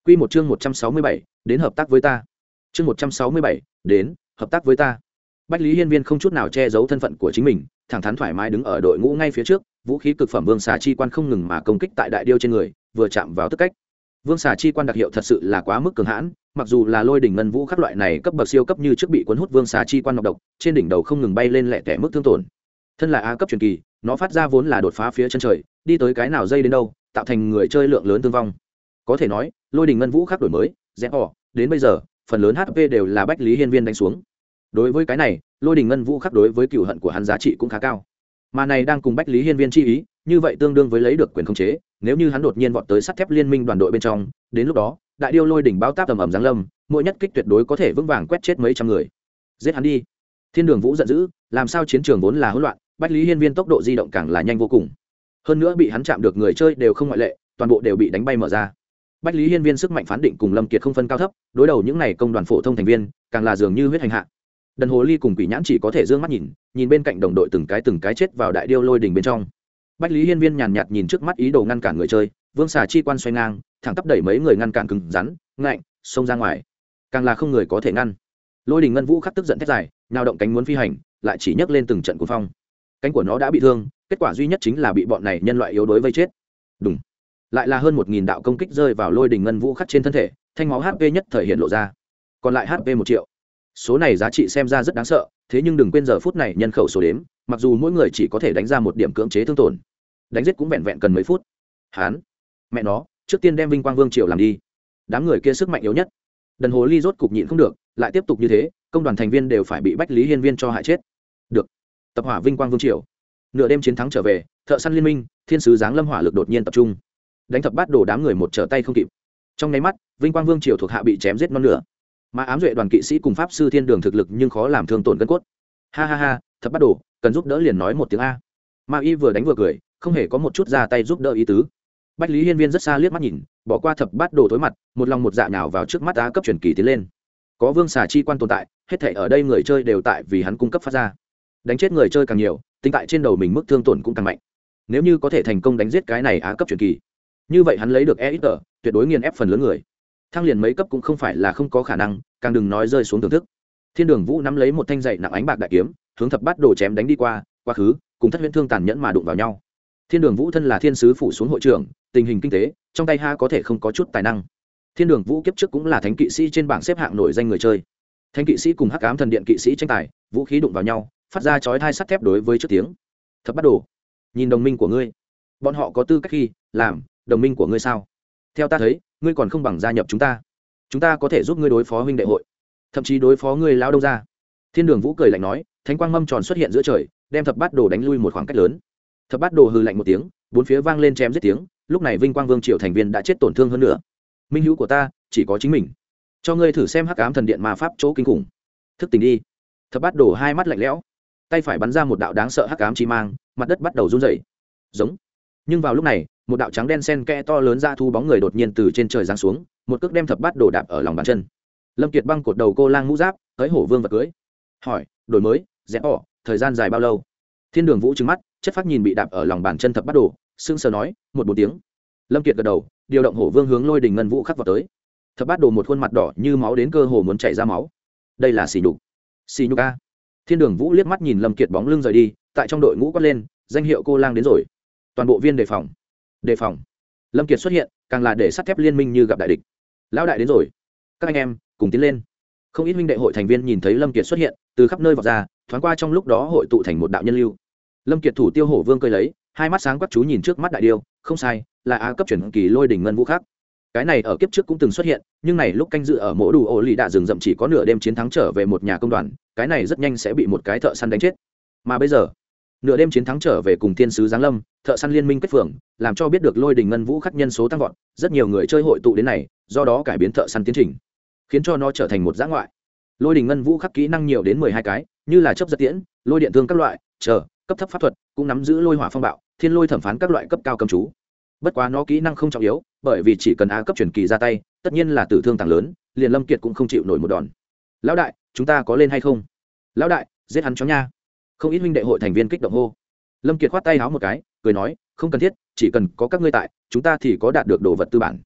Quy một chương 167, đến hợp tác với ta. Chương 167, đến hợp tác với ta. Bách Lý Hiên Viên không chút nào che giấu thân phận của chính mình, thẳng thắn thoải mái đứng ở đội ngũ ngay phía trước, vũ khí cực phẩm vương xà chi quan không ngừng mà công kích tại đại điêu trên người, vừa chạm vào tức cách. Vương xà chi quan đặc hiệu thật sự là quá mức cường hãn, mặc dù là lôi đỉnh ngân vũ các loại này cấp bậc siêu cấp như trước bị cuốn hút vương xà chi quan nọc độc, trên đỉnh đầu không ngừng bay lên lẹ tẻ mức thương tổn. Thân là A cấp truyền kỳ, nó phát ra vốn là đột phá phía chân trời, đi tới cái nào dây đến đâu, tạo thành người chơi lượng lớn thương vong. Có thể nói, lôi đỉnh ngân vũ khác đổi mới, rẽ bỏ, đến bây giờ, phần lớn HP đều là Bách Lý Hiên Viên đánh xuống. Đối với cái này, lôi đỉnh ngân vũ khác đối với cừu hận của hắn giá trị cũng khá cao. Mà này đang cùng Bách Lý Hiên Viên chi ý, như vậy tương đương với lấy được quyền khống chế, nếu như hắn đột nhiên vọt tới sắt thép liên minh đoàn đội bên trong, đến lúc đó, đại điêu lôi đỉnh báo táp ầm ầm giáng lâm, mỗi nhất kích tuyệt đối có thể vững vàng quét chết mấy trăm người. Giết hắn đi. Thiên Đường Vũ giận dữ, làm sao chiến trường vốn là hỗn loạn, Bách Lý Hiên Viên tốc độ di động càng là nhanh vô cùng. Hơn nữa bị hắn chạm được người chơi đều không ngoại lệ, toàn bộ đều bị đánh bay mở ra. Bách Lý Hiên Viên sức mạnh phán định cùng Lâm Kiệt không phân cao thấp, đối đầu những này công đoàn phổ thông thành viên, càng là dường như huyết hành hạ. Đần hồ ly cùng quỷ nhãn chỉ có thể dương mắt nhìn bên cạnh đồng đội từng cái chết vào đại điêu lôi đỉnh bên trong. Bách Lý Hiên Viên nhàn nhạt nhìn trước mắt ý đồ ngăn cản người chơi, vương xà chi quan xoay ngang, thẳng tắp đẩy mấy người ngăn cản cứng rắn, ngạnh, xông ra ngoài. Càng là không người có thể ngăn. Lôi đỉnh ngân vũ khắc tức giận thét dài, nhào động cánh muốn phi hành, lại chỉ nhấc lên từng trận cuồng phong. Cánh của nó đã bị thương, kết quả duy nhất chính là bị bọn này nhân loại yếu đuối vây chết. Đùng. Lại là hơn 1000 đạo công kích rơi vào lôi đỉnh ngân vũ khắc trên thân thể, thanh máu HP nhất thời hiện lộ ra. Còn lại HP 1 triệu. Số này giá trị xem ra rất đáng sợ, thế nhưng đừng quên giờ phút này nhân khẩu số đếm, mặc dù mỗi người chỉ có thể đánh ra một điểm cưỡng chế thương tổn, đánh giết cũng vẹn vẹn cần mấy phút. Hán, mẹ nó, trước tiên đem Vinh Quang Vương triều làm đi. Đám người kia sức mạnh yếu nhất. Đần hồ ly rốt cục nhịn không được, lại tiếp tục như thế, công đoàn thành viên đều phải bị Bách Lý Hiên Viên cho hại chết. Được, tập hỏa Vinh Quang Vương triều. Nửa đêm chiến thắng trở về, thợ săn liên minh, thiên sứ giáng lâm hỏa lực đột nhiên tập trung, đánh thập bát đồ đám người một trở tay không kịp. Trong nháy mắt, Vinh Quang Vương triều thuộc hạ bị chém giết non nửa. Mà ám duệ đoàn kỵ sĩ cùng pháp sư thiên đường thực lực nhưng khó làm thương tổn gân cốt. Ha ha ha, thập bát đồ, cần giúp đỡ liền nói một tiếng a. Ma y vừa đánh vừa cười, không hề có một chút ra tay giúp đỡ ý tứ. Bách Lý Hiên Viên rất xa liếc mắt nhìn, bỏ qua thập bát đồ tối mặt, một lòng một dạ nhào vào trước mắt A cấp truyền kỳ tiến lên. Có vương xà chi quan tồn tại, hết thảy ở đây người chơi đều tại vì hắn cung cấp phát ra. Đánh chết người chơi càng nhiều, tính tại trên đầu mình mức thương tổn cũng càng mạnh. Nếu như có thể thành công đánh giết cái này A cấp truyền kỳ, như vậy hắn lấy được EXP, tuyệt đối nghiền ép phần lớn người. Thăng liền mấy cấp cũng không phải là không có khả năng, càng đừng nói rơi xuống thưởng thức. Thiên Đường Vũ nắm lấy một thanh dạy nặng ánh bạc đại kiếm, hướng thập bát đồ chém đánh đi qua, quá khứ, cùng thất huyễn thương tàn nhẫn mà đụng vào nhau. Thiên Đường Vũ thân là thiên sứ phủ xuống hội trưởng, tình hình kinh tế, trong tay ha có thể không có chút tài năng. Thiên Đường Vũ kiếp trước cũng là thánh kỵ sĩ trên bảng xếp hạng nổi danh người chơi. Thánh kỵ sĩ cùng Hắc Ám thần điện kỵ sĩ tranh tài, vũ khí đụng vào nhau, phát ra chói tai sắt thép đối với trước tiếng. Thập bát đồ, nhìn đồng minh của ngươi, bọn họ có tư cách khi làm đồng minh của ngươi sao? Theo ta thấy, ngươi còn không bằng gia nhập chúng ta có thể giúp ngươi đối phó huynh đệ hội, thậm chí đối phó ngươi lão đông ra. Thiên Đường Vũ cười lạnh nói, thánh quang mâm tròn xuất hiện giữa trời, đem thập bát đồ đánh lui một khoảng cách lớn. Thập bát đồ hừ lạnh một tiếng, bốn phía vang lên chém giết tiếng. Lúc này Vinh Quang Vương triều thành viên đã chết tổn thương hơn nữa. Minh hữu của ta chỉ có chính mình, cho ngươi thử xem Hắc Ám thần điện ma pháp chỗ kinh khủng. Thức tỉnh đi. Thập bát đồ hai mắt lạnh lẽo, tay phải bắn ra một đạo đáng sợ hắc ám chi mang, mặt đất bắt đầu run rẩy. Giống. Nhưng vào lúc này, một đạo trắng đen sen kẽ to lớn ra thu bóng người đột nhiên từ trên trời giáng xuống, một cước đem thập bát đồ đạp ở lòng bàn chân. Lâm Kiệt băng cột đầu cô lang mũ giáp, tới hổ vương vật cưới. Hỏi, đổi mới, rẽ bỏ, thời gian dài bao lâu? Thiên Đường Vũ trừng mắt, chất phát nhìn bị đạp ở lòng bàn chân thập bát đồ, sững sờ nói, một bốn tiếng. Lâm Kiệt gật đầu, điều động hổ vương hướng lôi đỉnh ngân vũ khắc vào tới. Thập bát đồ một khuôn mặt đỏ như máu đến cơ hồ muốn chảy ra máu. Đây là xỉ nhục a. Thiên Đường Vũ liếc mắt nhìn Lâm Kiệt bóng lưng rời đi, tại trong đội ngũ quát lên, danh hiệu cô lang đến rồi, toàn bộ viên đề phòng. Đề phòng. Lâm Kiệt xuất hiện, càng là để sắt thép liên minh như gặp đại địch. Lão đại đến rồi, các anh em cùng tiến lên. Không ít huynh đệ hội thành viên nhìn thấy Lâm Kiệt xuất hiện, từ khắp nơi vọt ra, thoáng qua trong lúc đó hội tụ thành một đạo nhân lưu. Lâm Kiệt thủ tiêu hổ vương cười lấy, hai mắt sáng quắc chú nhìn trước mắt đại điêu, không sai, là A cấp chuyển kỳ lôi đỉnh ngân vũ khác. Cái này ở kiếp trước cũng từng xuất hiện, nhưng này lúc canh dự ở mỗ đủ ổ lì đạ rừng rậm chỉ có nửa đêm chiến thắng trở về một nhà công đoàn, cái này rất nhanh sẽ bị một cái thợ săn đánh chết. Mà bây giờ, nửa đêm chiến thắng trở về cùng thiên sứ giáng lâm, thợ săn liên minh kết phường, làm cho biết được lôi đỉnh ngân vũ khắc nhân số tăng vọt, rất nhiều người chơi hội tụ đến này, do đó cải biến thợ săn tiến trình, khiến cho nó trở thành một dã ngoại. Lôi đỉnh ngân vũ khắc kỹ năng nhiều đến 12 cái, như là chớp giật tiễn, lôi điện thương các loại, cấp thấp pháp thuật, cũng nắm giữ lôi hỏa phong bạo, thiên lôi thẩm phán các loại cấp cao cầm chú. Bất quá nó kỹ năng không trọng yếu, bởi vì chỉ cần A cấp chuyển kỳ ra tay, tất nhiên là tử thương tăng lớn, liền Lâm Kiệt cũng không chịu nổi một đòn. Lão đại, chúng ta có lên hay không? Lão đại, giết hắn chó nha. Không ít huynh đệ hội thành viên kích động hô. Lâm Kiệt khoát tay háo một cái, cười nói, không cần thiết, chỉ cần có các ngươi tại, chúng ta thì có đạt được đồ vật tư bản.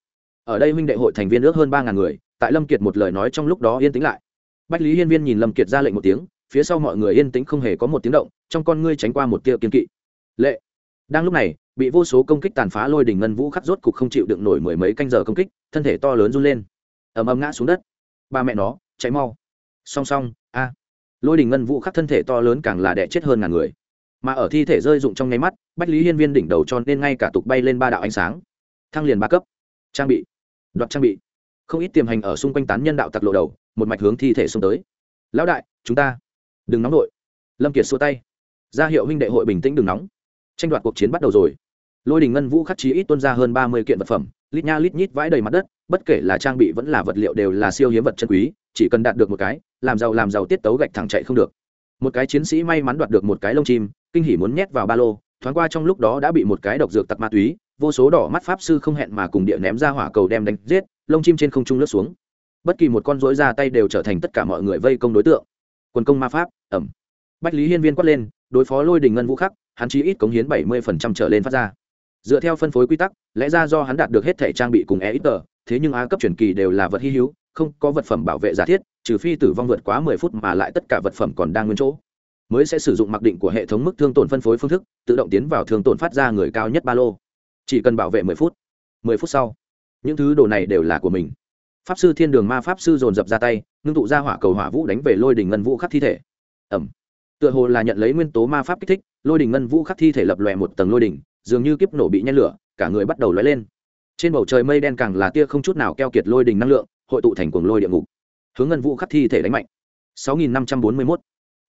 ở đây huynh đệ hội thành viên ước hơn 3.000 người, tại Lâm Kiệt một lời nói trong lúc đó yên tĩnh lại. Bách Lý Hiên Viên nhìn Lâm Kiệt ra lệnh một tiếng, phía sau mọi người yên tĩnh không hề có một tiếng động, trong con ngươi tránh qua một tia kiên kỵ. Lệ. Đang lúc này, bị vô số công kích tàn phá Lôi Đình Ngân Vũ Khắc rốt cục không chịu đựng nổi mười mấy canh giờ công kích, thân thể to lớn run lên, ầm ầm ngã xuống đất. Ba mẹ nó, chạy mau. Song song, a. Lôi Đình Ngân Vũ Khắc thân thể to lớn càng là đè chết hơn ngàn người. Mà ở thi thể rơi dụng trong nháy mắt, Bách Lý Hiên Viên đỉnh đầu cho nên ngay cả tục bay lên 3 đạo ánh sáng. Thăng liền 3 cấp. Trang bị. Đoạt trang bị. Không ít tiềm hành ở xung quanh tán nhân đạo tặc lộ đầu, một mạch hướng thi thể xông tới. Lão đại, chúng ta đừng nóng đội. Lâm Kiệt xua tay, ra hiệu huynh đệ hội bình tĩnh đừng nóng. Tranh đoạt cuộc chiến bắt đầu rồi. Lôi Đình Ngân Vũ Khắc chí ít tuôn ra hơn 30 kiện vật phẩm, lít nha lít nhít vãi đầy mặt đất, bất kể là trang bị vẫn là vật liệu đều là siêu hiếm vật chân quý, chỉ cần đạt được một cái, làm giàu tiết tấu gạch thẳng chạy không được. Một cái chiến sĩ may mắn đoạt được một cái lông chim, kinh hỉ muốn nhét vào ba lô, thoáng qua trong lúc đó đã bị một cái độc dược tặc ma túy, vô số đỏ mắt pháp sư không hẹn mà cùng địa ném ra hỏa cầu đem đánh giết, lông chim trên không trung lướt xuống. Bất kỳ một con rối ra tay đều trở thành tất cả mọi người vây công đối tượng. Quần công ma pháp, ẩm. Bách Lý Hiên Viên quát lên, đối phó Lôi Đình Ngân Vũ Khắc, hắn chí ít cống hiến 70% trở lên phát ra. Dựa theo phân phối quy tắc, lẽ ra do hắn đạt được hết thể trang bị cùng EXP, thế nhưng A cấp truyền kỳ đều là vật hi hữu, không có vật phẩm bảo vệ giả thiết, trừ phi tử vong vượt quá 10 phút mà lại tất cả vật phẩm còn đang nguyên chỗ, mới sẽ sử dụng mặc định của hệ thống mức thương tổn phân phối phương thức, tự động tiến vào thương tổn phát ra người cao nhất ba lô. Chỉ cần bảo vệ 10 phút. 10 phút sau, những thứ đồ này đều là của mình. Pháp sư Thiên Đường Ma pháp sư dồn dập ra tay, ngưng tụ ra hỏa cầu hỏa vũ đánh về Lôi Đình Ngân Vũ Khắc thi thể. Ẩm. Tựa hồ là nhận lấy nguyên tố ma pháp kích thích, Lôi Đình Ngân Vũ Khắc thi thể lập lòe một tầng lôi đỉnh, dường như kiếp nổ bị nhen lửa, cả người bắt đầu lóe lên. Trên bầu trời mây đen càng là tia không chút nào keo kiệt lôi đình năng lượng, hội tụ thành cuồng lôi địa ngục, hướng Ngân Vũ Khắc thi thể đánh mạnh. 6541,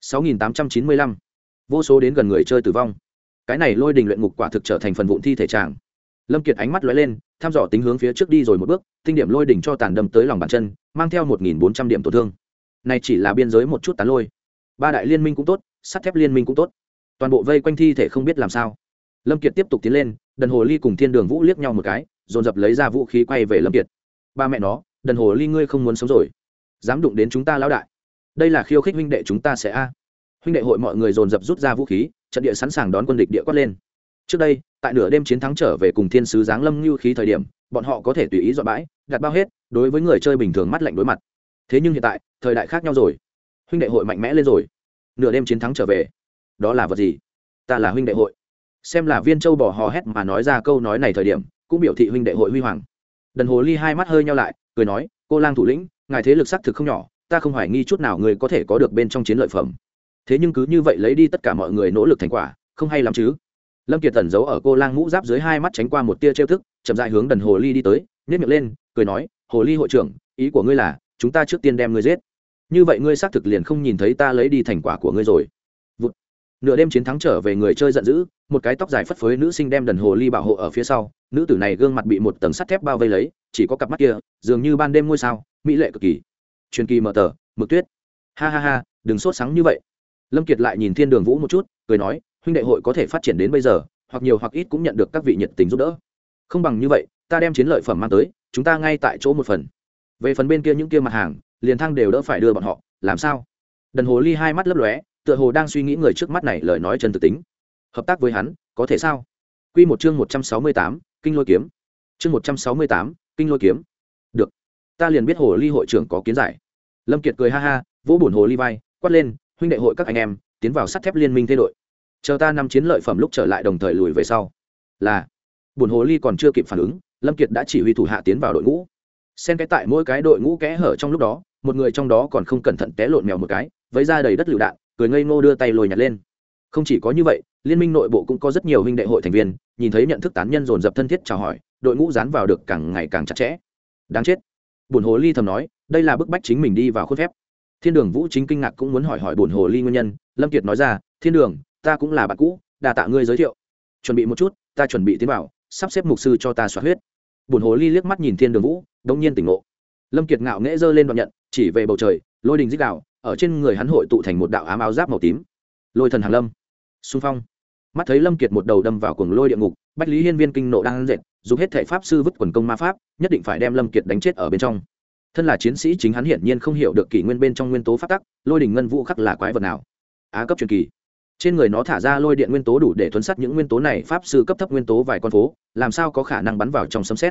6895. Vô số đến gần người chơi tử vong. Cái này lôi đình luyện ngục quả thực trở thành phần vụn thi thể tràng. Lâm Kiệt ánh mắt lóe lên, thăm dò tính hướng phía trước đi rồi một bước, tinh điểm lôi đỉnh cho tàn đâm tới lòng bàn chân, mang theo 1400 điểm tổn thương. Này chỉ là biên giới một chút tán lôi. Ba đại liên minh cũng tốt, sắt thép liên minh cũng tốt, toàn bộ vây quanh thi thể không biết làm sao. Lâm Kiệt tiếp tục tiến lên, Đần Hồ Ly cùng Thiên Đường Vũ liếc nhau một cái, dồn dập lấy ra vũ khí quay về Lâm Kiệt. Ba mẹ nó, Đần Hồ Ly ngươi không muốn sống rồi, dám đụng đến chúng ta lão đại, đây là khiêu khích huynh đệ chúng ta sẽ a. Huynh đệ hội mọi người dồn dập rút ra vũ khí, trận địa sẵn sàng đón quân địch địa quát lên. Trước đây, tại nửa đêm chiến thắng trở về cùng thiên sứ giáng lâm lưu khí thời điểm, bọn họ có thể tùy ý dọn bãi, đặt bao hết, đối với người chơi bình thường mắt lạnh đối mặt. Thế nhưng hiện tại, thời đại khác nhau rồi. Huynh đệ hội mạnh mẽ lên rồi. Nửa đêm chiến thắng trở về, đó là vật gì? Ta là huynh đệ hội. Xem là Viên Châu bỏ hò hét mà nói ra câu nói này thời điểm, cũng biểu thị huynh đệ hội huy hoàng. Đần Hồ Ly hai mắt hơi nheo lại, cười nói, cô lang thủ lĩnh, ngài thế lực xác thực không nhỏ, ta không hoài nghi chút nào người có thể có được bên trong chiến lợi phẩm. Thế nhưng cứ như vậy lấy đi tất cả mọi người nỗ lực thành quả, không hay lắm chứ? Lâm Kiệt tẩn giấu ở cô lang mũ giáp dưới hai mắt tránh qua một tia trêu tức, chậm rãi hướng Đần Hồ Ly đi tới, nhếch miệng lên, cười nói, Hồ Ly hội trưởng, ý của ngươi là chúng ta trước tiên đem ngươi giết. Như vậy ngươi xác thực liền không nhìn thấy ta lấy đi thành quả của ngươi rồi. Vụt. Nửa đêm chiến thắng trở về người chơi giận dữ, một cái tóc dài phất phới nữ sinh đem Đần Hồ Ly bảo hộ ở phía sau, nữ tử này gương mặt bị một tầng sắt thép bao vây lấy, chỉ có cặp mắt kia dường như ban đêm ngôi sao, mỹ lệ cực kỳ. Truyền kỳ mở tờ, Mực Tuyết. Ha ha ha, đừng sốt sắng như vậy. Lâm Kiệt lại nhìn Thiên Đường Vũ một chút, cười nói, huynh đệ hội có thể phát triển đến bây giờ, hoặc nhiều hoặc ít cũng nhận được các vị nhiệt tình giúp đỡ. Không bằng như vậy, ta đem chiến lợi phẩm mang tới, chúng ta ngay tại chỗ một phần. Về phần bên kia những kia mặt hàng, liền thăng đều đỡ phải đưa bọn họ, làm sao? Đần Hồ Ly hai mắt lấp lóe, tựa hồ đang suy nghĩ người trước mắt này lời nói chân thực tính. Hợp tác với hắn, có thể sao? Quy một chương 168, Kinh Lôi Kiếm. Chương 168, Kinh Lôi Kiếm. Được, ta liền biết Hồ Ly hội trưởng có kiến giải. Lâm Kiệt cười ha ha, vỗ bổn Hồ Ly vai, quát lên, huynh đệ hội các anh em, tiến vào sắt thép liên minh thay đội. Chờ ta năm chiến lợi phẩm lúc trở lại đồng thời lùi về sau. Là. Bổn Hồ Ly còn chưa kịp phản ứng, Lâm Kiệt đã chỉ huy thủ hạ tiến vào đội ngũ. Xen cái tại mỗi cái đội ngũ kẽ hở trong lúc đó, một người trong đó còn không cẩn thận té lộn mèo một cái, vấy ra đầy đất lựu đạn, cười ngây ngô đưa tay lôi nhặt lên. Không chỉ có như vậy, liên minh nội bộ cũng có rất nhiều huynh đệ hội thành viên, nhìn thấy nhận thức tán nhân dồn dập thân thiết chào hỏi, đội ngũ dán vào được càng ngày càng chặt chẽ. Đáng chết. Bổn Hồ Ly thầm nói, đây là bức bách chính mình đi vào khuôn phép. Thiên Đường Vũ chính kinh ngạc cũng muốn hỏi bổn Hồ Ly nguyên nhân, Lâm Kiệt nói ra, Thiên Đường, ta cũng là bạn cũ, đa tạ ngươi giới thiệu. Chuẩn bị một chút, ta chuẩn bị tiến vào, sắp xếp mục sư cho ta soát huyết. Bổn Hồ Ly liếc mắt nhìn Thiên Đường Vũ, đống nhiên tỉnh ngộ. Lâm Kiệt ngạo nghễ giơ lên đoạn nhận, chỉ về bầu trời, lôi đình rít gào, ở trên người hắn hội tụ thành một đạo ám áo giáp màu tím. Lôi thần hàng lâm, xung phong. Mắt thấy Lâm Kiệt một đầu đâm vào cuồng lôi địa ngục, Bách Lý Hiên Viên kinh nộ đang dệt, dùng hết thể pháp sư vứt quần công ma pháp, nhất định phải đem Lâm Kiệt đánh chết ở bên trong. Thân là chiến sĩ chính hắn hiển nhiên không hiểu được kỷ nguyên bên trong nguyên tố pháp tắc, lôi đình ngân vũ khắc là quái vật nào? Á cấp truyền kỳ. Trên người nó thả ra lôi điện nguyên tố đủ để thuấn sát những nguyên tố này pháp sư cấp thấp nguyên tố vài con phố, làm sao có khả năng bắn vào trong sấm sét.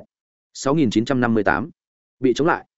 6.958. Bị chống lại.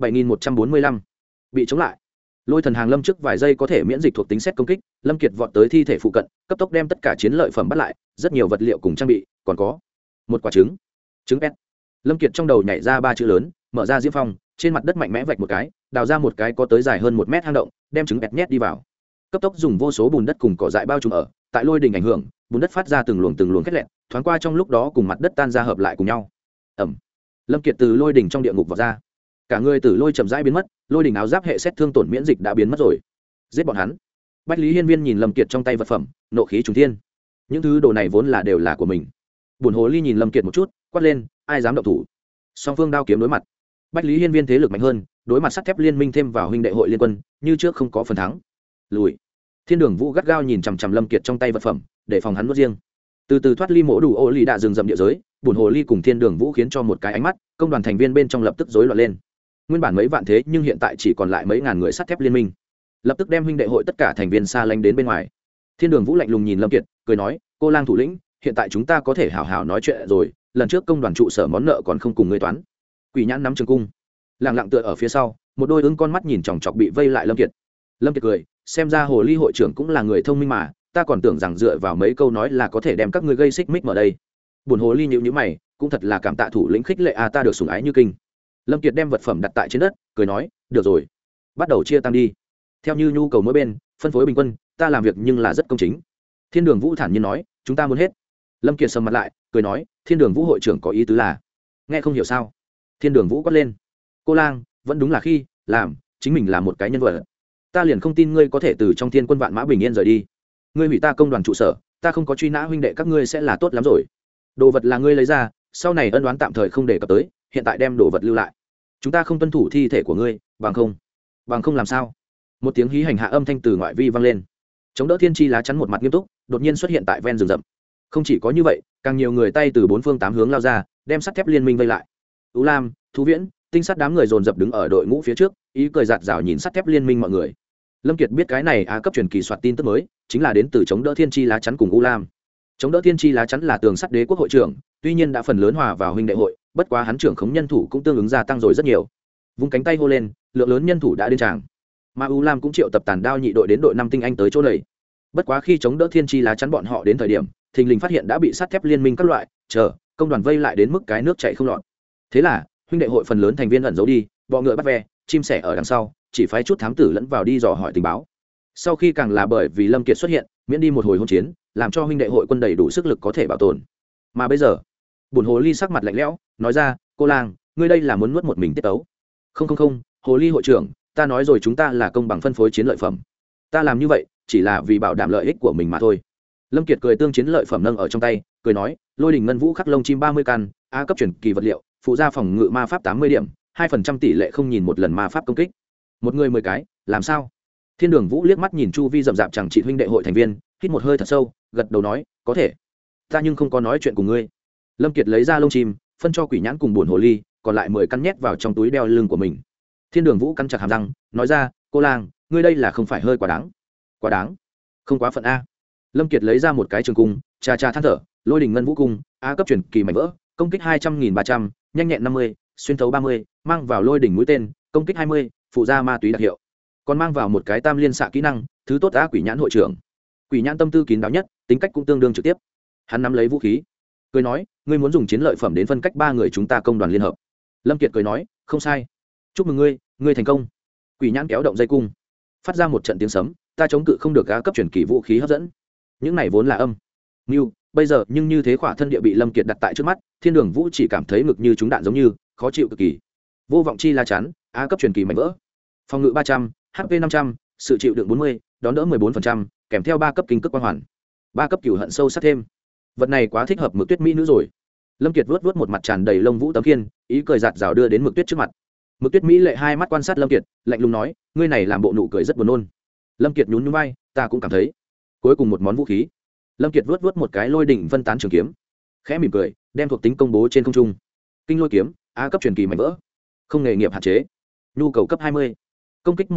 7.145. Bị chống lại. Lôi thần hàng lâm trước vài giây có thể miễn dịch thuộc tính xét công kích, Lâm Kiệt vọt tới thi thể phụ cận, cấp tốc đem tất cả chiến lợi phẩm bắt lại, rất nhiều vật liệu cùng trang bị, còn có một quả trứng. Trứng pet. Lâm Kiệt trong đầu nhảy ra ba chữ lớn, mở ra diễm phong, trên mặt đất mạnh mẽ vạch một cái, đào ra một cái có tới dài hơn 1 mét hang động, đem trứng pet nhét đi vào. Cấp tốc dùng vô số bùn đất cùng cỏ dại bao trùm ở, tại lôi đình ảnh hưởng, bùn đất phát ra từng luồng khét lẹt, thoáng qua trong lúc đó cùng mặt đất tan ra hợp lại cùng nhau. Ầm. Lâm Kiệt từ lôi đỉnh trong địa ngục vọt ra, cả người từ lôi chậm rãi biến mất, lôi đỉnh áo giáp hệ xét thương tổn miễn dịch đã biến mất rồi. Giết bọn hắn. Bách Lý Hiên Viên nhìn Lâm Kiệt trong tay vật phẩm, nộ khí trùng thiên. Những thứ đồ này vốn đều là của mình. Buồn hồ ly nhìn Lâm Kiệt một chút, quát lên, ai dám động thủ. Song phương đao kiếm đối mặt. Bách Lý Hiên Viên thế lực mạnh hơn, đối mặt sắt thép liên minh thêm vào huynh đệ hội liên quân, như trước không có phần thắng. Lùi. Thiên Đường Vũ gắt gao nhìn chằm chằm Lâm Kiệt trong tay vật phẩm, để phòng hắn nuốt riêng. Từ từ thoát ly mộ đủ ô ly đạ rừng rậm địa giới, Buồn hồ ly cùng Thiên Đường Vũ khiến cho một cái ánh mắt, công đoàn thành viên bên trong lập tức rối loạn lên. Nguyên bản mấy vạn thế nhưng hiện tại chỉ còn lại mấy ngàn người sắt thép liên minh, lập tức đem huynh đệ hội tất cả thành viên xa lánh đến bên ngoài. Thiên Đường Vũ lạnh lùng nhìn Lâm Kiệt, cười nói, cô lang thủ lĩnh, hiện tại chúng ta có thể hào hào nói chuyện rồi, lần trước công đoàn trụ sở món nợ còn không cùng ngươi toán. Quỷ nhãn nắm trường cung, lặng lặng tựa ở phía sau, một đôi ứng con mắt nhìn chòng chọc bị vây lại Lâm Kiệt. Lâm Kiệt cười, xem ra hồ ly hội trưởng cũng là người thông minh mà, ta còn tưởng rằng dựa vào mấy câu nói là có thể đem các ngươi gây xích mích ở đây. Buồn hồ ly nhíu mày, cũng thật là cảm tạ thủ lĩnh khích lệ a, ta được sủng ái như kinh. Lâm Kiệt đem vật phẩm đặt tại trên đất, cười nói, được rồi, bắt đầu chia tăng đi, theo như nhu cầu mỗi bên, phân phối bình quân, ta làm việc nhưng là rất công chính. Thiên Đường Vũ thản nhiên nói, chúng ta muốn hết. Lâm Kiệt sầm mặt lại, cười nói, Thiên Đường Vũ hội trưởng có ý tứ là, nghe không hiểu sao? Thiên Đường Vũ quát lên, cô lang, vẫn đúng là khi làm chính mình là một cái nhân vật, ta liền không tin ngươi có thể từ trong thiên quân vạn mã bình yên rời đi. Ngươi hủy ta công đoàn trụ sở, ta không có truy nã huynh đệ các ngươi sẽ là tốt lắm rồi. Đồ vật là ngươi lấy ra, sau này ân oán tạm thời không đề cập tới, hiện tại đem đồ vật lưu lại. Chúng ta không tuân thủ thi thể của ngươi, bằng không làm sao? Một tiếng hí hành hạ âm thanh từ ngoại vi vang lên. Chống đỡ thiên chi lá chắn một mặt nghiêm túc, đột nhiên xuất hiện tại ven rừng rậm. Không chỉ có như vậy, càng nhiều người tay từ bốn phương tám hướng lao ra, đem sắt thép liên minh vây lại. Tú Lam, Thú Viễn, tinh sắt đám người dồn dập đứng ở đội ngũ phía trước, ý cười giạt rào nhìn sắt thép liên minh mọi người. Lâm Kiệt biết cái này cấp truyền kỳ soạt tin tức mới, chính là đến từ chống đỡ thiên chi lá chắn cùng U Lam. Chống đỡ thiên chi lá chắn là tường sắt đế quốc hội trưởng, tuy nhiên đã phần lớn hòa vào huynh đệ hội, bất quá hắn trưởng khống nhân thủ cũng tương ứng gia tăng rồi rất nhiều. Vung cánh tay hô lên, lượng lớn nhân thủ đã đến tràng. Mà U Lam cũng triệu tập tàn đao nhị đội đến đội 5 tinh anh tới chỗ này. Bất quá khi chống đỡ thiên chi lá chắn bọn họ đến thời điểm, thình lình phát hiện đã bị sắt thép liên minh các loại công đoàn vây lại đến mức cái nước chảy không lọt. Thế là huynh đệ hội phần lớn thành viên ẩn giấu đi, bọ ngựa bắt ve, chim sẻ ở đằng sau, chỉ phái chút thám tử lẫn vào đi dò hỏi tình báo. Sau khi càng là bởi vì Lâm Kiệt xuất hiện, miễn đi một hồi hỗn chiến, làm cho huynh đệ hội quân đầy đủ sức lực có thể bảo tồn. Mà bây giờ, Bùn hồ ly sắc mặt lạnh lẽo, nói ra, cô lang, ngươi đây là muốn nuốt một mình tiết tấu. Không, hồ ly hội trưởng, ta nói rồi, chúng ta là công bằng phân phối chiến lợi phẩm, ta làm như vậy chỉ là vì bảo đảm lợi ích của mình mà thôi. Lâm Kiệt cười tương chiến lợi phẩm nâng ở trong tay, cười nói, lôi đình ngân vũ khắc lông chim 30 căn, a cấp truyền kỳ vật liệu, phụ gia phòng ngự ma pháp 80 điểm, 2% tỷ lệ không nhìn một lần ma pháp công kích, một người 10 cái, làm sao? Thiên Đường Vũ liếc mắt nhìn chu vi rậm rạp chẳng trị huynh đệ hội thành viên, hít một hơi thật sâu, gật đầu nói, có thể, ta nhưng không có nói chuyện cùng ngươi. Lâm Kiệt lấy ra lông chim, phân cho quỷ nhãn cùng buồn hồ ly, còn lại 10 căn nhét vào trong túi đeo lưng của mình. Thiên Đường Vũ cắn chặt hàm răng, nói ra, cô lang, ngươi đây là không phải hơi quá đáng, không quá phận a. Lâm Kiệt lấy ra một cái trường cung, cha than thở, lôi đình ngân vũ cung, a cấp truyền kỳ mảnh vỡ, công kích 200.300, nhanh nhẹn 50, xuyên thấu 30, mang vào lôi đỉnh mũi tên, công kích 20, phụ gia ma túy đặc hiệu, còn mang vào một cái tam liên xạ kỹ năng, thứ tốt a. Quỷ nhãn hội trưởng, quỷ nhãn tâm tư kín đáo nhất, tính cách cũng tương đương trực tiếp. Hắn nắm lấy vũ khí, cười nói, ngươi muốn dùng chiến lợi phẩm đến phân cách 3 người chúng ta công đoàn liên hợp. Lâm Kiệt cười nói, không sai, chúc mừng ngươi thành công. Quỷ nhãn kéo động dây cung, phát ra một trận tiếng sấm, ta chống cự không được a cấp truyền kỳ vũ khí hấp dẫn. Những này vốn là âm mưu, bây giờ nhưng như thế khỏa thân địa bị Lâm Kiệt đặt tại trước mắt, Thiên Đường Vũ chỉ cảm thấy ngực như trúng đạn giống như, khó chịu cực kỳ. Vô vọng chi la chắn, a cấp truyền kỳ mảnh vỡ, phòng ngự 300, HP 500, sự chịu đựng 40, đón đỡ 14%, kèm theo 3 cấp kinh cực quang hoàn, 3 cấp cửu hận sâu sắc thêm. Vật này quá thích hợp Mực Tuyết mỹ nữ rồi. Lâm Kiệt vuốt một mặt tràn đầy lông vũ tấm khiên, ý cười giạt rào đưa đến Mực Tuyết trước mặt. Mực Tuyết mỹ lệ hai mắt quan sát Lâm Kiệt, lạnh lùng nói, ngươi này làm bộ nụ cười rất buồn nôn. Lâm Kiệt nhún nhún vai, ta cũng cảm thấy. Cuối cùng một món vũ khí. Lâm Kiệt vuốt một cái lôi đỉnh phân tán trường kiếm, khẽ mỉm cười, đem thuộc tính công bố trên không trung. Kinh lôi kiếm, a cấp truyền kỳ mảnh vỡ, không nghề nghiệp hạn chế, nhu cầu cấp 20, công kích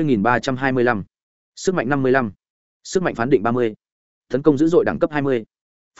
190.325, sức mạnh 55, sức mạnh phán định 30, tấn công dữ dội đẳng cấp 20, phụ gia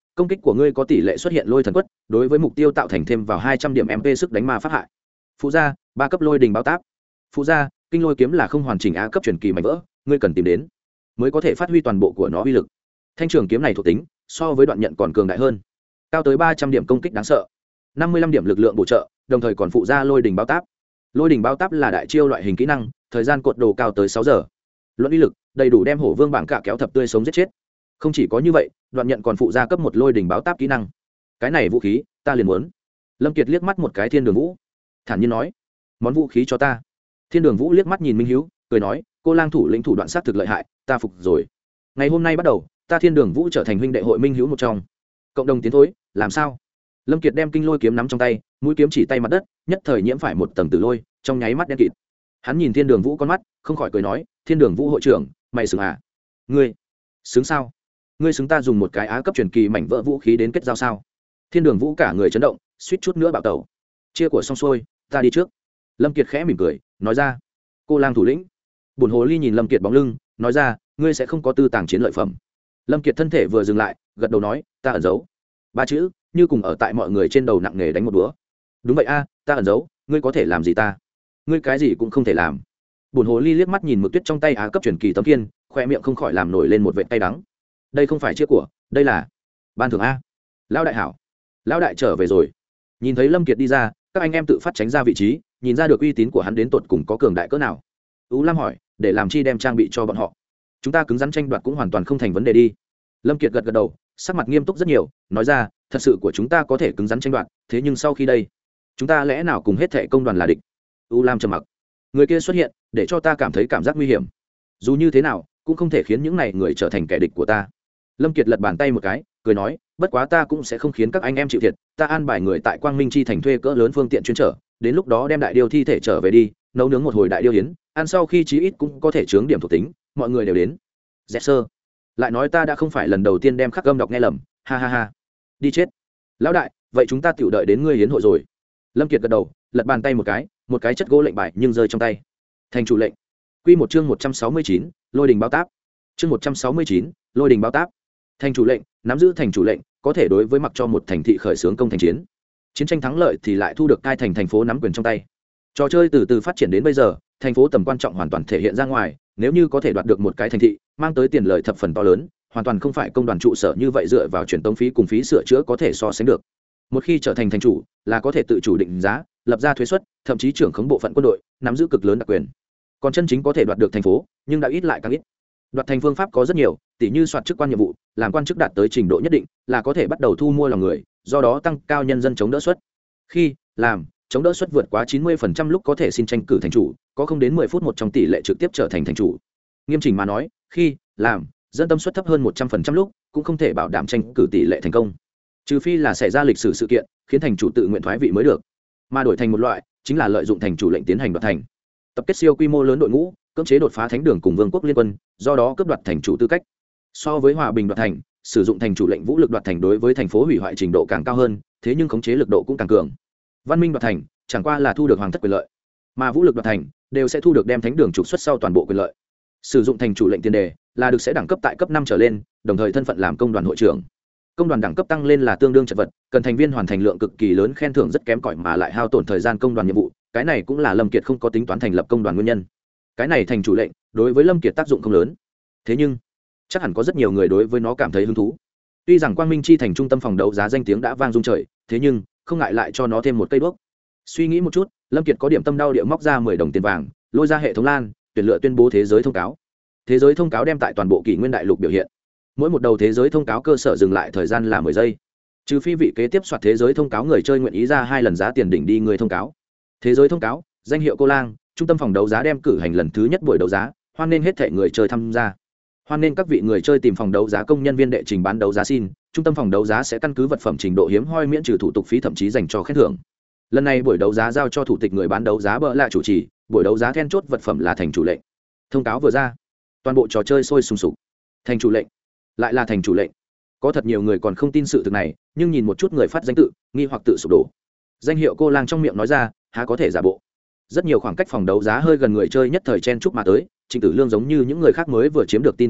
công kích của ngươi có tỷ lệ xuất hiện lôi thần quất, đối với mục tiêu tạo thành thêm vào 200 điểm mp sức đánh ma pháp hại. Phụ gia, 3 cấp lôi đình báo táp. Phụ gia, kinh lôi kiếm là không hoàn chỉnh á cấp truyền kỳ mảnh vỡ, ngươi cần tìm đến mới có thể phát huy toàn bộ của nó uy lực. Thanh trường kiếm này thuộc tính so với đoạn nhận còn cường đại hơn, cao tới 300 điểm công kích đáng sợ, 55 điểm lực lượng bổ trợ, đồng thời còn phụ ra lôi đình báo táp. Lôi đình báo táp là đại chiêu loại hình kỹ năng, thời gian cột đồ cao tới 6 giờ. Luận uy lực, đầy đủ đem hổ vương bảng cả kéo thập tươi sống giết chết. Không chỉ có như vậy, đoạn nhận còn phụ ra cấp một lôi đình báo táp kỹ năng. Cái này vũ khí, ta liền muốn. Lâm Kiệt liếc mắt một cái Thiên Đường Vũ, thản nhiên nói: "Món vũ khí cho ta." Thiên Đường Vũ liếc mắt nhìn Minh Hiếu, cười nói: "Cô Lang thủ lĩnh thủ đoạn sát thực lợi hại, ta phục rồi. Ngày hôm nay bắt đầu, ta Thiên Đường Vũ trở thành huynh đệ hội Minh Hiếu một trong. Cộng đồng tiến thối, làm sao?" Lâm Kiệt đem kinh lôi kiếm nắm trong tay, mũi kiếm chỉ tay mặt đất, nhất thời nhiễm phải một tầng tử lôi, trong nháy mắt đen kịt. Hắn nhìn Thiên Đường Vũ con mắt, không khỏi cười nói: "Thiên Đường Vũ hội trưởng, mày xứng à? Ngươi xứng sao? Ngươi xứng ta dùng một cái á cấp truyền kỳ mảnh vỡ vũ khí đến kết giao sao?" Thiên Đường Vũ cả người chấn động, suýt chút nữa bạo tẩu. "Chia của xong xuôi, ta đi trước." Lâm Kiệt khẽ mỉm cười, nói ra. "Cô Lang thủ lĩnh." Bổn hồ ly nhìn Lâm Kiệt bóng lưng, nói ra: "Ngươi sẽ không có tư tàng chiến lợi phẩm." Lâm Kiệt thân thể vừa dừng lại, gật đầu nói: "Ta ẩn giấu." Ba chữ như cùng ở tại mọi người trên đầu nặng nề đánh một búa. "Đúng vậy a, ta ẩn giấu, ngươi có thể làm gì ta?" "Ngươi cái gì cũng không thể làm." Bổn hồ ly liếc mắt nhìn mực tuyết trong tay á cấp truyền kỳ tấm kiên, khoe miệng không khỏi làm nổi lên một vệt cay đắng. Đây không phải chia của, đây là ban thưởng a. Lão đại hảo, lão đại trở về rồi. Nhìn thấy Lâm Kiệt đi ra, các anh em tự phát tránh ra vị trí, nhìn ra được uy tín của hắn đến tột cùng có cường đại cỡ nào. Ú Lam hỏi: "Để làm chi đem trang bị cho bọn họ? Chúng ta cứng rắn tranh đoạt cũng hoàn toàn không thành vấn đề đi." Lâm Kiệt gật gật đầu, sắc mặt nghiêm túc rất nhiều, nói ra: "Thật sự của chúng ta có thể cứng rắn tranh đoạt, thế nhưng sau khi đây, chúng ta lẽ nào cùng hết thệ công đoàn là địch?" U Lam trầm mặc. Người kia xuất hiện, để cho ta cảm thấy cảm giác nguy hiểm. Dù như thế nào, cũng không thể khiến những này người trở thành kẻ địch của ta. Lâm Kiệt lật bàn tay một cái, cười nói: "Bất quá ta cũng sẽ không khiến các anh em chịu thiệt, ta an bài người tại Quang Minh chi thành thuê cỡ lớn phương tiện chuyên trở, đến lúc đó đem đại điêu thi thể trở về đi, nấu nướng một hồi đại điêu yến, ăn sau khi chí ít cũng có thể chướng điểm thuộc tính, mọi người đều đến." Dẹt sơ lại nói: "Ta đã không phải lần đầu tiên đem khắc âm đọc nghe lầm, ha ha ha." "Đi chết." "Lão đại, vậy chúng ta tiểu đợi đến ngươi yến hội rồi." Lâm Kiệt gật đầu, lật bàn tay một cái chất gỗ lệnh bài nhưng rơi trong tay. Thành chủ lệnh. Quy một chương 169, lôi đình báo táp. Chương 169, lôi đình báo táp. Thành chủ lệnh, nắm giữ thành chủ lệnh, có thể đối với mặc cho một thành thị khởi xướng công thành chiến. Chiến tranh thắng lợi thì lại thu được cai thành phố nắm quyền trong tay. Trò chơi từ từ phát triển đến bây giờ, thành phố tầm quan trọng hoàn toàn thể hiện ra ngoài, nếu như có thể đoạt được một cái thành thị, mang tới tiền lợi thập phần to lớn, hoàn toàn không phải công đoàn trụ sở như vậy dựa vào truyền tống phí cùng phí sửa chữa có thể so sánh được. Một khi trở thành thành chủ, là có thể tự chủ định giá, lập ra thuế suất, thậm chí trưởng khống bộ phận quân đội, nắm giữ cực lớn đặc quyền. Còn chân chính có thể đoạt được thành phố, nhưng đã ít lại càng ít. Đoạt thành phương pháp có rất nhiều, tỉ như soạt chức quan nhiệm vụ, làm quan chức đạt tới trình độ nhất định, là có thể bắt đầu thu mua lòng người, do đó tăng cao nhân dân chống đỡ suất. Khi làm chống đỡ suất vượt quá 90% lúc có thể xin tranh cử thành chủ, có không đến 10 phút một trong tỷ lệ trực tiếp trở thành thành chủ. Nghiêm chỉnh mà nói, khi làm dân tâm suất thấp hơn 100% lúc, cũng không thể bảo đảm tranh cử tỷ lệ thành công. Trừ phi là xảy ra lịch sử sự kiện, khiến thành chủ tự nguyện thoái vị mới được. Mà đổi thành một loại, chính là lợi dụng thành chủ lệnh tiến hành đoạt thành. Tập kết siêu quy mô lớn đội ngũ, cưỡng chế đột phá thánh đường cùng vương quốc liên quân, do đó cướp đoạt thành chủ tư cách. So với hòa bình đoạt thành, sử dụng thành chủ lệnh vũ lực đoạt thành đối với thành phố hủy hoại trình độ càng cao hơn, thế nhưng khống chế lực độ cũng càng cường. Văn minh đoạt thành chẳng qua là thu được hoàng thất quyền lợi, mà vũ lực đoạt thành đều sẽ thu được đem thánh đường trục xuất sau toàn bộ quyền lợi. Sử dụng thành chủ lệnh tiền đề là được sẽ đẳng cấp tại cấp 5 trở lên, đồng thời thân phận làm công đoàn hội trưởng. Công đoàn đẳng cấp tăng lên là tương đương chật vật, cần thành viên hoàn thành lượng cực kỳ lớn khen thưởng rất kém cỏi mà lại hao tổn thời gian công đoàn nhiệm vụ, cái này cũng là Lâm Kiệt không có tính toán thành lập công đoàn nguyên nhân. Cái này thành chủ lệnh đối với Lâm Kiệt tác dụng không lớn, thế nhưng chắc hẳn có rất nhiều người đối với nó cảm thấy hứng thú. Tuy rằng Quang Minh chi thành trung tâm phòng đấu giá danh tiếng đã vang rung trời, thế nhưng không ngại lại cho nó thêm một cây đuốc. Suy nghĩ một chút, Lâm Kiệt có điểm tâm đau địa móc ra 10 đồng tiền vàng, lôi ra hệ thống LAN, tuyển lựa tuyên bố thế giới thông cáo. Thế giới thông cáo đem tại toàn bộ kỷ nguyên đại lục biểu hiện. Mỗi một đầu thế giới thông cáo cơ sở dừng lại thời gian là 10 giây. Trừ phi vị kế tiếp soạt thế giới thông cáo người chơi nguyện ý ra 2 lần giá tiền đỉnh đi người thông cáo. Thế giới thông cáo, danh hiệu Cô Lang, trung tâm phòng đấu giá đem cử hành lần thứ nhất buổi đấu giá, hoan nghênh hết thảy người chơi tham gia. Hoan nghênh các vị người chơi tìm phòng đấu giá công nhân viên đệ trình bán đấu giá xin, trung tâm phòng đấu giá sẽ căn cứ vật phẩm trình độ hiếm hoi miễn trừ thủ tục phí thậm chí dành cho khen thưởng. Lần này buổi đấu giá giao cho thủ tịch người bán đấu giá bợ lạ chủ trì, buổi đấu giá then chốt vật phẩm là thành chủ lệnh. Thông cáo vừa ra, toàn bộ trò chơi sôi sùng sục. Thành chủ lệnh, lại là thành chủ lệnh. Có thật nhiều người còn không tin sự thực này, nhưng nhìn một chút người phát danh tự, nghi hoặc tự sụp đổ. Danh hiệu Cô Lang trong miệng nói ra, há có thể giả bộ. Rất nhiều khoảng cách phòng đấu giá hơi gần người chơi nhất thời chen chúc mà tới, Trịnh Tử Lương giống như những người khác mới vừa chiếm được tin tức này,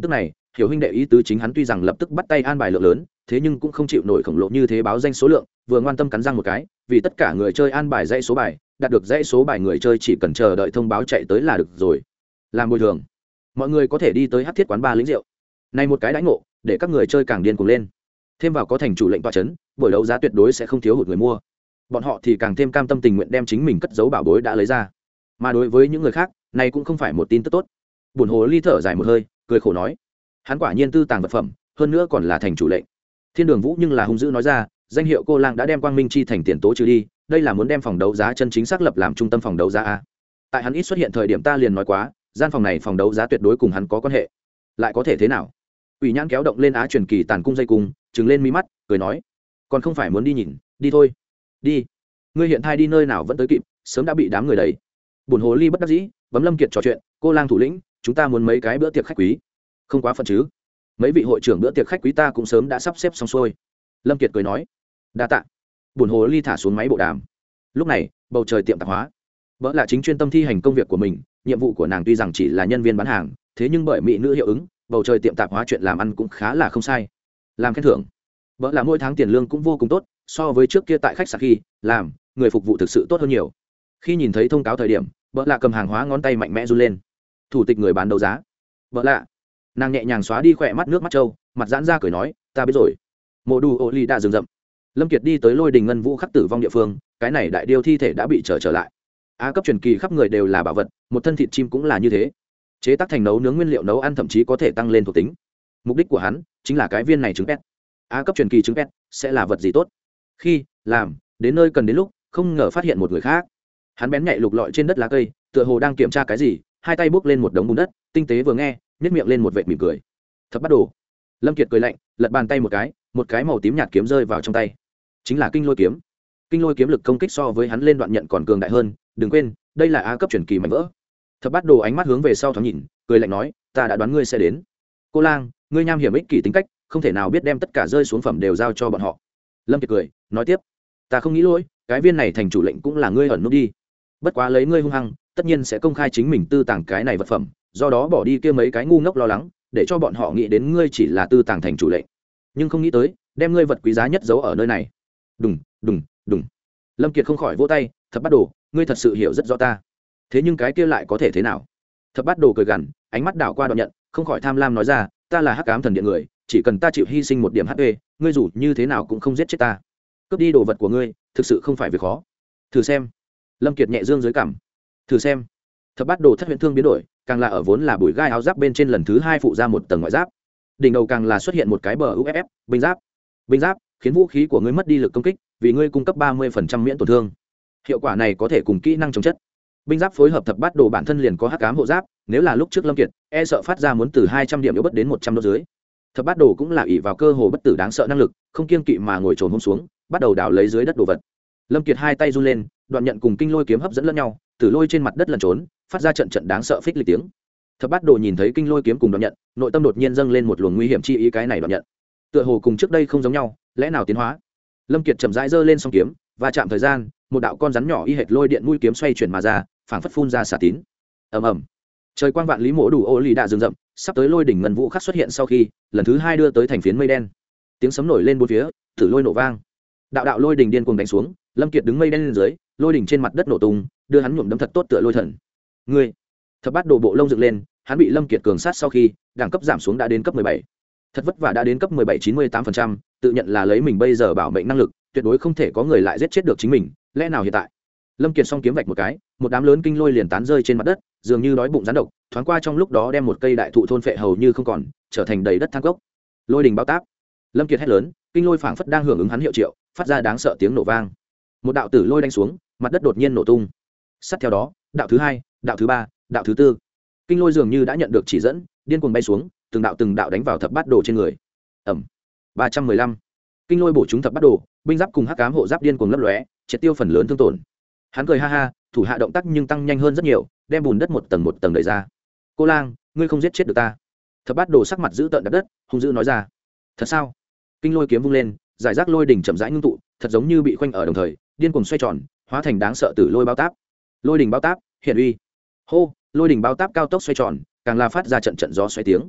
hiểu huynh đệ ý tứ chính hắn tuy rằng lập tức bắt tay an bài lượng lớn thế nhưng cũng không chịu nổi khổng lồ như thế báo danh số lượng vừa ngoan tâm cắn răng một cái vì tất cả người chơi an bài dãy số bài đạt được dãy số bài người chơi chỉ cần chờ đợi thông báo chạy tới là được rồi. Làm bồi thường mọi người có thể đi tới hát thiết quán ba lĩnh rượu này một cái đãi ngộ để các người chơi càng điên cuồng lên, thêm vào có thành chủ lệnh tọa chấn buổi đấu giá tuyệt đối sẽ không thiếu hụt người mua, bọn họ thì càng thêm cam tâm tình nguyện đem chính mình cất giấu bảo bối đã lấy ra. Mà đối với những người khác này cũng không phải một tin tức tốt. Bùn hồ ly thở dài một hơi cười khổ nói hắn quả nhiên tư tàng vật phẩm hơn nữa còn là thành chủ lệnh. Thiên Đường Vũ nhưng là hung dữ nói ra danh hiệu cô lang đã đem Quang Minh chi thành tiền tố trừ đi, đây là muốn đem phòng đấu giá chân chính xác lập làm trung tâm phòng đấu giá a. Tại hắn ít xuất hiện thời điểm ta liền nói quá gian phòng này phòng đấu giá tuyệt đối cùng hắn có quan hệ, lại có thể thế nào? Ủy nhãn kéo động lên Á Truyền Kỳ tàn cung dây cung trừng lên mí mắt cười nói còn không phải muốn đi nhìn, đi thôi đi, ngươi hiện thai đi nơi nào vẫn tới kịp, sớm đã bị đám người đầy. Bùn hồ ly bất đắc dĩ bấm Lâm Kiệt trò chuyện cô lang thủ lĩnh chúng ta muốn mấy cái bữa tiệc khách quý không quá phận chứ? Mấy vị hội trưởng bữa tiệc khách quý ta cũng sớm đã sắp xếp xong xuôi. Lâm Kiệt cười nói đa tạ. Bùn hồ ly thả xuống máy bộ đàm. Lúc này bầu trời tiệm tạp hóa vợ là chính chuyên tâm thi hành công việc của mình, nhiệm vụ của nàng tuy rằng chỉ là nhân viên bán hàng thế nhưng bởi mỹ nữ hiệu ứng bầu trời tiệm tạp hóa chuyện làm ăn cũng khá là không sai. Làm khen thưởng vợ là mỗi tháng tiền lương cũng vô cùng tốt, so với trước kia tại khách sạn khi làm người phục vụ thực sự tốt hơn nhiều. Khi nhìn thấy thông cáo thời điểm vợ lạ cầm hàng hóa ngón tay mạnh mẽ run lên. Thủ tịch người bán đấu giá vợ lạ, nàng nhẹ nhàng xóa đi khỏe mắt nước mắt trâu mặt giãn ra cười nói ta biết rồi. Mộ đủ ô ly đã dừng rậm. Lâm Kiệt đi tới Lôi Đình Ngân Vũ khắc tử vong địa phương, cái này đại điêu thi thể đã bị trở lại. A cấp truyền kỳ khắp người đều là bảo vật, một thân thịt chim cũng là như thế. Chế tác thành nấu nướng nguyên liệu nấu ăn thậm chí có thể tăng lên thuộc tính. Mục đích của hắn chính là cái viên này trứng pet. A cấp truyền kỳ trứng pet sẽ là vật gì tốt? Khi làm đến nơi cần đến lúc, không ngờ phát hiện một người khác. Hắn bén nhạy lục lọi trên đất lá cây, tựa hồ đang kiểm tra cái gì, hai tay bốc lên một đống bùn đất, tinh tế vừa nghe, nhếch miệng lên một vệt mỉm cười. Thật bắt đồ. Lâm Kiệt cười lạnh, lật bàn tay một cái màu tím nhạt kiếm rơi vào trong tay, chính là kinh lôi kiếm. Kinh lôi kiếm lực công kích so với hắn lên đoạn nhận còn cường đại hơn, đừng quên đây là A cấp truyền kỳ mảnh vỡ. Thập Bát Đồ ánh mắt hướng về sau thoáng nhìn cười lạnh nói ta đã đoán ngươi sẽ đến. Cô lang ngươi nham hiểm ích kỷ tính cách không thể nào biết đem tất cả rơi xuống phẩm đều giao cho bọn họ. Lâm Kiệt cười nói tiếp ta không nghĩ lỗi, cái viên này thành chủ lệnh cũng là ngươi ẩn nút đi, bất quá lấy ngươi hung hăng tất nhiên sẽ công khai chính mình tư tàng cái này vật phẩm, do đó bỏ đi kia mấy cái ngu ngốc lo lắng để cho bọn họ nghĩ đến ngươi chỉ là tư tàng thành chủ lệnh, nhưng không nghĩ tới đem ngươi vật quý giá nhất giấu ở nơi này. Đùng đùng đùng. Lâm Kiệt không khỏi vỗ tay Thập Bát Đồ ngươi thật sự hiểu rất rõ ta, thế nhưng cái kia lại có thể thế nào? Thập Bát Đồ cười gằn ánh mắt đảo qua đoạn nhận không khỏi tham lam nói ra ta là hắc ám thần điện người, chỉ cần ta chịu hy sinh một điểm hp ngươi dù như thế nào cũng không giết chết ta. Cướp đi đồ vật của ngươi thực sự không phải việc khó, thử xem. Lâm Kiệt nhẹ dương dưới cằm thử xem. Thập Bát Đồ thất huyện thương biến đổi, càng là ở vốn là bụi gai áo giáp bên trên lần thứ hai phụ ra một tầng ngoại giáp, đỉnh đầu càng là xuất hiện một cái bờ uff binh giáp. Binh giáp khiến vũ khí của ngươi mất đi lực công kích, vì ngươi cung cấp 30% miễn tổn thương. Hiệu quả này có thể cùng kỹ năng chống chất. Binh giáp phối hợp Thập Bát Đồ bản thân liền có hắc ám hộ giáp, nếu là lúc trước Lâm Kiệt e sợ phát ra muốn từ 200 điểm yếu bất đến 100 độ dưới. Thập Bát Đồ cũng là ỷ vào cơ hồ bất tử đáng sợ năng lực, không kiêng kỵ mà ngồi trồn hôm xuống, bắt đầu đào lấy dưới đất đồ vật. Lâm Kiệt hai tay run lên, đoạn nhận cùng kinh lôi kiếm hấp dẫn lẫn nhau, tử lôi trên mặt đất lẩn trốn, phát ra trận trận đáng sợ phích lịch tiếng. Thập Bát Đồ nhìn thấy kinh lôi kiếm cùng đoạn nhận, nội tâm đột nhiên dâng lên một luồng nguy hiểm chi ý, cái này đoạn nhận tựa hồ cùng trước đây không giống nhau, lẽ nào tiến hóa? Lâm Kiệt chậm rãi giơ lên song kiếm, và chạm thời gian, một đạo con rắn nhỏ y hệt lôi điện mũi kiếm xoay chuyển mà ra, phảng phất phun ra xả tín. Ầm ầm. Trời quang vạn lý mổ đủ ô lì đạ rừng rậm, sắp tới Lôi đỉnh ngân vũ khắc xuất hiện sau khi, lần thứ hai đưa tới thành phiến mây đen. Tiếng sấm nổi lên bốn phía, tử lôi nổ vang. Đạo đạo lôi đỉnh điên cuồng đánh xuống, Lâm Kiệt đứng mây đen lên dưới, lôi đỉnh trên mặt đất nổ tung, đưa hắn nhuộm đấm thật tốt tựa lôi thần. Ngươi, Thập Bát Đồ bộ lông dựng lên, hắn bị Lâm Kiệt cường sát sau khi, đẳng cấp giảm xuống đã đến cấp 17. Thật vất vả đã đến cấp 17 98%, tự nhận là lấy mình bây giờ bảo mệnh năng lực, tuyệt đối không thể có người lại giết chết được chính mình, lẽ nào hiện tại? Lâm Kiệt song kiếm vạch một cái, một đám lớn kinh lôi liền tán rơi trên mặt đất, dường như đói bụng rắn độc, thoáng qua trong lúc đó đem một cây đại thụ thôn phệ hầu như không còn, trở thành đầy đất than cốc. Lôi đình bao táp. Lâm Kiệt hét lớn, kinh lôi phảng phất đang hưởng ứng hắn hiệu triệu, phát ra đáng sợ tiếng nổ vang. Một đạo tử lôi đánh xuống, mặt đất đột nhiên nổ tung. Sát theo đó, đạo thứ hai, đạo thứ ba, đạo thứ tư. Kinh lôi dường như đã nhận được chỉ dẫn, điên cuồng bay xuống, từng đạo đánh vào Thập Bát Đồ trên người. Ầm. 315. Kinh lôi bổ trúng Thập Bát Đồ, binh giáp cùng hắc ám hộ giáp điên cuồng lấp lóe, triệt tiêu phần lớn thương tổn. Hắn cười ha ha, thủ hạ động tác nhưng tăng nhanh hơn rất nhiều, đem bùn đất một tầng đẩy ra. Cô lang, ngươi không giết chết được ta. Thập Bát Đồ sắc mặt giữ tợn đập đất, hung dữ nói ra. Thật sao? Kinh lôi kiếm vung lên, giải rác lôi đỉnh chậm rãi ngưng tụ, thật giống như bị khoanh ở đồng thời, điên cuồng xoay tròn, hóa thành đáng sợ tử lôi bao táp. Lôi đỉnh bao táp, hiện uy. Hô, lôi đỉnh bao táp cao tốc xoay tròn, càng la phát ra trận gió xoáy tiếng.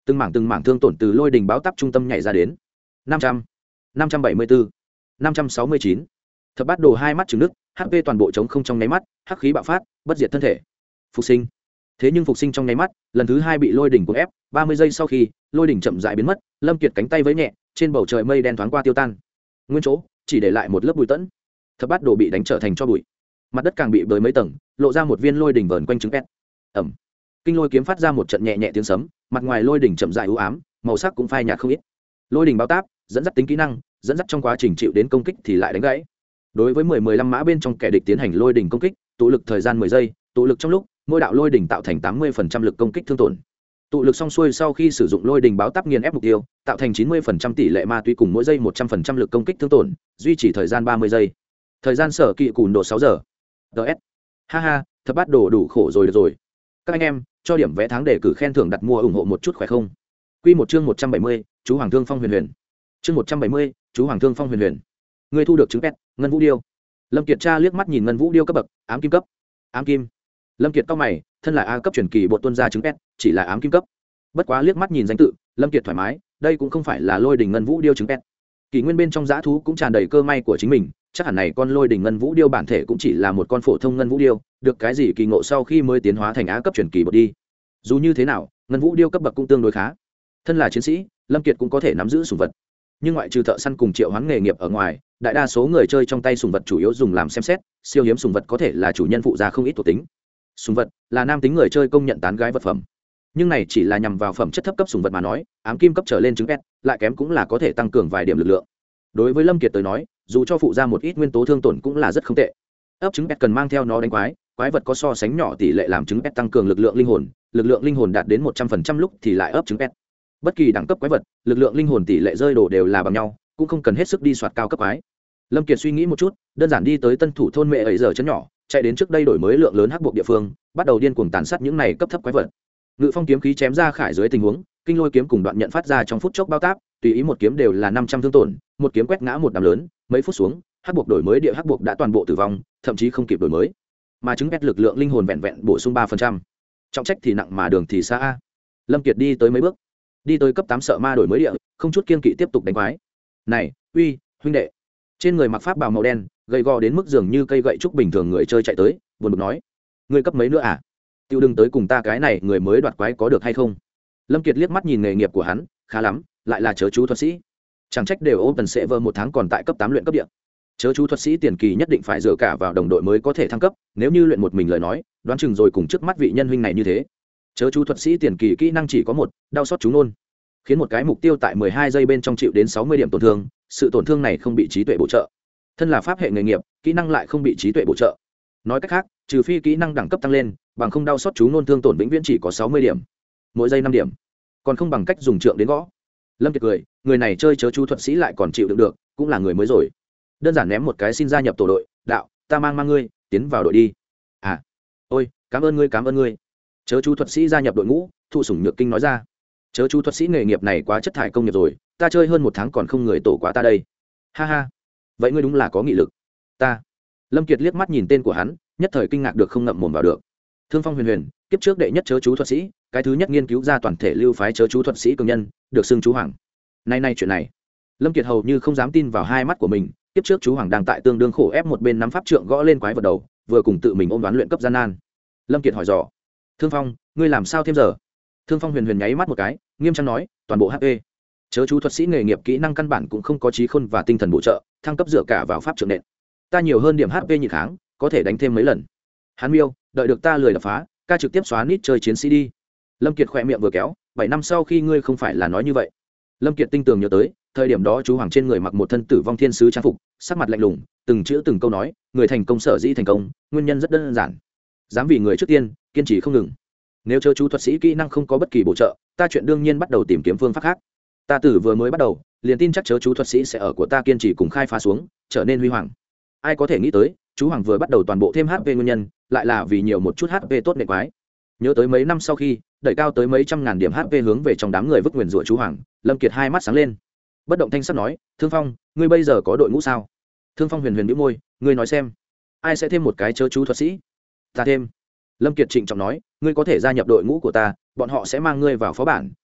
từng mảng thương tổn từ lôi đình báo táp trung tâm nhảy ra đến. 500, 574, 569. Thập bát đồ hai mắt trừng nước, HP toàn bộ trống không trong nháy mắt, hắc khí bạo phát, bất diệt thân thể. Phục sinh. Thế nhưng phục sinh trong nháy mắt, lần thứ hai bị lôi đỉnh cuốn ép, 30 giây sau khi, lôi đỉnh chậm rãi biến mất, Lâm Kiệt cánh tay vẫy nhẹ, trên bầu trời mây đen thoáng qua tiêu tan. Nguyên chỗ, chỉ để lại một lớp bụi tẫn. Thập bát đồ bị đánh trở thành tro bụi. Mặt đất càng bị bới mấy tầng, lộ ra một viên lôi đỉnh vờn quanh trứng pet. Ầm. Kinh lôi kiếm phát ra một trận nhẹ nhẹ tiếng sấm, mặt ngoài lôi đỉnh chậm rãi u ám, màu sắc cũng phai nhạt không ít. Lôi đỉnh báo táp, dẫn dắt tính kỹ năng, dẫn dắt trong quá trình chịu đến công kích thì lại đánh gãy. Đối với 10-15 mã bên trong kẻ địch tiến hành lôi đỉnh công kích, tụ lực thời gian 10 giây, tụ lực trong lúc, mỗi đạo lôi đỉnh tạo thành 80% lực công kích thương tổn. Tụ lực xong xuôi sau khi sử dụng lôi đỉnh báo táp nghiền ép mục tiêu, tạo thành 90% tỷ lệ ma túy cùng mỗi giây 100% lực công kích thương tổn, duy trì thời gian 30 giây. Thời gian sở kỵ cùn độ 6 giờ. DS. Ha ha, thập bát đồ đủ khổ rồi được rồi. Các anh em, cho điểm vé tháng để cử khen thưởng đặt mua ủng hộ một chút khỏe không? Quy một chương 170, chú Hoàng Thương Phong Huyền Huyền. Chương 170, chú Hoàng Thương Phong Huyền Huyền. Ngươi thu được trứng pet, ngân vũ điêu. Lâm Kiệt tra liếc mắt nhìn ngân vũ điêu cấp bậc, ám kim cấp. Ám kim. Lâm Kiệt cau mày, thân là A cấp truyền kỳ bột tuân ra trứng pet, chỉ là ám kim cấp. Bất quá liếc mắt nhìn danh tự, Lâm Kiệt thoải mái, đây cũng không phải là lôi đỉnh ngân vũ điêu trứng pet. Kỷ nguyên bên trong dã thú cũng tràn đầy cơ may của chính mình, chắc hẳn này con lôi đỉnh ngân vũ điêu bản thể cũng chỉ là một con phổ thông ngân vũ điêu, được cái gì kỳ ngộ sau khi mới tiến hóa thành A cấp truyền kỳ bột đi. Dù như thế nào, ngân vũ điêu cấp bậc cũng tương đối khá. Thân là chiến sĩ, Lâm Kiệt cũng có thể nắm giữ sủng vật. Nhưng ngoại trừ thợ săn cùng triệu hoán nghề nghiệp ở ngoài, đại đa số người chơi trong tay sủng vật chủ yếu dùng làm xem xét, siêu hiếm sủng vật có thể là chủ nhân phụ gia không ít thuộc tính. Sủng vật là nam tính người chơi công nhận tán gái vật phẩm, nhưng này chỉ là nhằm vào phẩm chất thấp cấp sủng vật mà nói, ám kim cấp trở lên trứng pet lại kém cũng là có thể tăng cường vài điểm lực lượng. Đối với Lâm Kiệt tới nói, dù cho phụ ra một ít nguyên tố thương tổn cũng là rất không tệ. Ấp trứng pet cần mang theo nó đánh quái vật có so sánh nhỏ tỷ lệ làm trứng pet tăng cường lực lượng linh hồn đạt đến 100% lúc thì lại ấp trứng pet. Bất kỳ đẳng cấp quái vật, lực lượng linh hồn tỷ lệ rơi đồ đều là bằng nhau, cũng không cần hết sức đi soạt cao cấp quái. Lâm Kiệt suy nghĩ một chút, đơn giản đi tới tân thủ thôn mẹ ấy giờ chấn nhỏ, chạy đến trước đây đổi mới lượng lớn hắc buộc địa phương, bắt đầu điên cuồng tàn sát những này cấp thấp quái vật. Ngự phong kiếm khí chém ra khải dưới tình huống, kinh lôi kiếm cùng đoạn nhận phát ra trong phút chốc bao táp, tùy ý một kiếm đều là 500 thương tổn, một kiếm quét ngã một đám lớn, mấy phút xuống, hắc buộc đổi mới địa hắc buộc đã toàn bộ tử vong, thậm chí không kịp đổi mới. Mà chứng pet lực lượng linh hồn vẹn vẹn bổ sung 3%. Trọng trách thì nặng mà đường thì xa a. Lâm Kiệt đi tới mấy bước, đi tới cấp 8 sợ ma đổi mới địa, không chút kiên kỵ tiếp tục đánh quái. Này, uy, huynh đệ. Trên người mặc pháp bào màu đen, gầy gò đến mức dường như cây gậy trúc bình thường người chơi chạy tới, buồn bực nói: "Ngươi cấp mấy nữa à? Tiêu đừng tới cùng ta cái này người mới đoạt quái có được hay không?" Lâm Kiệt liếc mắt nhìn nghề nghiệp của hắn, khá lắm, lại là chớ chú thuật sĩ. Chẳng trách đều open server một tháng còn tại cấp 8 luyện cấp địa. Chớ chú thuật sĩ tiền kỳ nhất định phải dựa cả vào đồng đội mới có thể thăng cấp, nếu như luyện một mình lời nói, đoán chừng rồi cùng trước mắt vị nhân huynh này như thế. Chớ chú thuật sĩ tiền kỳ kỹ năng chỉ có một, đau xót chú nôn, khiến một cái mục tiêu tại 12 giây bên trong chịu đến 60 điểm tổn thương, sự tổn thương này không bị trí tuệ bổ trợ. Thân là pháp hệ nghề nghiệp, kỹ năng lại không bị trí tuệ bổ trợ. Nói cách khác, trừ phi kỹ năng đẳng cấp tăng lên, bằng không đau xót chú nôn thương tổn vĩnh viễn chỉ có 60 điểm, mỗi giây 5 điểm, còn không bằng cách dùng trượng đến gõ. Lâm Kiệt cười, người này chơi chớ chú thuật sĩ lại còn chịu đựng được, cũng là người mới rồi. Đơn giản ném một cái xin gia nhập tổ đội, đạo, ta mang ngươi tiến vào đội đi. À, ôi, cảm ơn ngươi. Chớ chú thuật sĩ gia nhập đội ngũ, thụ sủng nhược kinh nói ra. Chớ chú thuật sĩ nghề nghiệp này quá chất thải công nghiệp rồi, ta chơi hơn 1 tháng còn không người tổ quá ta đây. Ha ha, vậy ngươi đúng là có nghị lực. Ta. Lâm Kiệt liếc mắt nhìn tên của hắn, nhất thời kinh ngạc được không ngậm mồm vào được. Thương Phong Huyền Huyền, kiếp trước đệ nhất chớ chú thuật sĩ, cái thứ nhất nghiên cứu ra toàn thể lưu phái chớ chú thuật sĩ cường nhân, được xưng chú hoàng. Nay chuyện này, Lâm Kiệt hầu như không dám tin vào hai mắt của mình, kiếp trước chú hoàng đang tại tương đương khổ ép một bên nắm pháp trượng gõ lên quái vật đầu, vừa cùng tự mình ôm đoán luyện cấp gian nan. Lâm Kiệt hỏi dò: "Thương Phong, ngươi làm sao thêm giờ?" Thương Phong Huyền Huyền nháy mắt một cái, nghiêm trang nói: "Toàn bộ HP. Chớ chú thuật sĩ nghề nghiệp kỹ năng căn bản cũng không có trí khôn và tinh thần bổ trợ, thăng cấp dựa cả vào pháp trượng nện. Ta nhiều hơn điểm HP nhị kháng, có thể đánh thêm mấy lần." Hắn miêu, đợi được ta lười đập phá, ca trực tiếp xóa nít chơi chiến sĩ đi. Lâm Kiệt khỏe miệng vừa kéo, 7 năm sau khi ngươi không phải là nói như vậy. Lâm Kiệt tinh tường nhớ tới, thời điểm đó chú hoàng trên người mặc một thân tử vong thiên sứ trang phục, sắc mặt lạnh lùng, từng chữ từng câu nói, người thành công sở dĩ thành công, nguyên nhân rất đơn giản. Dám vì người trước tiên, kiên trì không ngừng. Nếu chớ chú thuật sĩ kỹ năng không có bất kỳ bổ trợ, ta chuyện đương nhiên bắt đầu tìm kiếm phương pháp khác. Ta tử vừa mới bắt đầu, liền tin chắc chớ chú thuật sĩ sẽ ở của ta kiên trì cùng khai phá xuống, trở nên huy hoàng. Ai có thể nghĩ tới, chú hoàng vừa bắt đầu toàn bộ thêm HP nguyên nhân, lại là vì nhiều một chút HP tốt nệ quái. Nhớ tới mấy năm sau khi đẩy cao tới mấy trăm ngàn điểm HP hướng về trong đám người vứt nguyền rủa chú hoàng, Lâm Kiệt hai mắt sáng lên. Bất động thanh sắc nói: "Thương Phong, ngươi bây giờ có đội ngũ sao?" Thương Phong huyền huyền bĩu môi, "Ngươi nói xem, ai sẽ thêm một cái chớ chú thuật sĩ?" "Ta thêm." Lâm Kiệt trịnh trọng nói: "Ngươi có thể gia nhập đội ngũ của ta, bọn họ sẽ mang ngươi vào phó bản,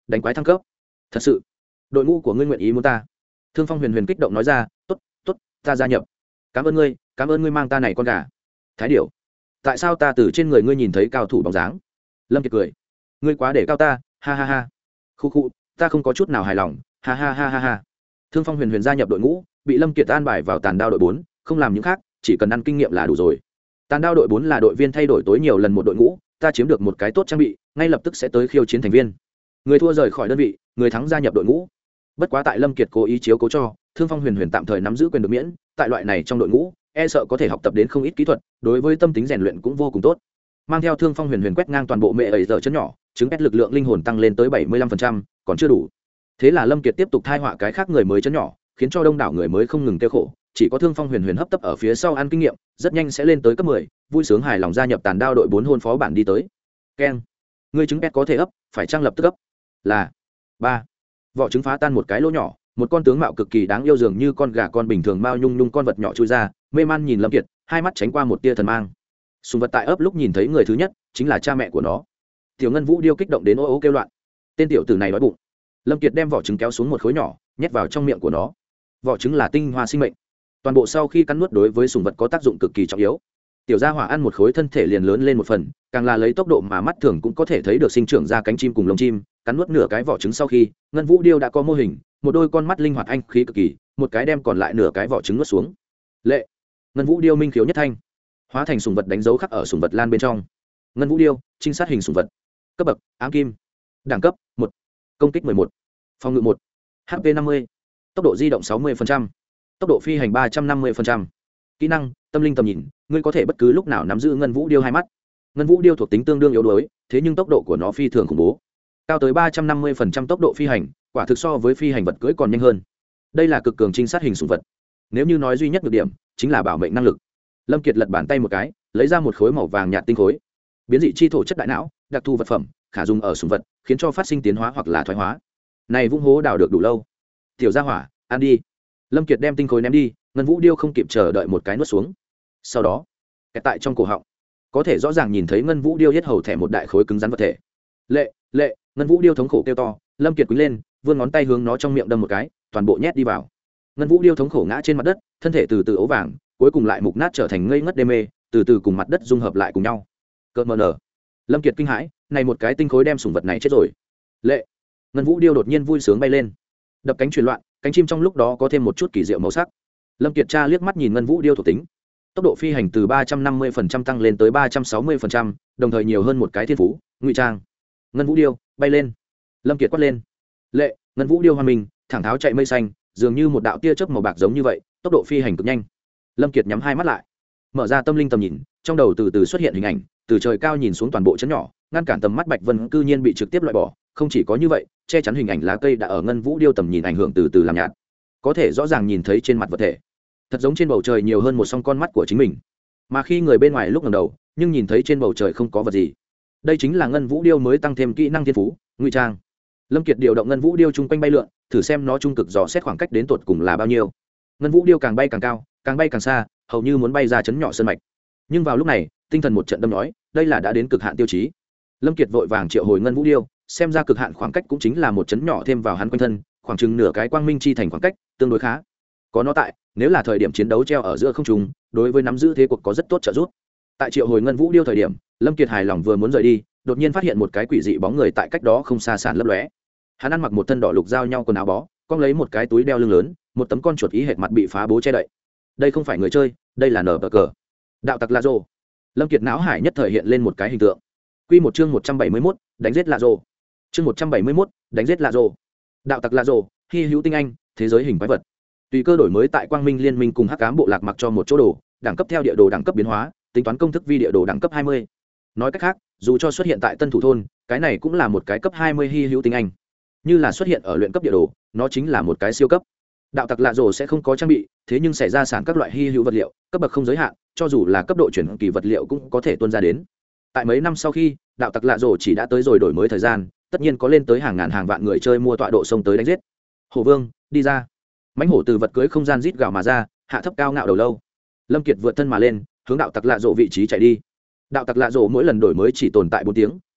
đánh quái thăng cấp. Thật sự, đội ngũ của ngươi nguyện ý muốn ta. Thương Phong Huyền Huyền kích động nói ra, tốt, tốt, ta gia nhập. Cảm ơn ngươi mang ta này con gà. Thái điểu, tại sao ta từ trên người ngươi nhìn thấy cao thủ bóng dáng? Lâm Kiệt cười, ngươi quá để cao ta, ha ha ha. Khu khu, ta không có chút nào hài lòng, ha ha ha ha ha. Thương Phong Huyền Huyền gia nhập đội ngũ, bị Lâm Kiệt an bài vào Tàn Đao đội 4, không làm những khác, chỉ cần ăn kinh nghiệm là đủ rồi. Tàn Đao đội 4 là đội viên thay đổi tối nhiều lần một đội ngũ, ta chiếm được một cái tốt trang bị, ngay lập tức sẽ tới khiêu chiến thành viên. Người thua rời khỏi đơn vị, người thắng gia nhập đội ngũ. Bất quá tại Lâm Kiệt cố ý chiếu cố cho, Thương Phong Huyền Huyền tạm thời nắm giữ quyền được miễn, tại loại này trong đội ngũ, e sợ có thể học tập đến không ít kỹ thuật, đối với tâm tính rèn luyện cũng vô cùng tốt. Mang theo Thương Phong Huyền Huyền quét ngang toàn bộ mẹ ấy giờ chấn nhỏ, chứng ép lực lượng linh hồn tăng lên tới 75%, còn chưa đủ. Thế là Lâm Kiệt tiếp tục thai họa cái khác người mới chấn nhỏ, khiến cho đông đảo người mới không ngừng tiêu khổ, chỉ có Thương Phong Huyền Huyền hấp tấp ở phía sau ăn kinh nghiệm, rất nhanh sẽ lên tới cấp 10, vui sướng hài lòng gia nhập Tàn Đao đội 4 hôn phó bản đi tới. Keng, ngươi trứng ép có thể ấp, phải trang lập tức ấp. Là 3. Vỏ trứng phá tan một cái lỗ nhỏ, một con tướng mạo cực kỳ đáng yêu dường như con gà con bình thường mao nhung nhung con vật nhỏ chui ra, mê man nhìn Lâm Kiệt, hai mắt tránh qua một tia thần mang. Sùng vật tại ấp lúc nhìn thấy người thứ nhất chính là cha mẹ của nó. Tiểu Ngân Vũ điêu kích động đến ố ố kêu loạn. Tên tiểu tử này đói bụng. Lâm Kiệt đem vỏ trứng kéo xuống một khối nhỏ, nhét vào trong miệng của nó. Vỏ trứng là tinh hoa sinh mệnh, toàn bộ sau khi cắn nuốt đối với sùng vật có tác dụng cực kỳ trọng yếu. Tiểu gia hỏa ăn một khối thân thể liền lớn lên một phần, càng là lấy tốc độ mà mắt thường cũng có thể thấy được sinh trưởng ra cánh chim cùng lông chim. Cắn nuốt nửa cái vỏ trứng sau khi, Ngân Vũ điêu đã có mô hình, một đôi con mắt linh hoạt anh khí cực kỳ, một cái đem còn lại nửa cái vỏ trứng nuốt xuống. Lệ, Ngân Vũ điêu minh khiếu nhất thanh, hóa thành sùng vật đánh dấu khắc ở sùng vật lan bên trong. Ngân Vũ điêu, trinh sát hình sùng vật, cấp bậc ám kim, đẳng cấp 1, công kích 11, phòng ngự 1, HP 50, tốc độ di động 60%, tốc độ phi hành 350%. Kỹ năng tâm linh tầm nhìn, ngươi có thể bất cứ lúc nào nắm giữ Ngân Vũ điêu hai mắt. Ngân Vũ điêu thuộc tính tương đương yếu đuối, thế nhưng tốc độ của nó phi thường khủng bố, cao tới 350% tốc độ phi hành, quả thực so với phi hành vật cưỡi còn nhanh hơn. Đây là cực cường trinh sát hình sùng vật. Nếu như nói duy nhất nhược điểm chính là bảo mệnh năng lực. Lâm Kiệt lật bàn tay một cái, lấy ra một khối màu vàng nhạt tinh khối. Biến dị chi thổ chất đại não, đặc thù vật phẩm, khả dùng ở sùng vật, khiến cho phát sinh tiến hóa hoặc là thoái hóa. Này vung hố đào được đủ lâu. Tiểu gia hỏa, ăn đi. Lâm Kiệt đem tinh khối ném đi, Ngân Vũ điêu không kịp chờ đợi một cái nuốt xuống. Sau đó, kẹt tại trong cổ họng, có thể rõ ràng nhìn thấy Ngân Vũ điêu yết hầu thẻ một đại khối cứng rắn vật thể. Lệ, Ngân Vũ điêu thống khổ kêu to, Lâm Kiệt quỳ lên, vươn ngón tay hướng nó trong miệng đâm một cái, toàn bộ nhét đi vào. Ngân Vũ điêu thống khổ ngã trên mặt đất, thân thể từ từ ố vàng, cuối cùng lại mục nát trở thành ngây ngất đê mê, từ từ cùng mặt đất dung hợp lại cùng nhau. Cơn mờ nở. Lâm Kiệt kinh hãi, này một cái tinh khối đem sủng vật này chết rồi. Lệ. Ngân Vũ điêu đột nhiên vui sướng bay lên, đập cánh chuyển loạn, cánh chim trong lúc đó có thêm một chút kỳ diệu màu sắc. Lâm Kiệt tra liếc mắt nhìn Ngân Vũ điêu thuộc tính, tốc độ phi hành từ 350% tăng lên tới 360%, đồng thời nhiều hơn một cái thiên phú, ngụy trang. Ngân Vũ điêu, bay lên. Lâm Kiệt quát lên. Lệ, Ngân Vũ điêu hoa mình, thẳng tháo chạy mây xanh, dường như một đạo tia chớp màu bạc giống như vậy, tốc độ phi hành cực nhanh. Lâm Kiệt nhắm hai mắt lại, mở ra tâm linh tầm nhìn, trong đầu từ từ xuất hiện hình ảnh, từ trời cao nhìn xuống toàn bộ chấn nhỏ, ngăn cản tầm mắt Bạch Vân cư nhiên bị trực tiếp loại bỏ. Không chỉ có như vậy, che chắn hình ảnh lá cây đã ở Ngân Vũ điêu tầm nhìn ảnh hưởng từ từ làm nhạt, có thể rõ ràng nhìn thấy trên mặt vật thể, thật giống trên bầu trời nhiều hơn một song con mắt của chính mình. Mà khi người bên ngoài lúc ngẩng đầu, nhưng nhìn thấy trên bầu trời không có vật gì. Đây chính là Ngân Vũ điêu mới tăng thêm kỹ năng thiên phú, ngụy trang. Lâm Kiệt điều động Ngân Vũ điêu chung quanh bay lượn, thử xem nó trung cực dò xét khoảng cách đến tột cùng là bao nhiêu. Ngân Vũ điêu càng bay càng cao, càng bay càng xa, hầu như muốn bay ra chấn nhỏ sơn mạch. Nhưng vào lúc này, tinh thần một trận đâm nói, đây là đã đến cực hạn tiêu chí. Lâm Kiệt vội vàng triệu hồi Ngân Vũ điêu, xem ra cực hạn khoảng cách cũng chính là một chấn nhỏ thêm vào hắn quanh thân, khoảng chừng nửa cái quang minh chi thành khoảng cách, tương đối khá. Có nó tại, nếu là thời điểm chiến đấu treo ở giữa không trung, đối với nắm giữ thế cuộc có rất tốt trợ giúp. Tại triệu hồi Ngân Vũ điêu thời điểm, Lâm Kiệt hài lòng vừa muốn rời đi, đột nhiên phát hiện một cái quỷ dị bóng người tại cách đó không xa sàn lấp lóe. Hắn ăn mặc một thân đỏ lục giao nhau quần áo bó, cong lấy một cái túi đeo lưng lớn, một tấm con chuột ý hệt mặt bị phá bố che đậy. Đây không phải người chơi, đây là nở cờ. Đạo tặc La Rô. Lâm Kiệt não hải nhất thời hiện lên một cái hình tượng. Quy một chương 171, đánh giết La Rô. Chương 171, đánh giết La Rô. Đạo tặc La Rô, hi hữu tinh anh, thế giới hình quái vật. Tùy cơ đổi mới tại Quang Minh Liên Minh cùng Hắc Ám Bộ Lạc mặc cho một chỗ đồ, đẳng cấp theo địa đồ đẳng cấp biến hóa, tính toán công thức vi địa đồ đẳng cấp 20. Nói cách khác, dù cho xuất hiện tại Tân Thủ thôn, cái này cũng là một cái cấp 20 hi hữu tinh anh. Như là xuất hiện ở luyện cấp địa đồ, nó chính là một cái siêu cấp. Đạo tặc Lạ Rồ sẽ không có trang bị, thế nhưng xảy ra sản các loại hi hữu vật liệu, cấp bậc không giới hạn, cho dù là cấp độ chuyển kỳ vật liệu cũng có thể tuôn ra đến. Tại mấy năm sau khi, đạo tặc Lạ Rồ chỉ đã tới rồi đổi mới thời gian, tất nhiên có lên tới hàng ngàn hàng vạn người chơi mua tọa độ sông tới đánh giết. Hổ Vương, đi ra. Mãnh hổ từ vật cưới không gian rít gào mà ra, hạ thấp cao ngạo đầu lâu. Lâm Kiệt vượt thân mà lên, hướng đạo tặc Lạ Rồ vị trí chạy đi. Đạo tặc Lạ Rồ mỗi lần đổi mới chỉ tồn tại 4 tiếng,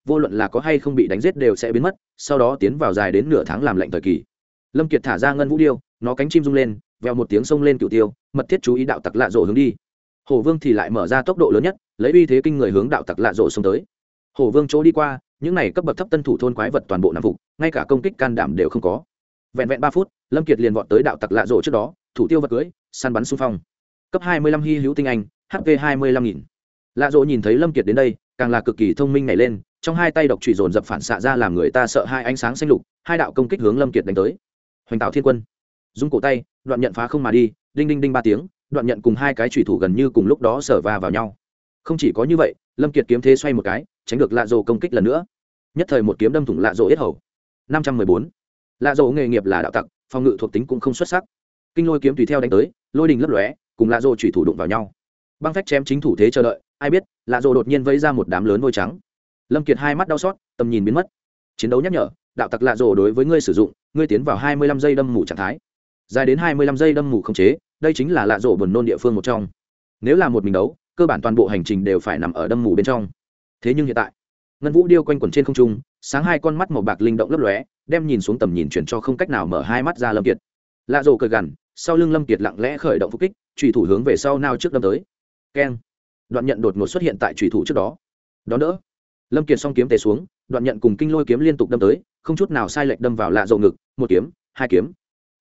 vô luận là có hay không bị đánh giết đều sẽ biến mất, sau đó tiến vào dài đến nửa tháng làm lạnh thời kỳ. Lâm Kiệt thả ra ngân vũ điêu, nó cánh chim rung lên, vèo một tiếng xông lên cựu tiêu, mật thiết chú ý đạo tặc lạ rổ hướng đi. Hổ Vương thì lại mở ra tốc độ lớn nhất, lấy uy thế kinh người hướng đạo tặc lạ rổ xông tới. Hổ Vương chỗ đi qua, những này cấp bậc thấp tân thủ thôn quái vật toàn bộ nằm phục, ngay cả công kích can đảm đều không có. Vẹn vẹn 3 phút, Lâm Kiệt liền vọt tới đạo tặc lạ rổ trước đó, thủ tiêu vật cưỡi, săn bắn xung phong. Cấp 25 hy hữu tinh anh, HP 25.000. Lạ rổ nhìn thấy Lâm Kiệt đến đây, càng là cực kỳ thông minh nhảy lên, trong hai tay độc chủy dồn dập phản xạ ra làm người ta sợ hai ánh sáng xanh lục, hai đạo công kích hướng Lâm Kiệt đánh tới. Hoành Tạo Thiên Quân, dung cổ tay, đoạn nhận phá không mà đi, đinh đinh đinh 3 tiếng, đoạn nhận cùng hai cái chủy thủ gần như cùng lúc đó sở va vào nhau. Không chỉ có như vậy, Lâm Kiệt kiếm thế xoay một cái, tránh được lạ rổ công kích lần nữa. Nhất thời một kiếm đâm thủng lạ rổ yết hầu. 514. Lạ rổ nghề nghiệp là đạo tặc, phòng ngự thuộc tính cũng không xuất sắc. Kinh lôi kiếm tùy theo đánh tới, lôi đình lấp lóe, cùng lạ rổ chủy thủ đụng vào nhau. Băng phách chém chính thủ thế chờ đợi, ai biết, lạ rổ đột nhiên vẫy ra một đám lớn vôi trắng. Lâm Kiệt hai mắt đau xót, tầm nhìn biến mất. Chiến đấu nhắc nhở, đạo tặc lạ rổ đối với ngươi sử dụng, ngươi tiến vào 25 giây đâm mù trạng thái. Dài đến 25 giây đâm mù không chế, đây chính là lạ rổ buồn nôn địa phương một trong. Nếu là một mình đấu, cơ bản toàn bộ hành trình đều phải nằm ở đâm mù bên trong. Thế nhưng hiện tại, ngân vũ điêu quanh quẩn trên không trung, sáng hai con mắt màu bạc linh động lấp lóe, đem nhìn xuống tầm nhìn chuyển cho không cách nào mở hai mắt ra Lâm Kiệt. Lạ rổ cười gằn, sau lưng Lâm Kiệt lặng lẽ khởi động phục kích, chủy thủ hướng về sau nao trước đâm tới. Keng! Đoạn nhận đột ngột xuất hiện tại chủy thủ trước đó. Đón đỡ. Lâm Kiệt song kiếm tề xuống, đoạn nhận cùng kinh lôi kiếm liên tục đâm tới, không chút nào sai lệch đâm vào lạ rổ ngực, một kiếm, hai kiếm.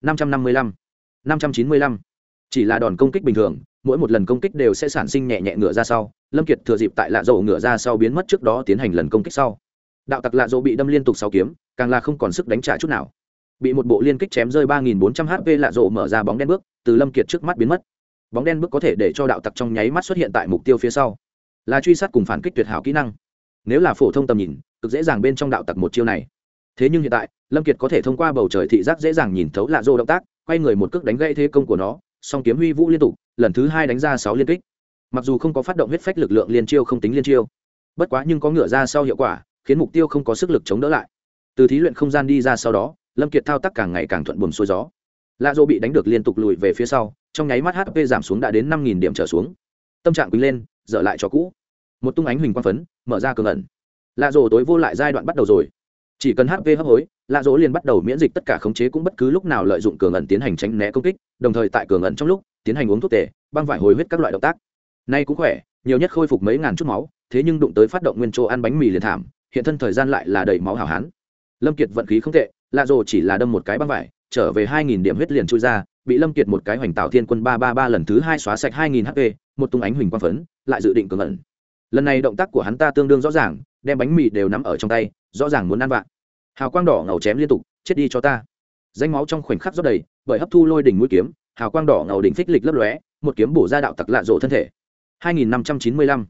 555, 595. Chỉ là đòn công kích bình thường, mỗi một lần công kích đều sẽ sản sinh nhẹ nhẹ ngựa ra sau. Lâm Kiệt thừa dịp tại lạ rổ ngựa ra sau biến mất trước đó tiến hành lần công kích sau. Đạo tặc lạ rổ bị đâm liên tục 6 kiếm, càng là không còn sức đánh trả chút nào. Bị một bộ liên kích chém rơi 3400 HP, lạ rổ mở ra bóng đen bước, từ Lâm Kiệt trước mắt biến mất. Bóng đen bước có thể để cho đạo tặc trong nháy mắt xuất hiện tại mục tiêu phía sau, là truy sát cùng phản kích tuyệt hảo kỹ năng. Nếu là phổ thông tầm nhìn, cực dễ dàng bên trong đạo tặc một chiêu này. Thế nhưng hiện tại, Lâm Kiệt có thể thông qua bầu trời thị giác dễ dàng nhìn thấu lạ rổ động tác, quay người một cước đánh gãy thế công của nó, song kiếm huy vũ liên tục, lần thứ 2 đánh ra 6 liên kích. Mặc dù không có phát động huyết phách lực lượng liên chiêu không tính liên chiêu, bất quá nhưng có ngựa ra sau hiệu quả, khiến mục tiêu không có sức lực chống đỡ lại. Từ thí luyện không gian đi ra sau đó, Lâm Kiệt thao tác càng ngày càng thuận buồm xuôi gió. Lạ rổ bị đánh được liên tục lùi về phía sau, trong nháy mắt HP giảm xuống đã đến 5000 điểm trở xuống. Tâm trạng quỳnh lên, dở lại cho cũ. Một tung ánh huỳnh quang phấn, mở ra cường ẩn. Lạ rổ tối vô lại giai đoạn bắt đầu rồi. Chỉ cần HP hấp hối, lạ rổ liền bắt đầu miễn dịch tất cả khống chế cũng bất cứ lúc nào lợi dụng cường ẩn tiến hành tránh né công kích, đồng thời tại cường ẩn trong lúc tiến hành uống thuốc tề, băng vải hồi huyết các loại động tác. Nay cũng khỏe, nhiều nhất khôi phục mấy ngàn chút máu, thế nhưng đụng tới phát động nguyên chỗ ăn bánh mì liền thảm, hiện thân thời gian lại là đầy máu hảo hán. Lâm Kiệt vận khí không tệ, lạ rổ chỉ là đâm một cái băng vải, trở về 2000 điểm huyết liền chui ra, bị Lâm Kiệt một cái Hoành Tạo Thiên Quân 333 lần thứ 2 xóa sạch 2000 HP, một tung ánh huỳnh quang phấn, lại dự định cường ẩn. Lần này động tác của hắn ta tương đương rõ ràng, đem bánh mì đều nắm ở trong tay, rõ ràng muốn ăn vạ. Hào quang đỏ ngầu chém liên tục, chết đi cho ta. Danh máu trong khoảnh khắc rót đầy, bởi hấp thu lôi đỉnh mũi kiếm, hào quang đỏ ngầu đỉnh phích lịch lấp lóe, một kiếm bổ ra đạo tặc lạ rổ thân thể. 2595,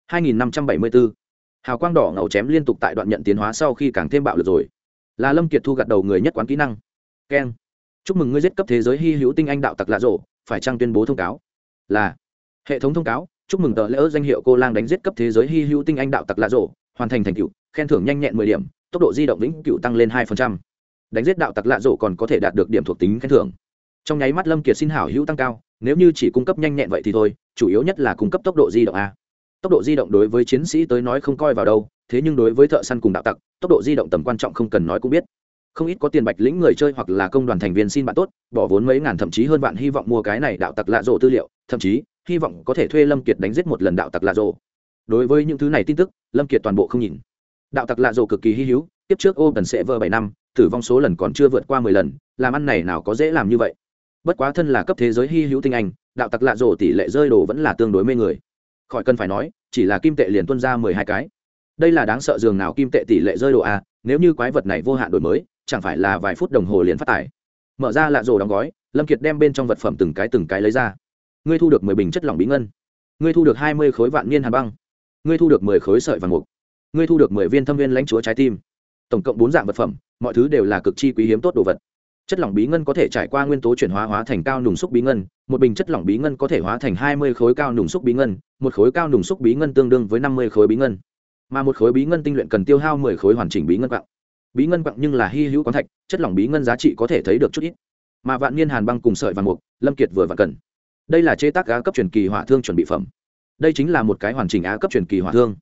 2574. Hào quang đỏ ngầu chém liên tục tại đoạn nhận tiến hóa sau khi càng thêm bạo lực rồi. Là Lâm Kiệt thu gặt đầu người nhất quán kỹ năng. Keng. Chúc mừng ngươi giết cấp thế giới hy hữu tinh anh đạo tặc lạ rổ, phải chăng tuyên bố thông cáo? Là. Hệ thống thông cáo, chúc mừng tờ lễ danh hiệu cô lang đánh giết cấp thế giới hy hữu tinh anh đạo tặc lạ rổ, hoàn thành thành tựu, khen thưởng nhanh nhẹn 10 điểm, tốc độ di động vĩnh cửu tăng lên 2%. Đánh giết đạo tặc lạ rổ còn có thể đạt được điểm thuộc tính khen thưởng. Trong nháy mắt Lâm Kiệt xin hảo hữu tăng cao, nếu như chỉ cung cấp nhanh nhẹn vậy thì thôi, chủ yếu nhất là cung cấp tốc độ di động a. Tốc độ di động đối với chiến sĩ tới nói không coi vào đâu, thế nhưng đối với thợ săn cùng đạo tặc, tốc độ di động tầm quan trọng không cần nói cũng biết. Không ít có tiền bạch lĩnh người chơi hoặc là công đoàn thành viên xin bạn tốt, bỏ vốn mấy ngàn thậm chí hơn vạn hy vọng mua cái này đạo tặc lạ rổ tư liệu, thậm chí hy vọng có thể thuê Lâm Kiệt đánh giết một lần đạo tặc lạ rổ. Đối với những thứ này tin tức, Lâm Kiệt toàn bộ không nhìn. Đạo tặc lạ rổ cực kỳ hi hữu, tiếp trước Open Server 7 năm, tử vong số lần còn chưa vượt qua 10 lần, làm ăn này nào có dễ làm như vậy. Bất quá thân là cấp thế giới hi hữu tinh anh, đạo tặc lạ rổ tỷ lệ rơi đồ vẫn là tương đối mê người. Khỏi cần phải nói, chỉ là kim tệ liền tuôn ra 12 cái. Đây là đáng sợ dường nào kim tệ tỷ lệ rơi đồ a, nếu như quái vật này vô hạn đổi mới, chẳng phải là vài phút đồng hồ liền phát tải. Mở ra lạ rổ đóng gói, Lâm Kiệt đem bên trong vật phẩm từng cái lấy ra. Ngươi thu được 10 bình chất lỏng bí ngân, ngươi thu được 20 khối vạn niên hàn băng, ngươi thu được 10 khối sợi vàng mục, ngươi thu được 10 viên thâm viên lãnh chúa trái tim. Tổng cộng 4 dạng vật phẩm, mọi thứ đều là cực chi quý hiếm tốt đồ vật. Chất lỏng bí ngân có thể trải qua nguyên tố chuyển hóa thành cao nùng xúc bí ngân, một bình chất lỏng bí ngân có thể hóa thành 20 khối cao nùng xúc bí ngân, một khối cao nùng xúc bí ngân tương đương với 50 khối bí ngân. Mà một khối bí ngân tinh luyện cần tiêu hao 10 khối hoàn chỉnh bí ngân quặng. Bí ngân quặng nhưng là hy hữu khoáng thạch, chất lỏng bí ngân giá trị có thể thấy được chút ít. Mà vạn niên hàn băng cùng sợi vàng mục, Lâm Kiệt vừa vặn cần. Đây là chế tác á cấp truyền kỳ hỏa thương chuẩn bị phẩm. Đây chính là một cái hoàn chỉnh á cấp truyền kỳ hỏa thương.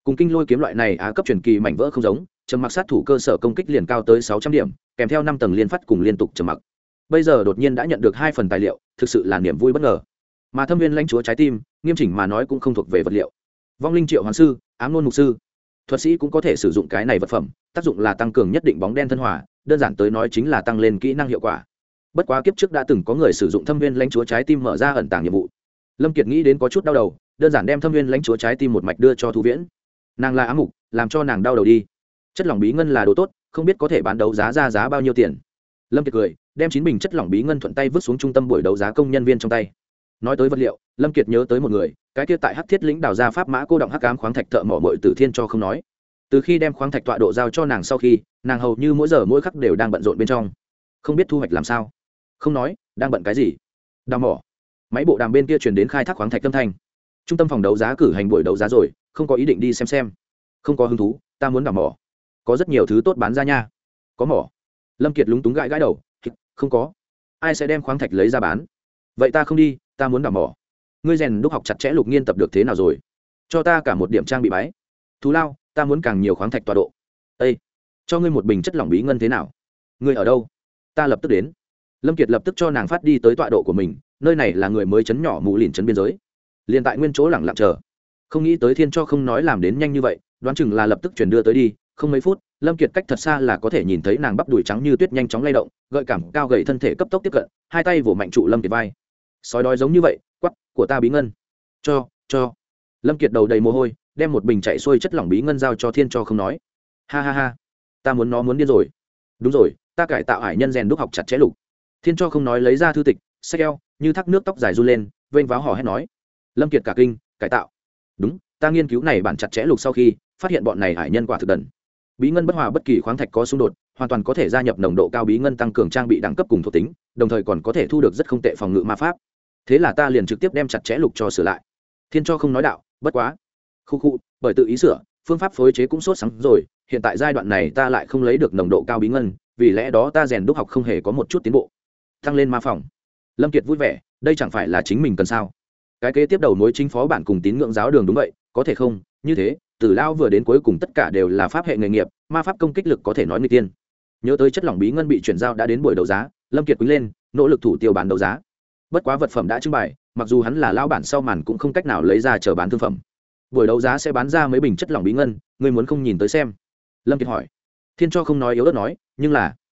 cùng kinh lôi kiếm loại này á cấp truyền kỳ mảnh vỡ không giống, trầm mặc sát thủ cơ sở công kích liền cao tới 600 điểm, kèm theo 5 tầng liên phát cùng liên tục trầm mặc. Bây giờ đột nhiên đã nhận được 2 phần tài liệu, thực sự là niềm vui bất ngờ. Mà Thâm Viên lãnh chúa trái tim, nghiêm chỉnh mà nói cũng không thuộc về vật liệu. Vong linh triệu hoán sư, ám nôn mục sư, thuật sĩ cũng có thể sử dụng cái này vật phẩm, tác dụng là tăng cường nhất định bóng đen thân hỏa, đơn giản tới nói chính là tăng lên kỹ năng hiệu quả. Bất quá kiếp trước đã từng có người sử dụng Thâm Viên lãnh chúa trái tim mở ra ẩn tàng nhiệm vụ. Lâm Kiệt nghĩ đến có chút đau đầu, đơn giản đem Thâm Viên lãnh chúa trái tim một mạch đưa cho Thu Viễn. Nàng là ám mục, làm cho nàng đau đầu đi. Chất lỏng bí ngân là đồ tốt, không biết có thể bán đấu giá ra giá bao nhiêu tiền. Lâm Kiệt cười, đem 9 bình chất lỏng bí ngân thuận tay vứt xuống trung tâm buổi đấu giá công nhân viên trong tay. Nói tới vật liệu, Lâm Kiệt nhớ tới một người, cái kia tại Hắc Thiết lĩnh đào ra pháp mã cô động hắc ám khoáng thạch thợ mỏ muội Tử Thiên cho không nói. Từ khi đem khoáng thạch tọa độ giao cho nàng sau khi, nàng hầu như mỗi giờ mỗi khắc đều đang bận rộn bên trong, không biết thu hoạch làm sao. Không nói, đang bận cái gì? Đào mỏ. Máy bộ đàm bên kia truyền đến khai thác khoáng thạch âm thanh. Trung tâm phòng đấu giá cử hành buổi đấu giá rồi, không có ý định đi xem. Không có hứng thú, ta muốn đào mỏ. Có rất nhiều thứ tốt bán ra nha. Có mỏ. Lâm Kiệt lúng túng gãi đầu, không có. Ai sẽ đem khoáng thạch lấy ra bán? Vậy ta không đi, ta muốn đào mỏ. Ngươi rèn đúc học chặt chẽ Lục Nghiên tập được thế nào rồi? Cho ta cả một điểm trang bị bái. Thú lao, ta muốn càng nhiều khoáng thạch tọa độ. Ê, cho ngươi một bình chất lỏng bí ngân thế nào? Ngươi ở đâu? Ta lập tức đến. Lâm Kiệt lập tức cho nàng phát đi tới tọa độ của mình, nơi này là người mới trấn nhỏ mù lìn trấn biên giới. Liên tại nguyên chỗ lẳng lặng chờ. Không nghĩ tới Thiên cho không nói làm đến nhanh như vậy, đoán chừng là lập tức chuyển đưa tới đi, không mấy phút, Lâm Kiệt cách thật xa là có thể nhìn thấy nàng bắp đùi trắng như tuyết nhanh chóng lay động, gợi cảm cao gầy thân thể cấp tốc tiếp cận, hai tay vỗ mạnh trụ Lâm Kiệt vai. Sói đói giống như vậy, quắc, của ta bí ngân. Cho. Lâm Kiệt đầu đầy mồ hôi, đem một bình chạy xuôi chất lỏng bí ngân giao cho Thiên cho không nói. Ha, ta muốn nó muốn điên rồi. Đúng rồi, ta cải tạo hải nhân rèn đúc học chặt chẽ Lục. Thiên cho không nói lấy ra thư tịch, xách eo, như thác nước tóc dài du lên, vênh váo hò hét nói. Lâm Kiệt cả kinh, cải tạo. Đúng, ta nghiên cứu này bản chặt chẽ Lục sau khi phát hiện bọn này hải nhân quả thực đần. Bí ngân bất hòa bất kỳ khoáng thạch có xung đột, hoàn toàn có thể gia nhập nồng độ cao bí ngân tăng cường trang bị đẳng cấp cùng thuộc tính, đồng thời còn có thể thu được rất không tệ phòng ngự ma pháp. Thế là ta liền trực tiếp đem chặt chẽ Lục cho sửa lại. Thiên cho không nói đạo, bất quá. Khu, bởi tự ý sửa, phương pháp phối chế cũng sốt sắng rồi, hiện tại giai đoạn này ta lại không lấy được nồng độ cao bí ngân, vì lẽ đó ta rèn đúc học không hề có một chút tiến bộ. Tăng lên ma phòng. Lâm Kiệt vui vẻ, đây chẳng phải là chính mình cần sao? Cái kế tiếp đầu mối chính phó bản cùng tín ngưỡng giáo đường đúng vậy, có thể không? Như thế, từ lao vừa đến cuối cùng tất cả đều là pháp hệ nghề nghiệp, ma pháp công kích lực có thể nói người tiên. Nhớ tới chất lỏng bí ngân bị chuyển giao đã đến buổi đấu giá, Lâm Kiệt quýnh lên, nỗ lực thủ tiêu bán đấu giá. Bất quá vật phẩm đã trưng bày, mặc dù hắn là lao bản sau màn cũng không cách nào lấy ra chờ bán thương phẩm. Buổi đấu giá sẽ bán ra mấy bình chất lỏng bí ngân, ngươi muốn không nhìn tới xem? Lâm Kiệt hỏi. Thiên cho không nói yếu ớt nói, nhưng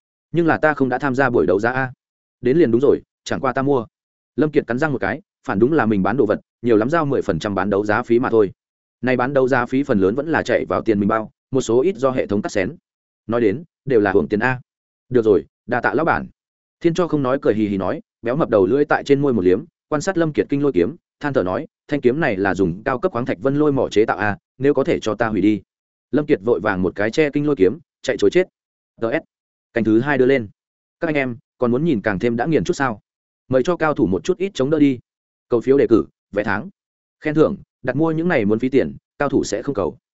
là ta không đã tham gia buổi đấu giá a. Đến liền đúng rồi, chẳng qua ta mua. Lâm Kiệt cắn răng một cái, phản đúng là mình bán đồ vật, nhiều lắm giao 10% bán đấu giá phí mà thôi. Này bán đấu giá phí phần lớn vẫn là chạy vào tiền mình bao, một số ít do hệ thống cắt xén. Nói đến, đều là hưởng tiền a. Được rồi, đa tạ lão bản. Thiên cho không nói cười hì hì nói, béo mập đầu lưỡi tại trên môi một liếm, quan sát Lâm Kiệt kinh lôi kiếm, than thở nói, thanh kiếm này là dùng cao cấp khoáng thạch vân lôi mỏ chế tạo a, nếu có thể cho ta hủy đi. Lâm Kiệt vội vàng một cái che kinh lôi kiếm, chạy trối chết. DS. Canh thứ 2 đưa lên. Các anh em, còn muốn nhìn càng thêm đã nghiền chút sao? Mời cho cao thủ một chút ít chống đỡ đi. Cầu phiếu đề cử, vé tháng, khen thưởng, đặt mua những này muốn phí tiền, cao thủ sẽ không cầu.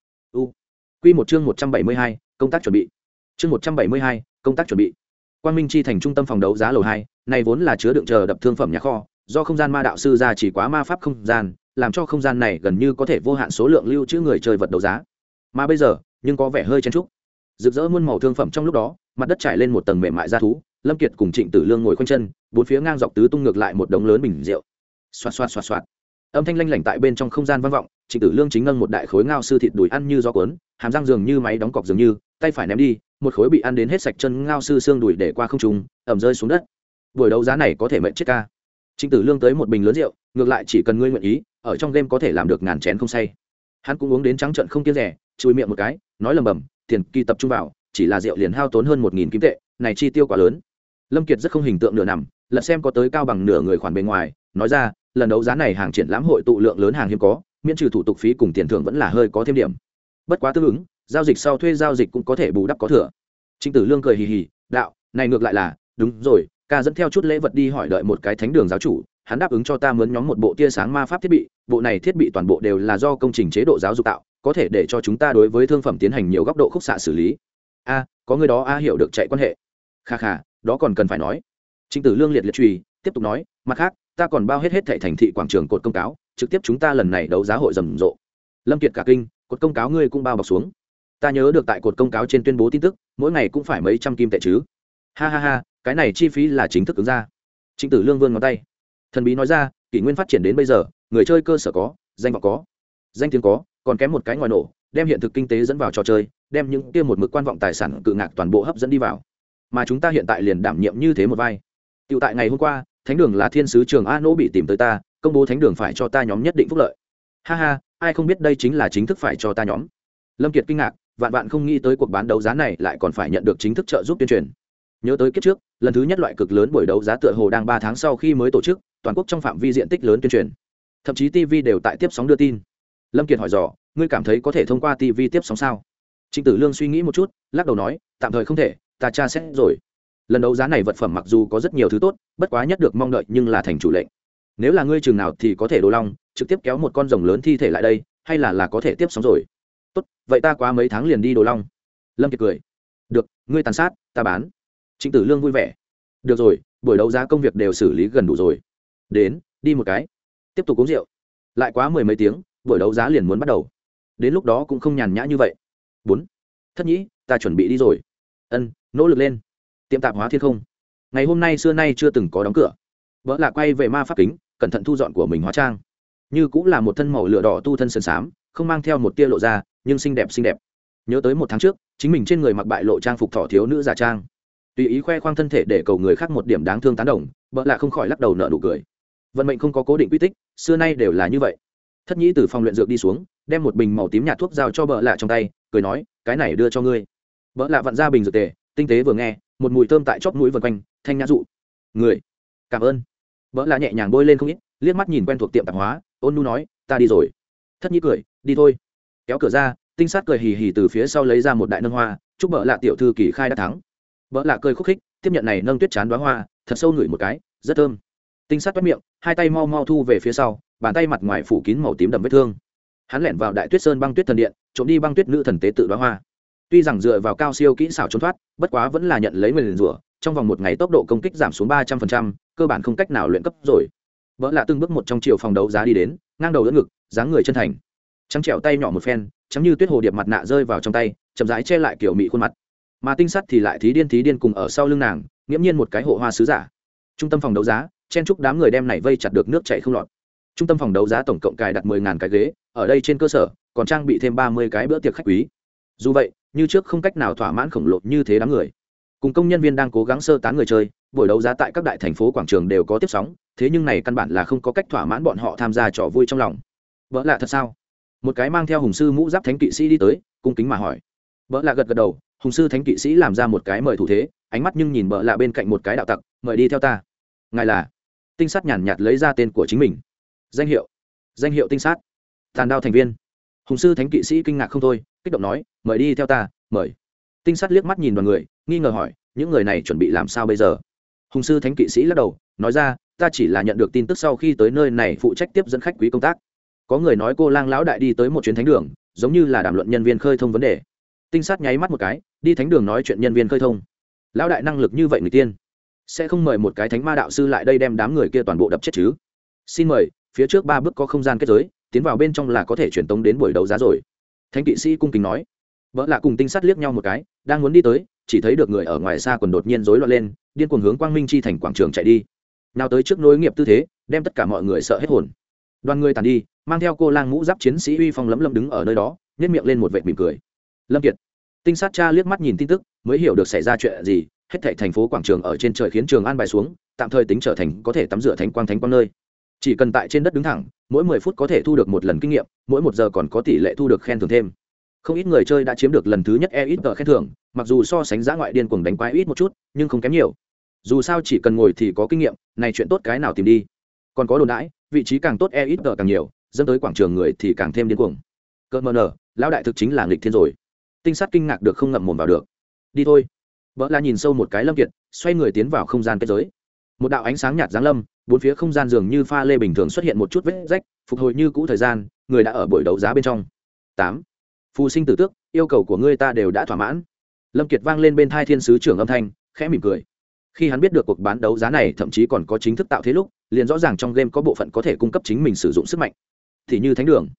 Quy một chương 172, công tác chuẩn bị. Chương 172, công tác chuẩn bị. Quang Minh chi thành trung tâm phòng đấu giá lầu 2, này vốn là chứa đựng chờ đập thương phẩm nhà kho, do không gian ma đạo sư ra chỉ quá ma pháp không gian, làm cho không gian này gần như có thể vô hạn số lượng lưu trữ người chơi vật đấu giá. Mà bây giờ, nhưng có vẻ hơi chen chúc. Rực rỡ muôn màu thương phẩm trong lúc đó, mặt đất trải lên một tầng mềm mại da thú, Lâm Kiệt cùng Trịnh Tử Lương ngồi khoanh chân, bốn phía ngang dọc tứ tung ngược lại một đống lớn bình rượu. Xoạt. Âm thanh lanh lảnh tại bên trong không gian vang vọng, Trịnh Tử Lương chính nâng một đại khối ngao sư thịt đùi ăn như gió cuốn, hàm răng dường như máy đóng cọc dường như, tay phải ném đi, một khối bị ăn đến hết sạch chân ngao sư xương đùi để qua không trung, ẩm rơi xuống đất. Buổi đấu giá này có thể mệnh chết ca. Trịnh Tử Lương tới một bình lớn rượu, ngược lại chỉ cần ngươi nguyện ý, ở trong game có thể làm được ngàn chén không say. Hắn cũng uống đến trắng trợn không kiêng rẻ, chui miệng một cái, nói lầm bầm, tiền kỳ tập trung vào, chỉ là rượu liền hao tốn hơn 1000 kim tệ, này chi tiêu quá lớn. Lâm Kiệt rất không hình tượng nửa nằm, lật xem có tới cao bằng nửa người khoản bên ngoài, nói ra, lần đấu giá này hàng triển lãm hội tụ lượng lớn hàng hiếm có, miễn trừ thủ tục phí cùng tiền thưởng vẫn là hơi có thêm điểm. Bất quá tương ứng, giao dịch sau thuê giao dịch cũng có thể bù đắp có thừa. Trịnh Tử Lương cười hì hì, đạo, này ngược lại là, đúng rồi, ca dẫn theo chút lễ vật đi hỏi đợi một cái thánh đường giáo chủ, hắn đáp ứng cho ta mướn nhóm một bộ tia sáng ma pháp thiết bị, bộ này thiết bị toàn bộ đều là do công trình chế độ giáo dục tạo, có thể để cho chúng ta đối với thương phẩm tiến hành nhiều góc độ khúc xạ xử lý. A, có người đó a hiểu được chạy quan hệ. Kha, đó còn cần phải nói. Trịnh Tử Lương liệt liệt chùy, tiếp tục nói, mặt khác, ta còn bao hết thảy thành thị quảng trường cột công cáo, trực tiếp chúng ta lần này đấu giá hội rầm rộ. Lâm Kiệt cả kinh, cột công cáo ngươi cũng bao bọc xuống. Ta nhớ được tại cột công cáo trên tuyên bố tin tức mỗi ngày cũng phải mấy trăm kim tệ chứ. Ha ha ha, cái này chi phí là chính thức ứng ra. Trịnh Tử Lương vươn ngón tay, thần bí nói ra, kỷ nguyên phát triển đến bây giờ, người chơi cơ sở có, danh vọng có, danh tiếng có, còn kém một cái ngoài nổ, đem hiện thực kinh tế dẫn vào trò chơi, đem những kia một mực quan vọng tài sản cự ngạc toàn bộ hấp dẫn đi vào. Mà chúng ta hiện tại liền đảm nhiệm như thế một vai. Tiểu tại ngày hôm qua, thánh đường là thiên sứ trường A Nỗ bị tìm tới ta, công bố thánh đường phải cho ta nhóm nhất định phúc lợi. Ha ha, ai không biết đây chính là chính thức phải cho ta nhóm. Lâm Kiệt kinh ngạc, vạn vạn không nghĩ tới cuộc bán đấu giá này lại còn phải nhận được chính thức trợ giúp tuyên truyền. Nhớ tới kiếp trước, lần thứ nhất loại cực lớn buổi đấu giá tựa hồ đang 3 tháng sau khi mới tổ chức, toàn quốc trong phạm vi diện tích lớn tuyên truyền. Thậm chí TV đều tại tiếp sóng đưa tin. Lâm Kiệt hỏi dò, ngươi cảm thấy có thể thông qua TV tiếp sóng sao? Trịnh Tử Lương suy nghĩ một chút, lắc đầu nói, tạm thời không thể, ta tra xét rồi. Lần đấu giá này vật phẩm mặc dù có rất nhiều thứ tốt, bất quá nhất được mong đợi nhưng là thành chủ lệnh. Nếu là ngươi trường nào thì có thể Đồ Long trực tiếp kéo một con rồng lớn thi thể lại đây, hay là có thể tiếp sóng rồi. Tốt, vậy ta quá mấy tháng liền đi Đồ Long. Lâm Kiệt cười. Được, ngươi tàn sát, ta bán. Trịnh Tử Lương vui vẻ. Được rồi, buổi đấu giá công việc đều xử lý gần đủ rồi. Đến, đi một cái. Tiếp tục uống rượu. Lại quá mười mấy tiếng, buổi đấu giá liền muốn bắt đầu. Đến lúc đó cũng không nhàn nhã như vậy. 4. Thất nhĩ, ta chuẩn bị đi rồi. Ân, nỗ lực lên. Tiệm tạp hóa thiên không. Ngày hôm nay xưa nay chưa từng có đóng cửa. Vợ là quay về ma pháp kính, cẩn thận thu dọn của mình hóa trang. Như cũng là một thân màu lửa đỏ tu thân sơn xám, không mang theo một tia lộ ra, nhưng xinh đẹp xinh đẹp. Nhớ tới 1 tháng trước, chính mình trên người mặc bại lộ trang phục thỏ thiếu nữ giả trang, tùy ý khoe khoang thân thể để cầu người khác một điểm đáng thương tán đồng, vợ là không khỏi lắc đầu nở nụ cười. Vận mệnh không có cố định quy tích, xưa nay đều là như vậy. Thất nhĩ từ phòng luyện dược đi xuống, đem một bình màu tím nhạt thuốc giao cho vợ lạ trong tay, cười nói, cái này đưa cho ngươi. Vợ lạ vặn ra bình dược tề, tinh tế vừa nghe, một mùi thơm tại chóp mũi vần quanh, thanh nhã dụ người. Cảm ơn. Vợ lạ nhẹ nhàng bôi lên không ít, liếc mắt nhìn quen thuộc tiệm tạp hóa, ôn nhu nói, ta đi rồi. Thất nhĩ cười, đi thôi. Kéo cửa ra, tinh sát cười hì hì từ phía sau lấy ra một đại nâng hoa, chúc vợ lạ tiểu thư kỳ khai đã thắng. Vợ lạ cười khúc khích, tiếp nhận này nâng tuyết chán đóa hoa, thật sâu ngửi một cái, rất thơm. Tinh sát toét miệng, hai tay mau mau thu về phía sau, bàn tay mặt ngoài phủ kín màu tím đậm vết thương. Hắn lẻn vào đại tuyết sơn băng tuyết thần điện, trộm đi băng tuyết nữ thần tế tự đóa hoa. Tuy rằng dựa vào cao siêu kỹ xảo trốn thoát, bất quá vẫn là nhận lấy nguyền rủa, trong vòng 1 ngày tốc độ công kích giảm xuống 300%, cơ bản không cách nào luyện cấp rồi. Vợ lạ từng bước một trong chiều phòng đấu giá đi đến, ngang đầu đỡ ngực, dáng người chân thành. Trắng trẻo tay nhỏ một phen, trắng như tuyết hồ điệp mặt nạ rơi vào trong tay, chậm rãi che lại kiểu mị khuôn mặt. Mà tinh sắt thì lại thí điên cùng ở sau lưng nàng, nghiễm nhiên một cái hộ hoa sứ giả. Trung tâm phòng đấu giá, chen chúc đám người đem này vây chặt được nước chảy không lọt. Trung tâm phòng đấu giá tổng cộng cài đặt 10.000 cái ghế, ở đây trên cơ sở còn trang bị thêm 30 cái bữa tiệc khách quý. Dù vậy, như trước không cách nào thỏa mãn khổng lồ như thế đám người. Cùng công nhân viên đang cố gắng sơ tán người chơi, buổi đấu giá tại các đại thành phố quảng trường đều có tiếp sóng, thế nhưng này căn bản là không có cách thỏa mãn bọn họ tham gia trò vui trong lòng. Vỡ lạ thật sao? Một cái mang theo hùng sư mũ giáp thánh kỵ sĩ đi tới, cung kính mà hỏi. Vỡ lạ gật gật đầu, hùng sư thánh kỵ sĩ làm ra một cái mời thủ thế, ánh mắt nhưng nhìn vỡ lạ bên cạnh một cái đạo tặc, mời đi theo ta. Ngài là? Tinh sát nhàn nhạt lấy ra tên của chính mình. Danh hiệu tinh sát, tàn đao thành viên. Hùng sư thánh kỵ sĩ kinh ngạc không thôi, kích động nói, mời đi theo ta, mời. Tinh sát liếc mắt nhìn đoàn người, nghi ngờ hỏi, những người này chuẩn bị làm sao bây giờ? Hùng sư thánh kỵ sĩ lắc đầu, nói ra, ta chỉ là nhận được tin tức sau khi tới nơi này phụ trách tiếp dẫn khách quý công tác. Có người nói cô lang lão đại đi tới một chuyến thánh đường, giống như là đàm luận nhân viên khơi thông vấn đề. Tinh sát nháy mắt một cái, đi thánh đường nói chuyện nhân viên khơi thông. Lão đại năng lực như vậy người tiên, sẽ không mời một cái thánh ma đạo sư lại đây đem đám người kia toàn bộ đập chết chứ? Xin mời, phía trước 3 bước có không gian kết giới, tiến vào bên trong là có thể truyền tống đến buổi đấu giá rồi. Thánh kỵ sĩ cung kính nói. Vợ lạ cùng tinh sát liếc nhau một cái, đang muốn đi tới, chỉ thấy được người ở ngoài xa quần đột nhiên rối loạn lên, điên cuồng hướng Quang Minh chi thành quảng trường chạy đi. Nào tới trước nối nghiệp tư thế, đem tất cả mọi người sợ hết hồn. Đoàn người tàn đi, mang theo cô lang mũ giáp chiến sĩ uy phong lấm lấm đứng ở nơi đó, nhếch miệng lên một vệt mỉm cười. Lâm Kiệt. Tinh sát cha liếc mắt nhìn tin tức, mới hiểu được xảy ra chuyện gì, hết thảy thành phố quảng trường ở trên trời khiến trường an bài xuống, tạm thời tính trở thành có thể tắm rửa thánh quang nơi. Chỉ cần tại trên đất đứng thẳng, mỗi 10 phút có thể thu được 1 lần kinh nghiệm, mỗi 1 giờ còn có tỷ lệ thu được khen thưởng thêm. Không ít người chơi đã chiếm được lần thứ nhất ít khen thưởng, mặc dù so sánh dã ngoại điên cuồng đánh quái ít một chút, nhưng không kém nhiều. Dù sao chỉ cần ngồi thì có kinh nghiệm, này chuyện tốt cái nào tìm đi. Còn có đồn đãi, vị trí càng tốt ít càng nhiều, dẫn tới quảng trường người thì càng thêm điên cuồng. Cơ mờ nở, lão đại thực chính là nghịch thiên rồi. Tinh sát kinh ngạc được không ngậm mồm vào được. Đi thôi. Vợ là nhìn sâu một cái Lâm Kiệt, xoay người tiến vào không gian kết giới. Một đạo ánh sáng nhạt giáng lâm, bốn phía không gian dường như pha lê bình thường xuất hiện một chút vết rách, phục hồi như cũ thời gian, người đã ở buổi đấu giá bên trong. 8. Phù sinh tử tước, yêu cầu của ngươi ta đều đã thỏa mãn. Lâm Kiệt vang lên bên tai thiên sứ trưởng âm thanh, khẽ mỉm cười. Khi hắn biết được cuộc bán đấu giá này thậm chí còn có chính thức tạo thế lúc, liền rõ ràng trong game có bộ phận có thể cung cấp chính mình sử dụng sức mạnh, thì như thánh đường.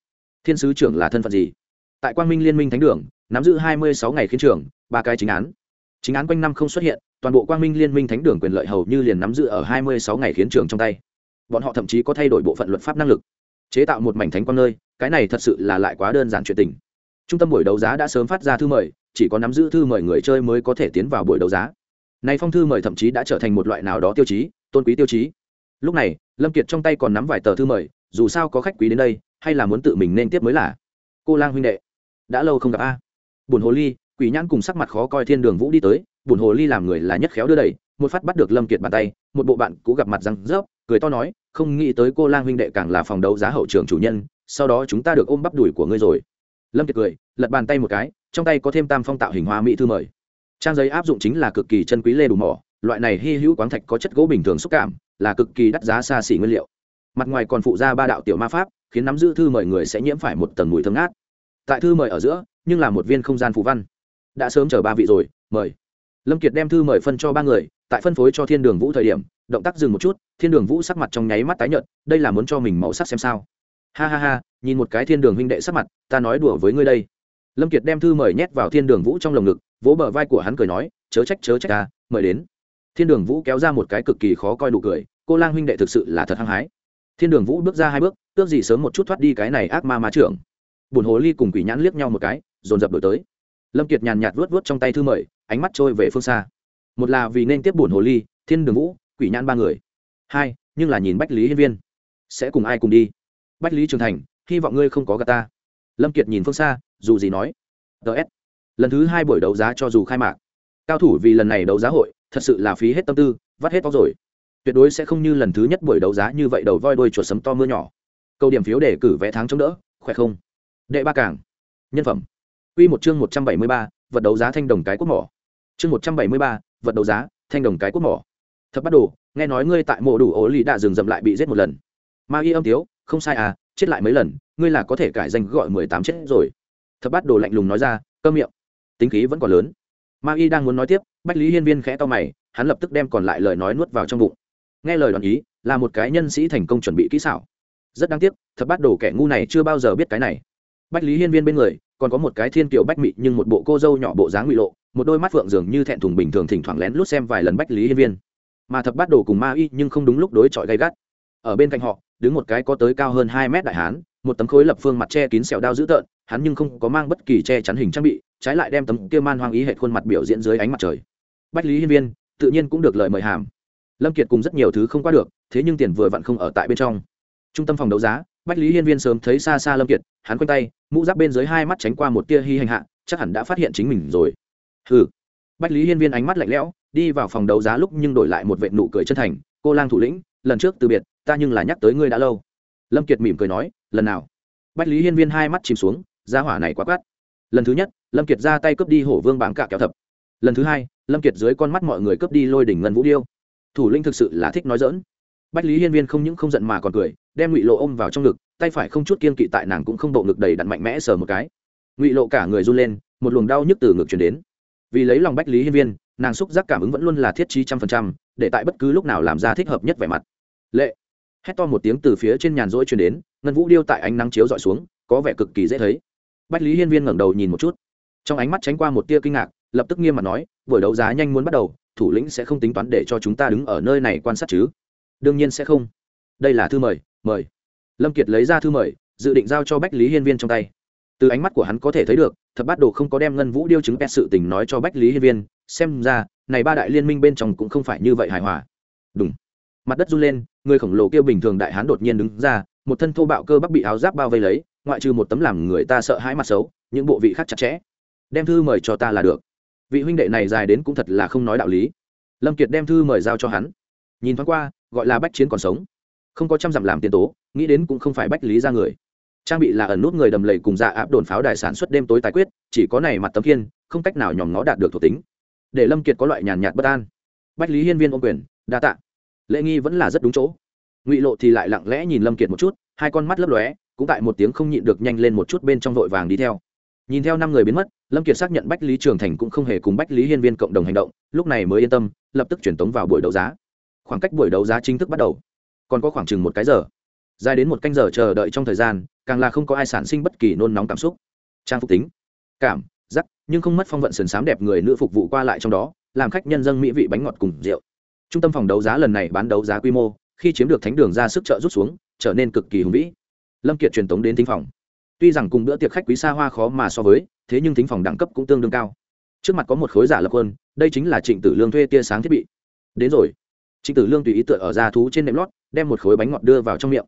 Thiên sứ trưởng là thân phận gì? Tại Quang Minh Liên minh Thánh đường nắm giữ 26 ngày khiến trưởng, 3 cái chính án quanh năm không xuất hiện, toàn bộ Quang Minh Liên minh Thánh đường quyền lợi hầu như liền nắm giữ ở 26 ngày khiến trưởng trong tay. Bọn họ thậm chí có thay đổi bộ phận luật pháp năng lực, chế tạo một mảnh thánh quang nơi, cái này thật sự là lại quá đơn giản chuyện tình. Trung tâm buổi đấu giá đã sớm phát ra thư mời, chỉ có nắm giữ thư mời người chơi mới có thể tiến vào buổi đấu giá. Này phong thư mời thậm chí đã trở thành một loại nào đó tiêu chí, tôn quý tiêu chí. Lúc này, Lâm Kiệt trong tay còn nắm vài tờ thư mời, dù sao có khách quý đến đây, hay là muốn tự mình nên tiếp mới là. Cô Lang huynh đệ, đã lâu không gặp a. Bùn hồ ly, Quỷ Nhãn cùng sắc mặt khó coi Thiên Đường Vũ đi tới, Bùn hồ ly làm người là nhất khéo đưa đẩy, một phát bắt được Lâm Kiệt bàn tay, một bộ bạn cũ gặp mặt răng rớp, cười to nói, không nghĩ tới cô Lang huynh đệ càng là phòng đấu giá hậu trường chủ nhân, sau đó chúng ta được ôm bắp đùi của ngươi rồi. Lâm Kiệt cười, lật bàn tay một cái, trong tay có thêm tam phong tạo hình hoa mỹ thư mời. Trang giấy áp dụng chính là cực kỳ chân quý lê đủ mỏ, loại này hy hữu khoáng thạch có chất gỗ bình thường xúc cảm, là cực kỳ đắt giá xa xỉ nguyên liệu. Mặt ngoài còn phụ ra 3 đạo tiểu ma pháp, khiến nắm giữ thư mời người sẽ nhiễm phải một tầng mùi thơm ngát. Tại thư mời ở giữa, nhưng là một viên không gian phù văn. Đã sớm chờ 3 vị rồi, mời. Lâm Kiệt đem thư mời phân cho 3 người, tại phân phối cho Thiên Đường Vũ thời điểm, động tác dừng một chút, Thiên Đường Vũ sắc mặt trong nháy mắt tái nhợt, đây là muốn cho mình màu sắc xem sao? Ha ha ha, nhìn một cái Thiên Đường huynh đệ sắc mặt, ta nói đùa với ngươi đây. Lâm Kiệt đem thư mời nhét vào Thiên Đường Vũ trong lồng ngực, vỗ bờ vai của hắn cười nói, chớ trách ta, mời đến. Thiên Đường Vũ kéo ra một cái cực kỳ khó coi nụ cười, cô Lang huynh đệ thực sự là thật hăng hái. Thiên Đường Vũ bước ra 2 bước, tước gì sớm một chút thoát đi cái này ác ma trưởng. Bùn hồ ly cùng Quỷ Nhãn liếc nhau một cái, dồn dập đổi tới. Lâm Kiệt nhàn nhạt vuốt trong tay thư mời, ánh mắt trôi về phương xa. Một là vì nên tiếp Bùn hồ ly, Thiên Đường Vũ, Quỷ Nhãn 3 người. 2, nhưng là nhìn Bách Lý Hiên Viên, sẽ cùng ai cùng đi? Bách Lý Trường Thành, hy vọng ngươi không có gạt ta. Lâm Kiệt nhìn phương xa, dù gì nói. DS. Lần thứ 2 buổi đấu giá cho dù khai mạc, cao thủ vì lần này đấu giá hội, thật sự là phí hết tâm tư, vắt hết óc rồi. Tuyệt đối sẽ không như lần thứ nhất buổi đấu giá như vậy đầu voi đuôi chuột sấm to mưa nhỏ. Câu điểm phiếu để cử vé tháng chống đỡ, khỏe không? Đệ 3 càng. Nhân phẩm. Quy một chương 173, vật đấu giá thanh đồng cái quốc mỏ. Chương 173, vật đấu giá, thanh đồng cái quốc mỏ. Thật bắt đồ, nghe nói ngươi tại mộ đủ ổ lì đã dừng dậm lại bị giết một lần. Ma y âm tiếu, không sai à, chết lại mấy lần, ngươi là có thể cải danh gọi 18 chết rồi. Thật bắt đồ lạnh lùng nói ra, câm miệng. Tính khí vẫn còn lớn. Ma y đang muốn nói tiếp, Bách Lý Hiên Viên khẽ to mày, hắn lập tức đem còn lại lời nói nuốt vào trong bụng. Nghe lời đoán ý, là một cái nhân sĩ thành công chuẩn bị kỹ xảo. Rất đáng tiếc, thật bắt đồ kẻ ngu này chưa bao giờ biết cái này. Bách Lý Hiên Viên bên người, còn có một cái thiên kiều bách mị nhưng một bộ cô dâu nhỏ bộ dáng ngụy lộ, một đôi mắt phượng dường như thẹn thùng bình thường thỉnh thoảng lén lút xem vài lần Bách Lý Hiên Viên. Mà thập bát đồ cùng ma y nhưng không đúng lúc đối chọi gay gắt. Ở bên cạnh họ, đứng một cái có tới cao hơn 2 mét đại hán, một tấm khối lập phương mặt che kín sẹo đao dữ tợn, hắn nhưng không có mang bất kỳ che chắn hình trang bị, trái lại đem tấm kia man hoang ý hệ khuôn mặt biểu diễn dưới ánh mặt trời. Bách Lý Hiên Viên tự nhiên cũng được lời mời hàm. Lâm Kiệt cùng rất nhiều thứ không qua được, thế nhưng tiền vừa vặn không ở tại bên trong. Trung tâm phòng đấu giá, Bách Lý Hiên Viên sớm thấy xa xa Lâm Kiệt, hắn quanh tay, mũ giáp bên dưới 2 mắt tránh qua một tia hi hành hạ, chắc hẳn đã phát hiện chính mình rồi. Hừ. Bách Lý Hiên Viên ánh mắt lạnh lẽo, đi vào phòng đấu giá lúc nhưng đổi lại một vệt nụ cười chân thành, cô Lang thủ lĩnh, lần trước từ biệt, ta nhưng là nhắc tới ngươi đã lâu. Lâm Kiệt mỉm cười nói, lần nào? Bách Lý Hiên Viên 2 mắt chìm xuống, gia hỏa này quá quát. Lần thứ nhất, Lâm Kiệt ra tay cướp đi hổ vương bảng cả kéo thập. Lần thứ 2, Lâm Kiệt dưới con mắt mọi người cướp đi lôi đỉnh ngân vũ điêu. Thủ lĩnh thực sự là thích nói giỡn. Bách Lý Hiên Viên không những không giận mà còn cười, đem Ngụy Lộ ôm vào trong ngực, tay phải không chút kiên kỵ tại nàng cũng không bộ ngực đầy đặn mạnh mẽ sờ một cái. Ngụy Lộ cả người run lên, một luồng đau nhức từ ngực truyền đến. Vì lấy lòng Bách Lý Hiên Viên, nàng xúc giác cảm ứng vẫn luôn là thiết trí 100%, để tại bất cứ lúc nào làm ra thích hợp nhất vẻ mặt. Lệ. Hét to một tiếng từ phía trên nhàn rỗi truyền đến, ngân vũ điêu tại ánh nắng chiếu dọi xuống, có vẻ cực kỳ dễ thấy. Bách Lý Hiên Viên ngẩng đầu nhìn một chút, trong ánh mắt tránh qua một tia kinh ngạc, lập tức nghiêm mặt nói, buổi đấu giá nhanh muốn bắt đầu, thủ lĩnh sẽ không tính toán để cho chúng ta đứng ở nơi này quan sát chứ? Đương nhiên sẽ không. Đây là thư mời, mời. Lâm Kiệt lấy ra thư mời, dự định giao cho Bách Lý Hiên Viên trong tay. Từ ánh mắt của hắn có thể thấy được, Thập Bát Đồ không có đem ngân vũ điêu chứng pet sự tình nói cho Bách Lý Hiên Viên, xem ra này 3 đại liên minh bên trong cũng không phải như vậy hài hòa. Đúng. Mặt đất run lên, người khổng lồ kia bình thường đại hán đột nhiên đứng ra, một thân thô bạo cơ bắp bị áo giáp bao vây lấy, ngoại trừ một tấm làm người ta sợ hãi mặt xấu, những bộ vị khác chặt chẽ. Đem thư mời cho ta là được. Vị huynh đệ này dài đến cũng thật là không nói đạo lý. Lâm Kiệt đem thư mời giao cho hắn. Nhìn thoáng qua, gọi là Bách Chiến còn sống, không có trăm dặm làm tiền tố, nghĩ đến cũng không phải Bách Lý ra người. Trang bị là ẩn nút người đầm lầy cùng dạ áp đồn pháo đài sản xuất đêm tối tài quyết, chỉ có này mặt tấm kiên, không cách nào nhòm ngó đạt được thuộc tính. Để Lâm Kiệt có loại nhàn nhạt bất an. Bách Lý Hiên Viên ôm quyền, đa tạ. Lễ nghi vẫn là rất đúng chỗ. Ngụy Lộ thì lại lặng lẽ nhìn Lâm Kiệt một chút, 2 con mắt lấp lóe, cũng tại một tiếng không nhịn được nhanh lên một chút bên trong vội vàng đi theo. Nhìn theo 5 người biến mất, Lâm Kiệt xác nhận Bách Lý Trường Thành cũng không hề cùng Bách Lý Hiên Viên cộng đồng hành động, lúc này mới yên tâm, lập tức chuyển tống vào buổi đấu giá. Khoảng cách buổi đấu giá chính thức bắt đầu còn có khoảng chừng 1 cái giờ. dài đến 1 canh giờ chờ đợi trong thời gian càng là không có ai sản sinh bất kỳ nôn nóng cảm xúc. Trang phục tính cảm giác nhưng không mất phong vận sườn xám đẹp người nữ phục vụ qua lại trong đó, làm khách nhân dâng mỹ vị bánh ngọt cùng rượu. Trung tâm phòng đấu giá lần này bán đấu giá quy mô khi chiếm được thánh đường ra sức trợ rút xuống, trở nên cực kỳ hùng vĩ. Lâm Kiệt truyền tống đến thính phòng. Tuy rằng cùng bữa tiệc khách quý xa hoa khó mà so với, thế nhưng thính phòng đẳng cấp cũng tương đương cao. Trước mặt có một khối giả lập quân, đây chính là Trịnh Tử Lương thuê tia sáng thiết bị. Đến rồi. Trịnh Tử Lương tùy ý tựa ở da thú trên nệm lót, đem một khối bánh ngọt đưa vào trong miệng.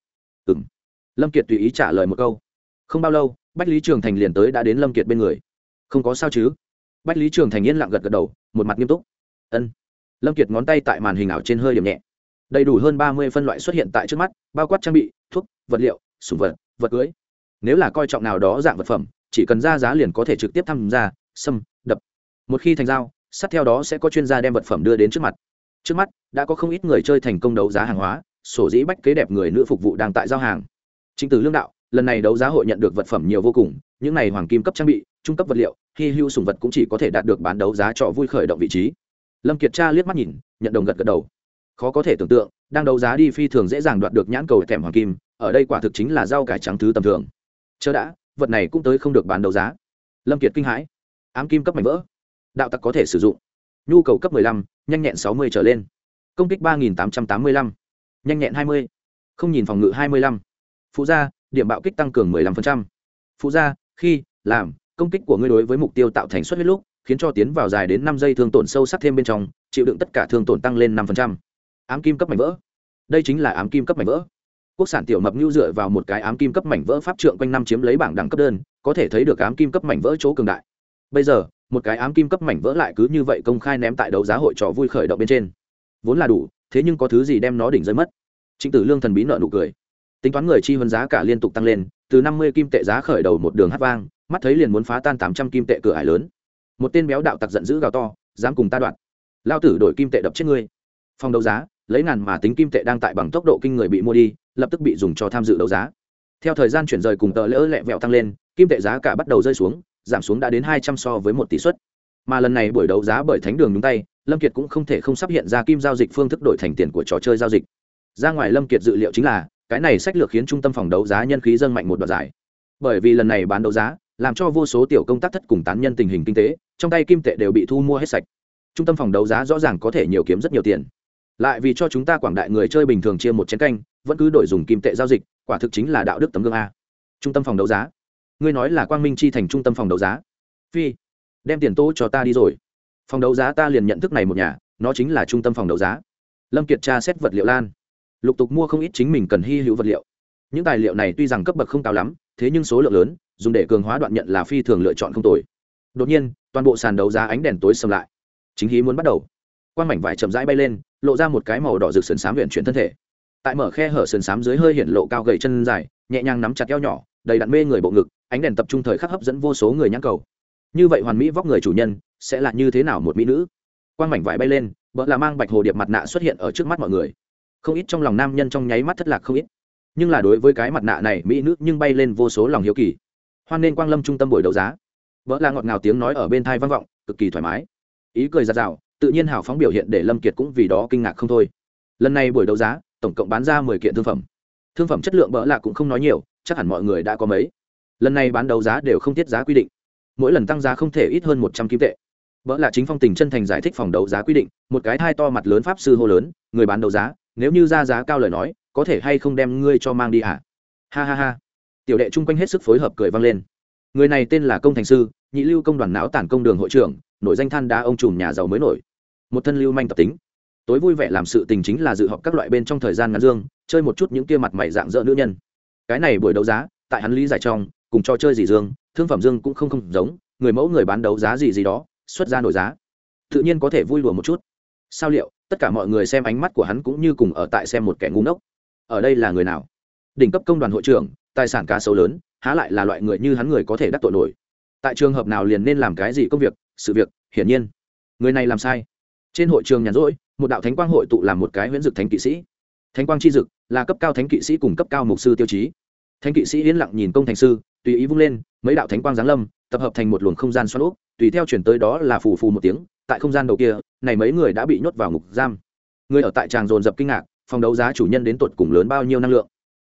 Lâm Kiệt tùy ý trả lời một câu. Không bao lâu, Bách Lý Trường Thành liền tới đã đến Lâm Kiệt bên người. Không có sao chứ? Bách Lý Trường Thành yên lặng gật gật đầu, một mặt nghiêm túc. Ân. Lâm Kiệt ngón tay tại màn hình ảo trên hơi điểm nhẹ. Đầy đủ hơn 30 phân loại xuất hiện tại trước mắt, bao quát trang bị, thuốc, vật liệu, sủng vật, vật cưới. Nếu là coi trọng nào đó dạng vật phẩm, chỉ cần ra giá liền có thể trực tiếp tham gia, xâm, đập. Một khi thành giao, sát theo đó sẽ có chuyên gia đem vật phẩm đưa đến trước mặt. Trước mắt đã có không ít người chơi thành công đấu giá hàng hóa, sổ dĩ bách kế đẹp người nữ phục vụ đang tại giao hàng. Trịnh Tử Lương đạo, lần này đấu giá hội nhận được vật phẩm nhiều vô cùng, những này hoàng kim cấp trang bị, trung cấp vật liệu, hy hữu sủng vật cũng chỉ có thể đạt được bán đấu giá trọ vui khởi động vị trí. Lâm Kiệt tra liếc mắt nhìn, nhận đồng gật gật đầu. Khó có thể tưởng tượng, đang đấu giá đi phi thường dễ dàng đoạt được nhãn cầu kèm hoàng kim, ở đây quả thực chính là rau cải trắng thứ tầm thường. Chớ đã, vật này cũng tới không được bán đấu giá. Lâm Kiệt kinh hãi. Ám kim cấp mảnh vỡ, đạo tặc có thể sử dụng. Nhu cầu cấp 15, nhanh nhẹn 60 trở lên. Công kích 3885, nhanh nhẹn 20, không nhìn phòng ngự 25. Phụ gia, điểm bạo kích tăng cường 15%. Phụ gia, khi làm công kích của ngươi đối với mục tiêu tạo thành suất huyết lúc, khiến cho tiến vào dài đến 5 giây thương tổn sâu sắc thêm bên trong, chịu đựng tất cả thương tổn tăng lên 5%. Ám kim cấp mảnh vỡ. Đây chính là ám kim cấp mảnh vỡ. Quốc sản tiểu mập nhu dựa vào một cái ám kim cấp mảnh vỡ pháp trượng quanh năm chiếm lấy bảng đẳng cấp đơn, có thể thấy được ám kim cấp mảnh vỡ chỗ cường đại. Bây giờ, một cái ám kim cấp mảnh vỡ lại cứ như vậy công khai ném tại đấu giá hội trò vui khởi động bên trên. Vốn là đủ, thế nhưng có thứ gì đem nó đỉnh rơi mất. Trịnh Tử Lương thần bí nở nụ cười. Tính toán người chi huân giá cả liên tục tăng lên, từ 50 kim tệ giá khởi đầu một đường hát vang, mắt thấy liền muốn phá tan 800 kim tệ cửa ải lớn. Một tên béo đạo tặc giận dữ gào to, dám cùng ta đoạn, lao tử đổi kim tệ đập chết ngươi. Phòng đấu giá lấy ngàn mà tính kim tệ đang tại bằng tốc độ kinh người bị mua đi, lập tức bị dùng cho tham dự đấu giá. Theo thời gian chuyển rời cùng tờ lỡ lẹ vẹo tăng lên, kim tệ giá cả bắt đầu rơi xuống, giảm xuống đã đến 200 so với 1 tỷ suất. Mà lần này buổi đấu giá bởi thánh đường nhúng tay, Lâm Kiệt cũng không thể không sắp hiện ra kim giao dịch phương thức đổi thành tiền của trò chơi giao dịch. Ra ngoài Lâm Kiệt dự liệu chính là, cái này sách lược khiến trung tâm phòng đấu giá nhân khí dâng mạnh một đoạn giải. Bởi vì lần này bán đấu giá, làm cho vô số tiểu công tác thất cùng tán nhân tình hình kinh tế, trong tay kim tệ đều bị thu mua hết sạch. Trung tâm phòng đấu giá rõ ràng có thể nhiều kiếm rất nhiều tiền. Lại vì cho chúng ta quảng đại người chơi bình thường chia một chén canh, vẫn cứ đổi dùng kim tệ giao dịch, quả thực chính là đạo đức tấm gương a. Trung tâm phòng đấu giá, ngươi nói là Quang Minh chi thành trung tâm phòng đấu giá? Phi, đem tiền tố cho ta đi rồi. Phòng đấu giá ta liền nhận thức này một nhà, nó chính là trung tâm phòng đấu giá. Lâm Kiệt tra xét vật liệu lan, lục tục mua không ít chính mình cần hy hữu vật liệu. Những tài liệu này tuy rằng cấp bậc không cao lắm, thế nhưng số lượng lớn, dùng để cường hóa đoạn nhận là phi thường lựa chọn không tồi. Đột nhiên, toàn bộ sàn đấu giá ánh đèn tối sầm lại. Chính hí muốn bắt đầu. Quang mảnh vải chậm rãi bay lên, lộ ra một cái màu đỏ rực sườn xám luyện chuyển thân thể. Tại mở khe hở sườn xám dưới hơi hiện lộ cao gầy chân dài, nhẹ nhàng nắm chặt eo nhỏ, đầy đặn mê người bộ ngực, ánh đèn tập trung thời khắc hấp dẫn vô số người nhãn cầu. Như vậy hoàn mỹ vóc người chủ nhân sẽ là như thế nào một mỹ nữ? Quang mảnh vải bay lên, bỡ là mang bạch hồ điệp mặt nạ xuất hiện ở trước mắt mọi người. Không ít trong lòng nam nhân trong nháy mắt thất lạc không ít. Nhưng là đối với cái mặt nạ này mỹ nữ nhưng bay lên vô số lòng hiếu kỳ. Hoan nên Quang Lâm trung tâm buổi đấu giá. Bỡ là ngọt ngào tiếng nói ở bên tai vang vọng, cực kỳ thoải mái. Ý cười rạng rào, tự nhiên hào phóng biểu hiện để Lâm Kiệt cũng vì đó kinh ngạc không thôi. Lần này buổi đấu giá, tổng cộng bán ra 10 kiện thương phẩm. Thương phẩm chất lượng bỡ là cũng không nói nhiều, chắc hẳn mọi người đã có mấy. Lần này bán đấu giá đều không tiết giá quy định, mỗi lần tăng giá không thể ít hơn 100 kim tệ. Bỡ là chính phong tình chân thành giải thích phòng đấu giá quy định, một cái thai to mặt lớn pháp sư hô lớn, người bán đấu giá, nếu như ra giá cao lời nói, có thể hay không đem ngươi cho mang đi hả? Ha ha ha. Tiểu đệ chung quanh hết sức phối hợp cười vang lên. Người này tên là Công Thành Sư, nhị lưu công đoàn não tản công đường hội trưởng, nổi danh than đá ông trùm nhà giàu mới nổi. Một thân lưu manh tập tính. Tối vui vẻ làm sự tình chính là dự họp các loại bên trong thời gian ngắn dương, chơi một chút những kia mặt mày dạng dỡ nữ nhân. Cái này buổi đấu giá, tại hắn lý giải trong, cùng trò chơi gì dương, thương phẩm dương cũng không giống, người mẫu người bán đấu giá gì đó, xuất ra nổi giá. Tự nhiên có thể vui đùa một chút. Sao liệu, tất cả mọi người xem ánh mắt của hắn cũng như cùng ở tại xem một kẻ ngu ngốc. Ở đây là người nào? Đỉnh cấp công đoàn hội trưởng, tài sản cá sấu lớn, há lại là loại người như hắn người có thể đắc tội nổi. Tại trường hợp nào liền nên làm cái gì công việc, sự việc, hiển nhiên người này làm sai. Trên hội trường nhàn rỗi, một đạo thánh quang hội tụ làm một cái huyễn dực thánh kỵ sĩ. Thánh quang chi dực là cấp cao thánh kỵ sĩ cùng cấp cao mục sư tiêu chí. Thánh kỵ sĩ yên lặng nhìn Công Thành Sư, tùy ý vung lên, mấy đạo thánh quang giáng lâm, tập hợp thành một luồng không gian xoắn ốc, tùy theo chuyển tới đó là phù phù một tiếng, tại không gian đầu kia, này mấy người đã bị nhốt vào ngục giam. Người ở tại tràng dồn dập kinh ngạc, phòng đấu giá chủ nhân đến tột cùng lớn bao nhiêu năng lượng.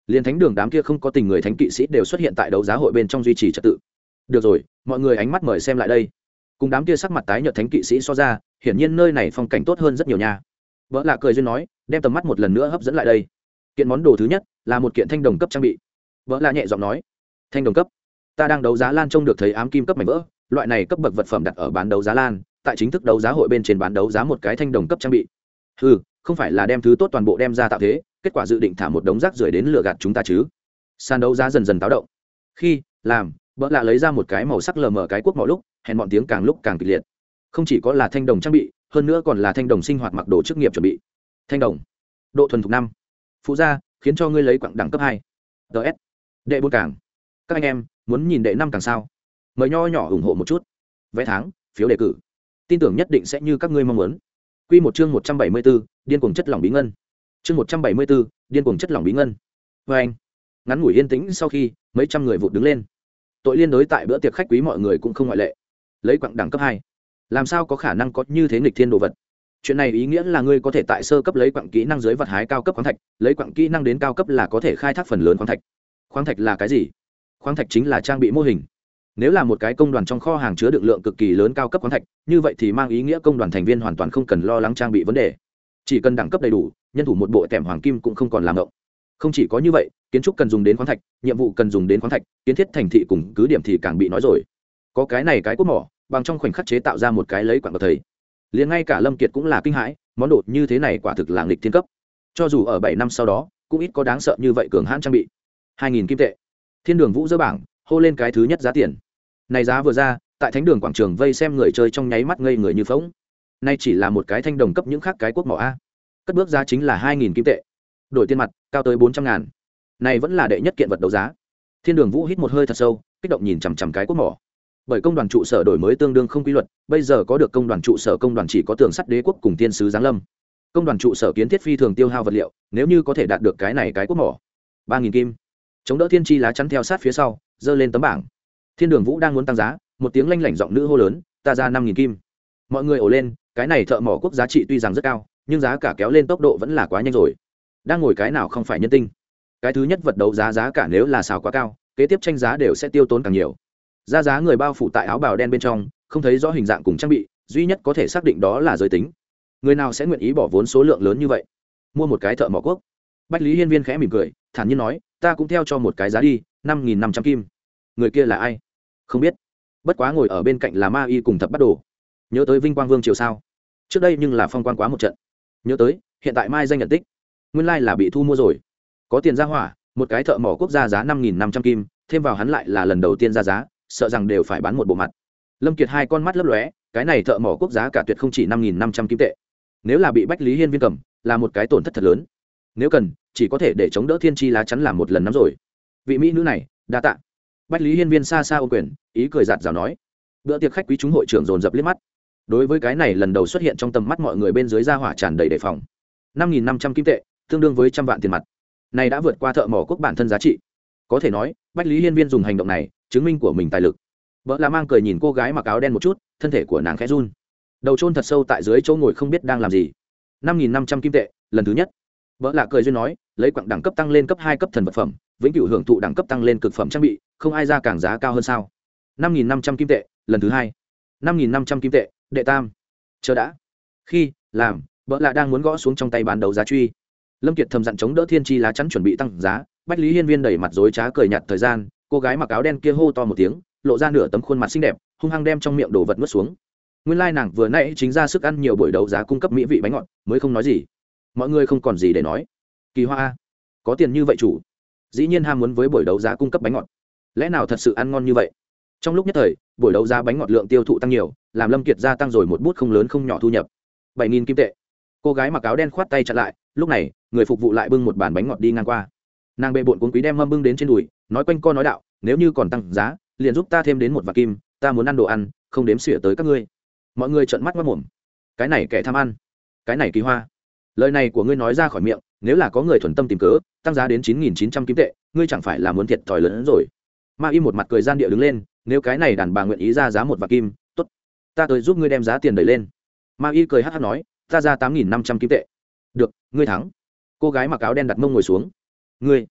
liền thánh đường đám kia không có tình người thánh kỵ sĩ đều xuất hiện tại đấu giá hội bên trong duy trì trật tự. Được rồi, mọi người ánh mắt mời xem lại đây. Cùng đám kia sắc mặt tái nhợt thánh kỵ sĩ so ra, hiển nhiên nơi này phong cảnh tốt hơn rất nhiều nha. Vợ lạ cười duyên nói, đem tầm mắt một lần nữa hấp dẫn lại đây. Kiện món đồ thứ nhất là một kiện thanh đồng cấp trang bị. Vợ lạ nhẹ giọng nói, thanh đồng cấp, ta đang đấu giá lan trông được thấy ám kim cấp mảnh vỡ, loại này cấp bậc vật phẩm đặt ở bán đấu giá lan, tại chính thức đấu giá hội bên trên bán đấu giá một cái thanh đồng cấp trang bị. Ừ, không phải là đem thứ tốt toàn bộ đem ra tạo thế, kết quả dự định thả một đống rác rưởi đến lừa gạt chúng ta chứ. Sàn đấu giá dần dần táo động. Khi làm vợ lạ lấy ra một cái màu sắc lờ mờ cái cuốc mỏ lúc hèn bọn tiếng càng lúc càng kịch liệt. Không chỉ có là thanh đồng trang bị, hơn nữa còn là thanh đồng sinh hoạt mặc đồ chức nghiệp chuẩn bị. Thanh đồng độ thuần thục 5, phụ gia khiến cho ngươi lấy quặng đẳng cấp 2. ts đệ 4 càng. Các anh em muốn nhìn đệ 5 càng sao, mời nho nhỏ ủng hộ một chút, vé tháng, phiếu đề cử, tin tưởng nhất định sẽ như các ngươi mong muốn. Quy một chương 174, điên cuồng chất lỏng bí ngân. Chương 174, điên cuồng chất lỏng bí ngân. Và anh, ngắn ngủi yên tĩnh sau khi mấy trăm người vụt đứng lên. Tội liên đối tại bữa tiệc khách quý mọi người cũng không ngoại lệ. Lấy quặng đẳng cấp 2, làm sao có khả năng có như thế nghịch thiên đồ vật? Chuyện này ý nghĩa là ngươi có thể tại sơ cấp lấy quặng kỹ năng dưới vật hái cao cấp khoáng thạch, lấy quặng kỹ năng đến cao cấp là có thể khai thác phần lớn khoáng thạch. Khoáng thạch là cái gì? Khoáng thạch chính là trang bị mô hình. Nếu là một cái công đoàn trong kho hàng chứa đựng lượng cực kỳ lớn cao cấp khoáng thạch, như vậy thì mang ý nghĩa công đoàn thành viên hoàn toàn không cần lo lắng trang bị vấn đề, chỉ cần đẳng cấp đầy đủ, nhân thủ một bộ tẻm hoàng kim cũng không còn làm ngộng. Không chỉ có như vậy, kiến trúc cần dùng đến khoáng thạch, nhiệm vụ cần dùng đến khoáng thạch, kiến thiết thành thị cùng cứ điểm thì càng bị nói rồi. Có cái này cái cốt mỏ, bằng trong khoảnh khắc chế tạo ra một cái lấy quặng của thầy. Liền ngay cả Lâm Kiệt cũng là kinh hãi, món đồ như thế này quả thực là nghịch thiên cấp. Cho dù ở 7 năm sau đó, cũng ít có đáng sợ như vậy cường hãn trang bị. 2000 kim tệ. Thiên Đường Vũ dỡ bảng, hô lên cái thứ nhất giá tiền. Này giá vừa ra, tại Thánh Đường quảng trường vây xem người chơi trong nháy mắt ngây người như phỗng. Nay chỉ là một cái thanh đồng cấp những khác cái quốc mỏ a. Cất bước giá chính là 2000 kim tệ. Đổi tiền mặt, cao tới 400.000. Này vẫn là đệ nhất kiện vật đấu giá. Thiên Đường Vũ hít một hơi thật sâu, kích động nhìn chằm chằm cái quốc mỏ. Bởi công đoàn trụ sở đổi mới tương đương không quy luật, bây giờ có được công đoàn trụ sở, công đoàn chỉ có tường sắt đế quốc cùng tiên sứ giáng lâm. Công đoàn trụ sở kiến thiết phi thường tiêu hao vật liệu, nếu như có thể đạt được cái này cái quốc mỏ, 3000 kim. Chống đỡ thiên chi lá chắn theo sát phía sau, giơ lên tấm bảng. Thiên Đường Vũ đang muốn tăng giá, một tiếng lanh lảnh giọng nữ hô lớn, ta ra 5000 kim. Mọi người ồ lên, cái này thợ mỏ quốc giá trị tuy rằng rất cao, nhưng giá cả kéo lên tốc độ vẫn là quá nhanh rồi. Đang ngồi cái nào không phải nhân tinh. Cái thứ nhất vật đấu giá giá cả nếu là xào quá cao, kế tiếp tranh giá đều sẽ tiêu tốn càng nhiều. Ra giá người bao phủ tại áo bào đen bên trong, không thấy rõ hình dạng cùng trang bị, duy nhất có thể xác định đó là giới tính. Người nào sẽ nguyện ý bỏ vốn số lượng lớn như vậy mua một cái thợ mỏ quốc? Bách Lý Hiên Viên khẽ mỉm cười, thản nhiên nói, ta cũng theo cho một cái giá đi, 5500 kim. Người kia là ai? Không biết. Bất quá ngồi ở bên cạnh là Ma Y cùng Thập Bắt Đồ. Nhớ tới Vinh Quang Vương triều sao? Trước đây nhưng là phong quang quá một trận. Nhớ tới, hiện tại mai danh nhận tích, nguyên lai là bị thu mua rồi. Có tiền ra hỏa, một cái thợ mỏ quốc gia giá 5500 kim, thêm vào hắn lại là lần đầu tiên ra giá, sợ rằng đều phải bán một bộ mặt. Lâm Kiệt hai con mắt lấp lóe, cái này thợ mỏ quốc giá cả tuyệt không chỉ 5500 kim tệ. Nếu là bị Bách Lý Hiên Viên cầm, là một cái tổn thất thật lớn. Nếu cần, chỉ có thể để chống đỡ thiên chi lá chắn làm một lần nắm rồi. Vị mỹ nữ này, đa tạ. Bách Lý Hiên Viên xa xa ôm quyền, ý cười giạt giảo nói. Bữa tiệc khách quý chúng hội trưởng dồn dập liếc mắt. Đối với cái này lần đầu xuất hiện trong tầm mắt mọi người bên dưới ra hỏa tràn đầy đề phòng. 5500 kim tệ, tương đương với 100 vạn tiền mặt. Này đã vượt qua thợ mỏ quốc bản thân giá trị. Có thể nói, Bách Lý Hiên Viên dùng hành động này, chứng minh của mình tài lực. Bỡ là mang cười nhìn cô gái mặc áo đen một chút, thân thể của nàng khẽ run. Đầu chôn thật sâu tại dưới chỗ ngồi không biết đang làm gì. 5500 kim tệ, lần thứ nhất. Bỡ là cười duyên nói, lấy quặng đẳng cấp tăng lên cấp 2 cấp thần vật phẩm, vĩnh cửu hưởng thụ đẳng cấp tăng lên cực phẩm trang bị, không ai ra càng giá cao hơn sao? 5500 kim tệ, lần thứ hai. 5500 kim tệ, đệ tam. Chờ đã. Khi làm, Bỡ là đang muốn gõ xuống trong tay bán đấu giá truy. Lâm Kiệt thầm dặn chống đỡ thiên chi lá chắn chuẩn bị tăng giá, Bách Lý Hiên Viên đẩy mặt dối trá cười nhạt thời gian, cô gái mặc áo đen kia hô to một tiếng, lộ ra nửa tấm khuôn mặt xinh đẹp, hung hăng đem trong miệng đồ vật nuốt xuống. Nguyên lai nàng vừa nãy chính ra sức ăn nhiều buổi đấu giá cung cấp mỹ vị bánh ngọt, mới không nói gì. Mọi người không còn gì để nói. Kỳ Hoa a, có tiền như vậy chủ, dĩ nhiên ham muốn với buổi đấu giá cung cấp bánh ngọt. Lẽ nào thật sự ăn ngon như vậy? Trong lúc nhất thời, buổi đấu giá bánh ngọt lượng tiêu thụ tăng nhiều, làm Lâm Kiệt gia tăng rồi một bút không lớn không nhỏ thu nhập. 7000 kim tệ. Cô gái mặc áo đen khoát tay chặn lại, lúc này, người phục vụ lại bưng một bàn bánh ngọt đi ngang qua. Nàng bệ bội cuốn quý đem mâm bưng đến trên đùi, nói quanh co nói đạo, nếu như còn tăng giá, liền giúp ta thêm đến một vạn kim, ta muốn ăn đồ ăn, không đếm xỉa tới các ngươi. Mọi người trợn mắt mắt mồm. Cái này kẻ tham ăn, cái này Kỳ Hoa. Lời này của ngươi nói ra khỏi miệng, nếu là có người thuần tâm tìm cớ, tăng giá đến 9900 kim tệ, ngươi chẳng phải là muốn thiệt thòi lớn hơn rồi. Ma Y một mặt cười gian địa đứng lên, nếu cái này đàn bà nguyện ý ra giá một vạn kim, tốt, ta tới giúp ngươi đem giá tiền đẩy lên. Ma Y cười hắc hắc nói, ta ra 8500 kim tệ. Được, ngươi thắng. Cô gái mặc áo đen đặt mông ngồi xuống. Ngươi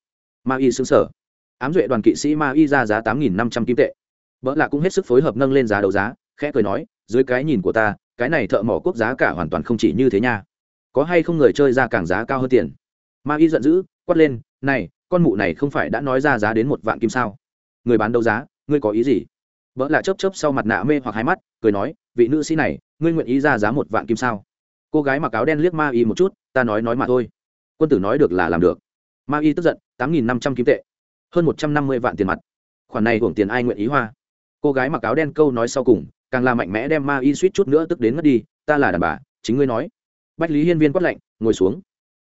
Ma y xứng sở. Ám duệ đoàn kỵ sĩ Ma y ra giá 8.500 kim tệ. Bỡ lạ cũng hết sức phối hợp nâng lên giá đấu giá, khẽ cười nói, dưới cái nhìn của ta, cái này thợ mỏ quốc giá cả hoàn toàn không chỉ như thế nha. Có hay không người chơi ra càng giá cao hơn tiền? Ma y giận dữ, quát lên, này, con mụ này không phải đã nói ra giá đến 1 vạn kim sao? Người bán đấu giá, ngươi có ý gì? Bỡ lạ chớp chớp sau mặt nạ mê hoặc hai mắt, cười nói, vị nữ sĩ này, ngươi nguyện ý ra giá 1 vạn kim sao? Cô gái mặc áo đen liếc Ma y một chút, ta nói mà thôi. Quân tử nói được là làm được. Ma y tức giận, 8.500 kim tệ, hơn 150 vạn tiền mặt. Khoản này hưởng tiền ai nguyện ý hoa? Cô gái mặc áo đen câu nói sau cùng càng là mạnh mẽ đem Ma y suýt chút nữa tức đến mất đi. Ta là đàn bà, chính ngươi nói. Bách Lý Hiên Viên quát lạnh, ngồi xuống.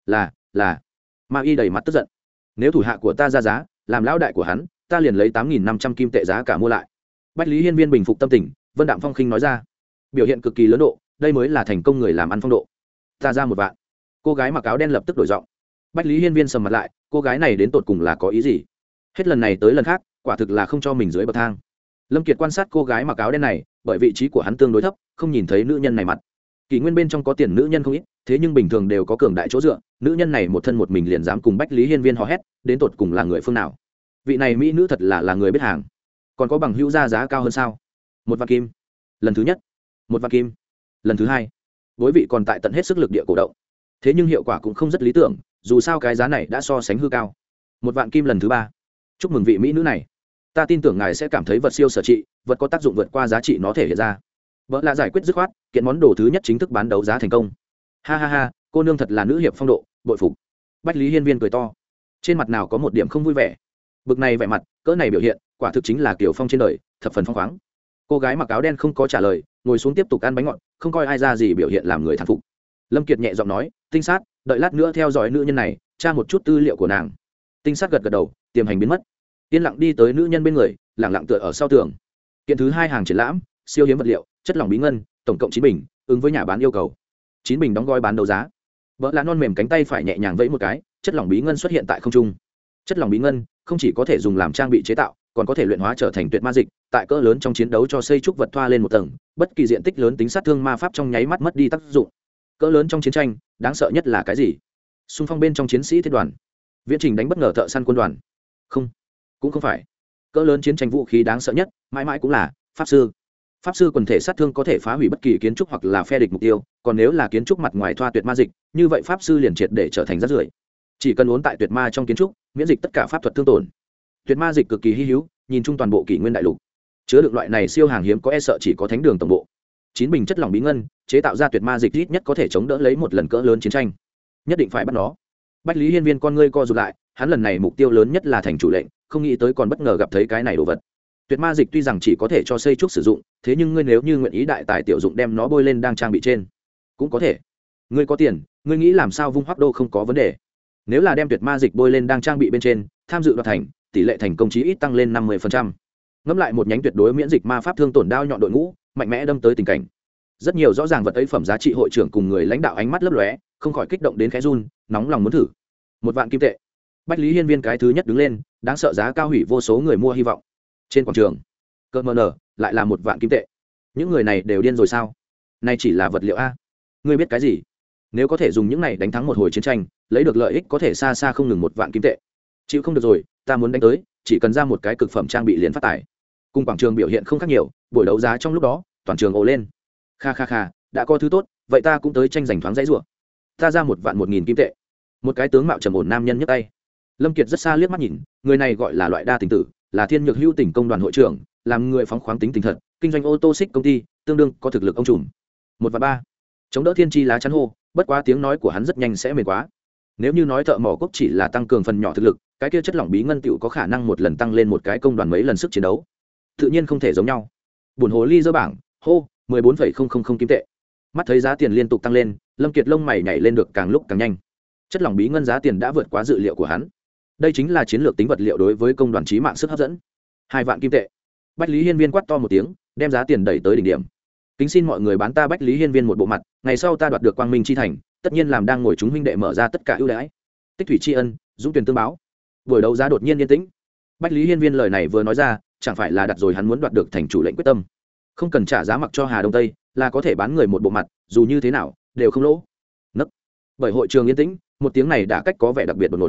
Là. Ma y đầy mặt tức giận. Nếu thủ hạ của ta ra giá, làm lão đại của hắn, ta liền lấy 8.500 kim tệ giá cả mua lại. Bách Lý Hiên Viên bình phục tâm tình, Vân Đạm Phong khinh nói ra, biểu hiện cực kỳ lớn độ, đây mới là thành công người làm ăn phong độ. Ta ra 1 vạn. Cô gái mặc áo đen lập tức đổi giọng. Bách Lý Hiên Viên sầm mặt lại, cô gái này đến tột cùng là có ý gì? Hết lần này tới lần khác, quả thực là không cho mình dưới bậc thang. Lâm Kiệt quan sát cô gái mặc áo đen này, bởi vị trí của hắn tương đối thấp, không nhìn thấy nữ nhân này mặt. Kỷ nguyên bên trong có tiền nữ nhân không ít, thế nhưng bình thường đều có cường đại chỗ dựa, nữ nhân này một thân một mình liền dám cùng Bách Lý Hiên Viên hò hét, đến tột cùng là người phương nào? Vị này mỹ nữ thật là người biết hàng. Còn có bằng hữu ra giá cao hơn sao? 1 vạn kim. Lần thứ nhất. 1 vạn kim. Lần thứ hai. Đối vị còn tại tận hết sức lực địa cổ động. Thế nhưng hiệu quả cũng không rất lý tưởng, dù sao cái giá này đã so sánh hư cao. 1 vạn kim lần thứ ba. Chúc mừng vị mỹ nữ này, ta tin tưởng ngài sẽ cảm thấy vật siêu sở trị, vật có tác dụng vượt qua giá trị nó thể hiện ra. Vợ là giải quyết dứt khoát, kiện món đồ thứ nhất chính thức bán đấu giá thành công. Ha ha ha, cô nương thật là nữ hiệp phong độ, bội phục. Bách Lý Hiên Viên cười to, trên mặt nào có một điểm không vui vẻ. Bực này vẻ mặt, cỡ này biểu hiện, quả thực chính là kiểu phong trên đời, thập phần phong khoáng. Cô gái mặc áo đen không có trả lời, ngồi xuống tiếp tục ăn bánh ngọt, không coi ai ra gì biểu hiện làm người thán phục. Lâm Kiệt nhẹ giọng nói, tinh sát, đợi lát nữa theo dõi nữ nhân này, tra một chút tư liệu của nàng. Tinh sát gật gật đầu, tiềm hành biến mất. Yên lặng đi tới nữ nhân bên người, lặng lặng tựa ở sau tường. Kiện thứ hai hàng triển lãm, siêu hiếm vật liệu, chất lỏng bí ngân, tổng cộng 9 bình, ứng với nhà bán yêu cầu. 9 bình đóng gói bán đấu giá. Vợ lá non mềm cánh tay phải nhẹ nhàng vẫy một cái, chất lỏng bí ngân xuất hiện tại không trung. Chất lỏng bí ngân không chỉ có thể dùng làm trang bị chế tạo, còn có thể luyện hóa trở thành tuyệt ma dịch, tại cỡ lớn trong chiến đấu cho xây trúc vật thoa lên một tầng, bất kỳ diện tích lớn tính sát thương ma pháp trong nháy mắt mất đi tác dụng. Cỡ lớn trong chiến tranh, đáng sợ nhất là cái gì? Xung phong bên trong chiến sĩ thiết đoàn, viễn trình đánh bất ngờ thợ săn quân đoàn. Không, cũng không phải. Cỡ lớn chiến tranh vũ khí đáng sợ nhất, mãi mãi cũng là pháp sư. Pháp sư quần thể sát thương có thể phá hủy bất kỳ kiến trúc hoặc là phe địch mục tiêu, còn nếu là kiến trúc mặt ngoài thoa tuyệt ma dịch, như vậy pháp sư liền triệt để trở thành rác rưởi. Chỉ cần uốn tại tuyệt ma trong kiến trúc, miễn dịch tất cả pháp thuật thương tổn. Tuyệt ma dịch cực kỳ hi hữu, nhìn chung toàn bộ kỷ nguyên đại lục, chứa đựng loại này siêu hàng hiếm có e sợ chỉ có thánh đường tổng bộ. 9 bình chất lỏng bí ngân, chế tạo ra tuyệt ma dịch ít nhất có thể chống đỡ lấy một lần cỡ lớn chiến tranh. Nhất định phải bắt nó. Bách Lý Hiên Viên con ngươi co rụt lại, hắn lần này mục tiêu lớn nhất là thành chủ lệnh, không nghĩ tới còn bất ngờ gặp thấy cái này đồ vật. Tuyệt ma dịch tuy rằng chỉ có thể cho xây trúc sử dụng, thế nhưng ngươi nếu như nguyện ý đại tài tiểu dụng đem nó bôi lên đang trang bị trên, cũng có thể. Ngươi có tiền, ngươi nghĩ làm sao vung hoắc đô không có vấn đề. Nếu là đem tuyệt ma dịch bôi lên đang trang bị bên trên, tham dự đoạt thành, tỷ lệ thành công chí ít tăng lên 50%. Ngẫm lại một nhánh tuyệt đối miễn dịch ma pháp thương tổn đao nhọn đội ngũ, mạnh mẽ đâm tới tình cảnh. Rất nhiều rõ ràng vật ấy phẩm giá trị hội trưởng cùng người lãnh đạo ánh mắt lấp lóe, không khỏi kích động đến khẽ run, nóng lòng muốn thử. 1 vạn kim tệ. Bách Lý Hiên Viên cái thứ nhất đứng lên, đáng sợ giá cao hủy vô số người mua hy vọng. Trên quảng trường, cơ mờ nở lại là 1 vạn kim tệ. Những người này đều điên rồi sao? Này chỉ là vật liệu a. Ngươi biết cái gì? Nếu có thể dùng những này đánh thắng một hồi chiến tranh, lấy được lợi ích có thể xa xa không ngừng 1 vạn kim tệ. Chịu không được rồi, ta muốn đánh tới, chỉ cần ra một cái cực phẩm trang bị liền phát tài. Cùng quảng trường biểu hiện không khác nhiều, buổi đấu giá trong lúc đó, toàn trường ồ lên. Kha kha kha, đã có thứ tốt, vậy ta cũng tới tranh giành thoáng dãy rủa. Ta ra 1 vạn 1.000 kim tệ. Một cái tướng mạo trầm ổn nam nhân nhấc tay. Lâm Kiệt rất xa liếc mắt nhìn, người này gọi là loại đa tình tử, là Thiên Nhược Hữu tỉnh công đoàn hội trưởng, làm người phóng khoáng tính tình thật, kinh doanh ô tô xích công ty, tương đương có thực lực ông trùm. 1 vạn 3. Chống đỡ thiên chi lá chắn hô, bất quá tiếng nói của hắn rất nhanh sẽ mệt quá. Nếu như nói thợ mỏ quốc chỉ là tăng cường phần nhỏ thực lực, cái kia chất lỏng bí ngân tiểu có khả năng một lần tăng lên một cái công đoàn mấy lần sức chiến đấu. Tự nhiên không thể giống nhau. Buồn hồ ly dơ bảng, hô, 14,000 kim tệ. Mắt thấy giá tiền liên tục tăng lên, Lâm Kiệt lông mày nhảy lên được càng lúc càng nhanh. Chất lỏng bí ngân giá tiền đã vượt quá dự liệu của hắn. Đây chính là chiến lược tính vật liệu đối với công đoàn chí mạng sức hấp dẫn. 2 vạn kim tệ. Bách Lý Hiên Viên quát to một tiếng, đem giá tiền đẩy tới đỉnh điểm. Kính xin mọi người bán ta Bách Lý Hiên Viên một bộ mặt, ngày sau ta đoạt được quang minh chi thành, tất nhiên làm đang ngồi chúng huynh đệ mở ra tất cả ưu đãi. Tích thủy tri ân, dũng tuyển tương báo. Buổi đấu giá đột nhiên yên tĩnh. Bách Lý Hiên Viên lời này vừa nói ra, chẳng phải là đặt rồi hắn muốn đoạt được thành chủ lệnh quyết tâm. Không cần trả giá mặc cho Hà Đông Tây, là có thể bán người một bộ mặt, dù như thế nào đều không lỗ. Nấc. Bởi hội trường yên tĩnh, một tiếng này đã cách có vẻ đặc biệt đột ngột.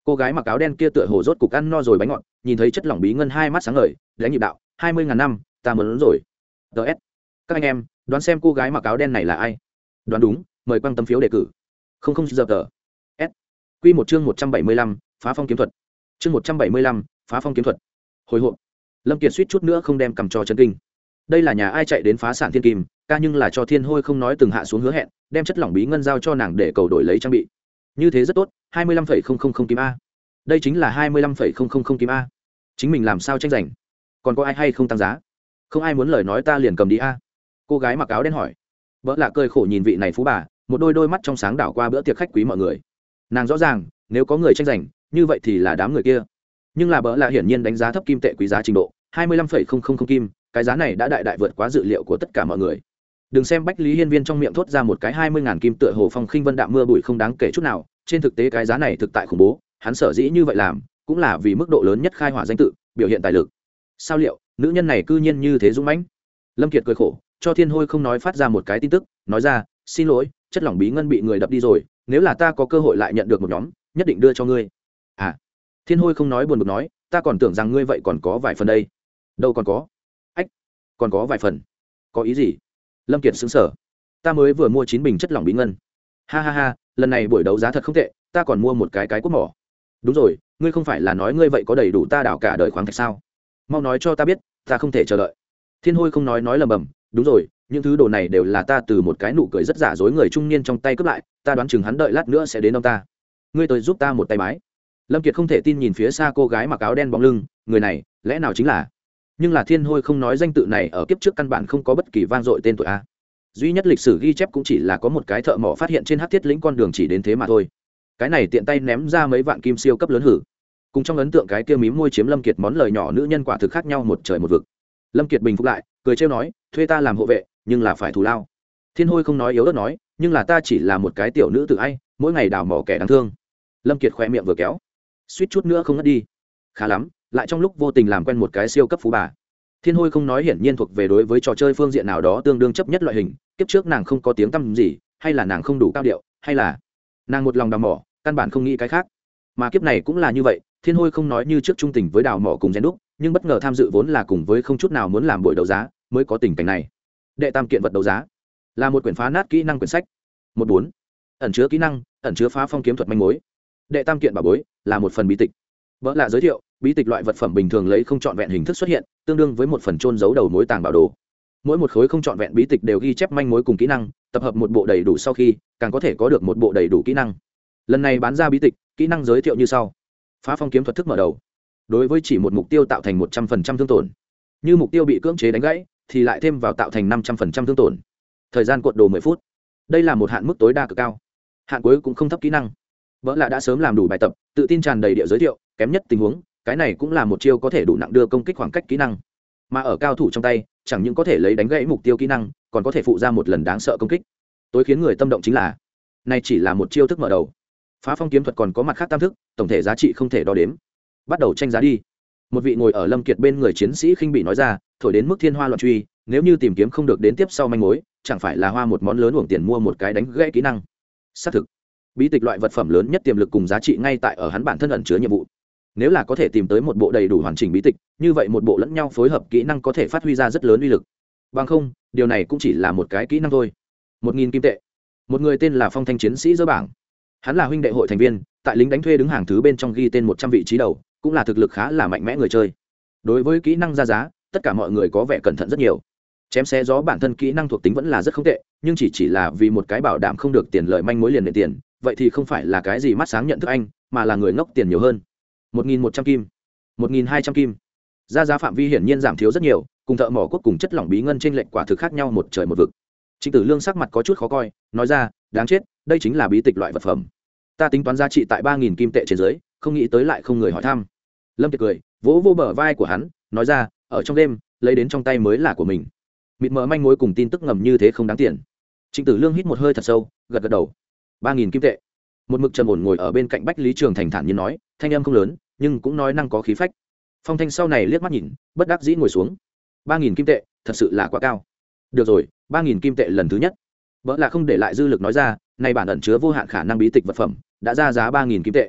cô gái mặc áo đen kia tựa hồ rốt cục ăn no rồi bánh ngọt, nhìn thấy chất lỏng bí ngân hai mắt sáng ngời, đánh nhịp đạo 20.000 năm ta muốn rồi. ts các anh em đoán xem cô gái mặc áo đen này là ai? Đoán đúng mời quăng tấm phiếu đề cử. Không giờ tờ s quy một chương 175, phá phong kiếm thuật. Chương 175, phá phong kiếm thuật. Hồi hộp, Lâm Kiệt suýt chút nữa không đem cầm cho chân kinh. Đây là nhà ai chạy đến phá sản thiên kim, ca nhưng là cho Thiên Hôi không nói từng hạ xuống hứa hẹn, đem chất lỏng bí ngân giao cho nàng để cầu đổi lấy trang bị. Như thế rất tốt, 25,000 kim a. Đây chính là 25,000 kim a. Chính mình làm sao tranh giành? Còn có ai hay không tăng giá? Không ai muốn lời nói ta liền cầm đi a. Cô gái mặc áo đen hỏi. Bỡ lạ cười khổ nhìn vị này phú bà, một đôi mắt trong sáng đảo qua bữa tiệc khách quý mọi người. Nàng rõ ràng, nếu có người tranh giành, như vậy thì là đám người kia. Nhưng là bỡ lạ hiển nhiên đánh giá thấp kim tệ quý giá trình độ, 25,000 kim, cái giá này đã đại vượt quá dự liệu của tất cả mọi người. Đừng xem Bách Lý Hiên Viên trong miệng thốt ra một cái 20.000 kim tựa hồ phong khinh vân đạm mưa bụi không đáng kể chút nào, trên thực tế cái giá này thực tại khủng bố, hắn sở dĩ như vậy làm, cũng là vì mức độ lớn nhất khai hỏa danh tự, biểu hiện tài lực. Sao liệu, nữ nhân này cư nhiên như thế dũng mãnh? Lâm Kiệt cười khổ, cho Thiên Hôi không nói phát ra một cái tin tức, nói ra, xin lỗi, chất lỏng bí ngân bị người đập đi rồi, nếu là ta có cơ hội lại nhận được một nhóm, nhất định đưa cho ngươi. À, Thiên Hôi không nói buồn bực nói, ta còn tưởng rằng ngươi vậy còn có vài phần đây. Đâu còn có? Ách, còn có vài phần. Có ý gì? Lâm Kiệt sững sờ. Ta mới vừa mua 9 bình chất lỏng bí ngân. Ha ha ha, lần này buổi đấu giá thật không tệ, ta còn mua một cái cuốc mỏ. Đúng rồi, ngươi không phải là nói ngươi vậy có đầy đủ ta đào cả đời khoáng thạch sao? Mau nói cho ta biết, ta không thể chờ đợi. Thiên Hôi không nói lầm bầm, đúng rồi, những thứ đồ này đều là ta từ một cái nụ cười rất giả dối người trung niên trong tay cướp lại, ta đoán chừng hắn đợi lát nữa sẽ đến ông ta. Ngươi tới giúp ta một tay bái. Lâm Kiệt không thể tin nhìn phía xa cô gái mặc áo đen bóng lưng, người này, lẽ nào chính là? Nhưng là Thiên Hôi không nói danh tự này ở kiếp trước căn bản không có bất kỳ vang dội tên tuổi a. Duy nhất lịch sử ghi chép cũng chỉ là có một cái thợ mỏ phát hiện trên hắc thiết lĩnh con đường chỉ đến thế mà thôi. Cái này tiện tay ném ra mấy vạn kim siêu cấp lớn hử. Cùng trong ấn tượng cái kia mím môi chiếm Lâm Kiệt món lời nhỏ nữ nhân quả thực khác nhau một trời một vực. Lâm Kiệt bình phục lại, cười trêu nói, thuê ta làm hộ vệ, nhưng là phải thù lao. Thiên Hôi không nói yếu ớt nói, nhưng là ta chỉ là một cái tiểu nữ tự ai, mỗi ngày đào mỏ kẻ đáng thương. Lâm Kiệt khẽ miệng vừa kéo, suýt chút nữa không ngất đi. Khá lắm, lại trong lúc vô tình làm quen một cái siêu cấp phú bà. Thiên Hôi không nói hiển nhiên thuộc về đối với trò chơi phương diện nào đó tương đương chấp nhất loại hình, kiếp trước nàng không có tiếng tăm gì, hay là nàng không đủ cao điệu, hay là nàng một lòng đào mỏ, căn bản không nghĩ cái khác. Mà kiếp này cũng là như vậy, Thiên Hôi không nói như trước trung tình với đào mỏ cùng rèn đúc, nhưng bất ngờ tham dự vốn là cùng với không chút nào muốn làm buổi đấu giá, mới có tình cảnh này. Đệ tam kiện vật đấu giá là một quyển phá nát kỹ năng quyển sách. 14. Ẩn chứa kỹ năng, ẩn chứa phá phong kiếm thuật manh mối. Đệ tam kiện bảo bối là một phần bí tịch. Vỡ lạ giới thiệu, bí tịch loại vật phẩm bình thường lấy không trọn vẹn hình thức xuất hiện, tương đương với một phần chôn giấu đầu mối tàng bảo đồ. Mỗi một khối không trọn vẹn bí tịch đều ghi chép manh mối cùng kỹ năng, tập hợp một bộ đầy đủ sau khi, càng có thể có được một bộ đầy đủ kỹ năng. Lần này bán ra bí tịch, kỹ năng giới thiệu như sau: phá phong kiếm thuật thức mở đầu, đối với chỉ một mục tiêu tạo thành 100% thương tổn, như mục tiêu bị cưỡng chế đánh gãy thì lại thêm vào tạo thành 500% thương tổn, thời gian cuộn đồ 10 phút. Đây là một hạn mức tối đa cực cao, hạn cuối cũng không thấp kỹ năng. Vỡ lạ đã sớm làm đủ bài tập, tự tin tràn đầy địa giới thiệu, kém nhất tình huống, cái này cũng là một chiêu có thể đủ nặng đưa công kích khoảng cách kỹ năng, mà ở cao thủ trong tay chẳng những có thể lấy đánh gãy mục tiêu kỹ năng, còn có thể phụ ra một lần đáng sợ công kích. Tối khiến người tâm động chính là, này chỉ là một chiêu thức mở đầu, phá phong kiếm thuật còn có mặt khác tam thức, tổng thể giá trị không thể đo đếm. Bắt đầu tranh giá đi. Một vị ngồi ở Lâm Kiệt bên người chiến sĩ khinh bị nói ra, thổi đến mức thiên hoa loạn truy, nếu như tìm kiếm không được đến tiếp sau manh mối, chẳng phải là hoa một món lớn uổng tiền mua một cái đánh gãy kỹ năng. Xác thực, bí tịch loại vật phẩm lớn nhất tiềm lực cùng giá trị ngay tại ở hắn bản thân ẩn chứa nhiệm vụ. Nếu là có thể tìm tới một bộ đầy đủ hoàn chỉnh bí tịch, như vậy một bộ lẫn nhau phối hợp kỹ năng có thể phát huy ra rất lớn uy lực. Bằng không, điều này cũng chỉ là một cái kỹ năng thôi. 1000 kim tệ. Một người tên là Phong Thanh chiến sĩ dỡ bảng. Hắn là huynh đệ hội thành viên, tại lính đánh thuê đứng hàng thứ bên trong ghi tên 100 vị trí đầu, cũng là thực lực khá là mạnh mẽ người chơi. Đối với kỹ năng ra giá, tất cả mọi người có vẻ cẩn thận rất nhiều. Chém xé gió bản thân kỹ năng thuộc tính vẫn là rất không tệ, nhưng chỉ là vì một cái bảo đảm không được tiền lợi manh mối liền nện tiền, vậy thì không phải là cái gì mắt sáng nhận thức anh, mà là người ngốc tiền nhiều hơn. 1.100 kim, 1.200 kim. Ra giá phạm vi hiển nhiên giảm thiếu rất nhiều, cùng thợ mỏ quốc cùng chất lỏng bí ngân trên lệnh quả thực khác nhau một trời một vực. Trịnh Tử Lương sắc mặt có chút khó coi, nói ra, đáng chết, đây chính là bí tịch loại vật phẩm. Ta tính toán giá trị tại 3.000 kim tệ trên dưới, không nghĩ tới lại không người hỏi thăm. Lâm Kiệt cười, vỗ vô bờ vai của hắn, nói ra, ở trong đêm, lấy đến trong tay mới là của mình. Mịt mờ manh mối cùng tin tức ngầm như thế không đáng tiền. Trịnh Tử Lương hít một hơi thật sâu, gật gật đầu. 3.000 kim tệ. Một mực trầm ổn ngồi ở bên cạnh Bách Lý Trường Thành thản nhiên nói, thanh âm không lớn, nhưng cũng nói năng có khí phách. Phong Thanh sau này liếc mắt nhìn, bất đắc dĩ ngồi xuống. 3.000 kim tệ, thật sự là quá cao. Được rồi, 3.000 kim tệ lần thứ nhất. Bỡ là không để lại dư lực nói ra, này bản ẩn chứa vô hạn khả năng bí tịch vật phẩm, đã ra giá 3.000 kim tệ.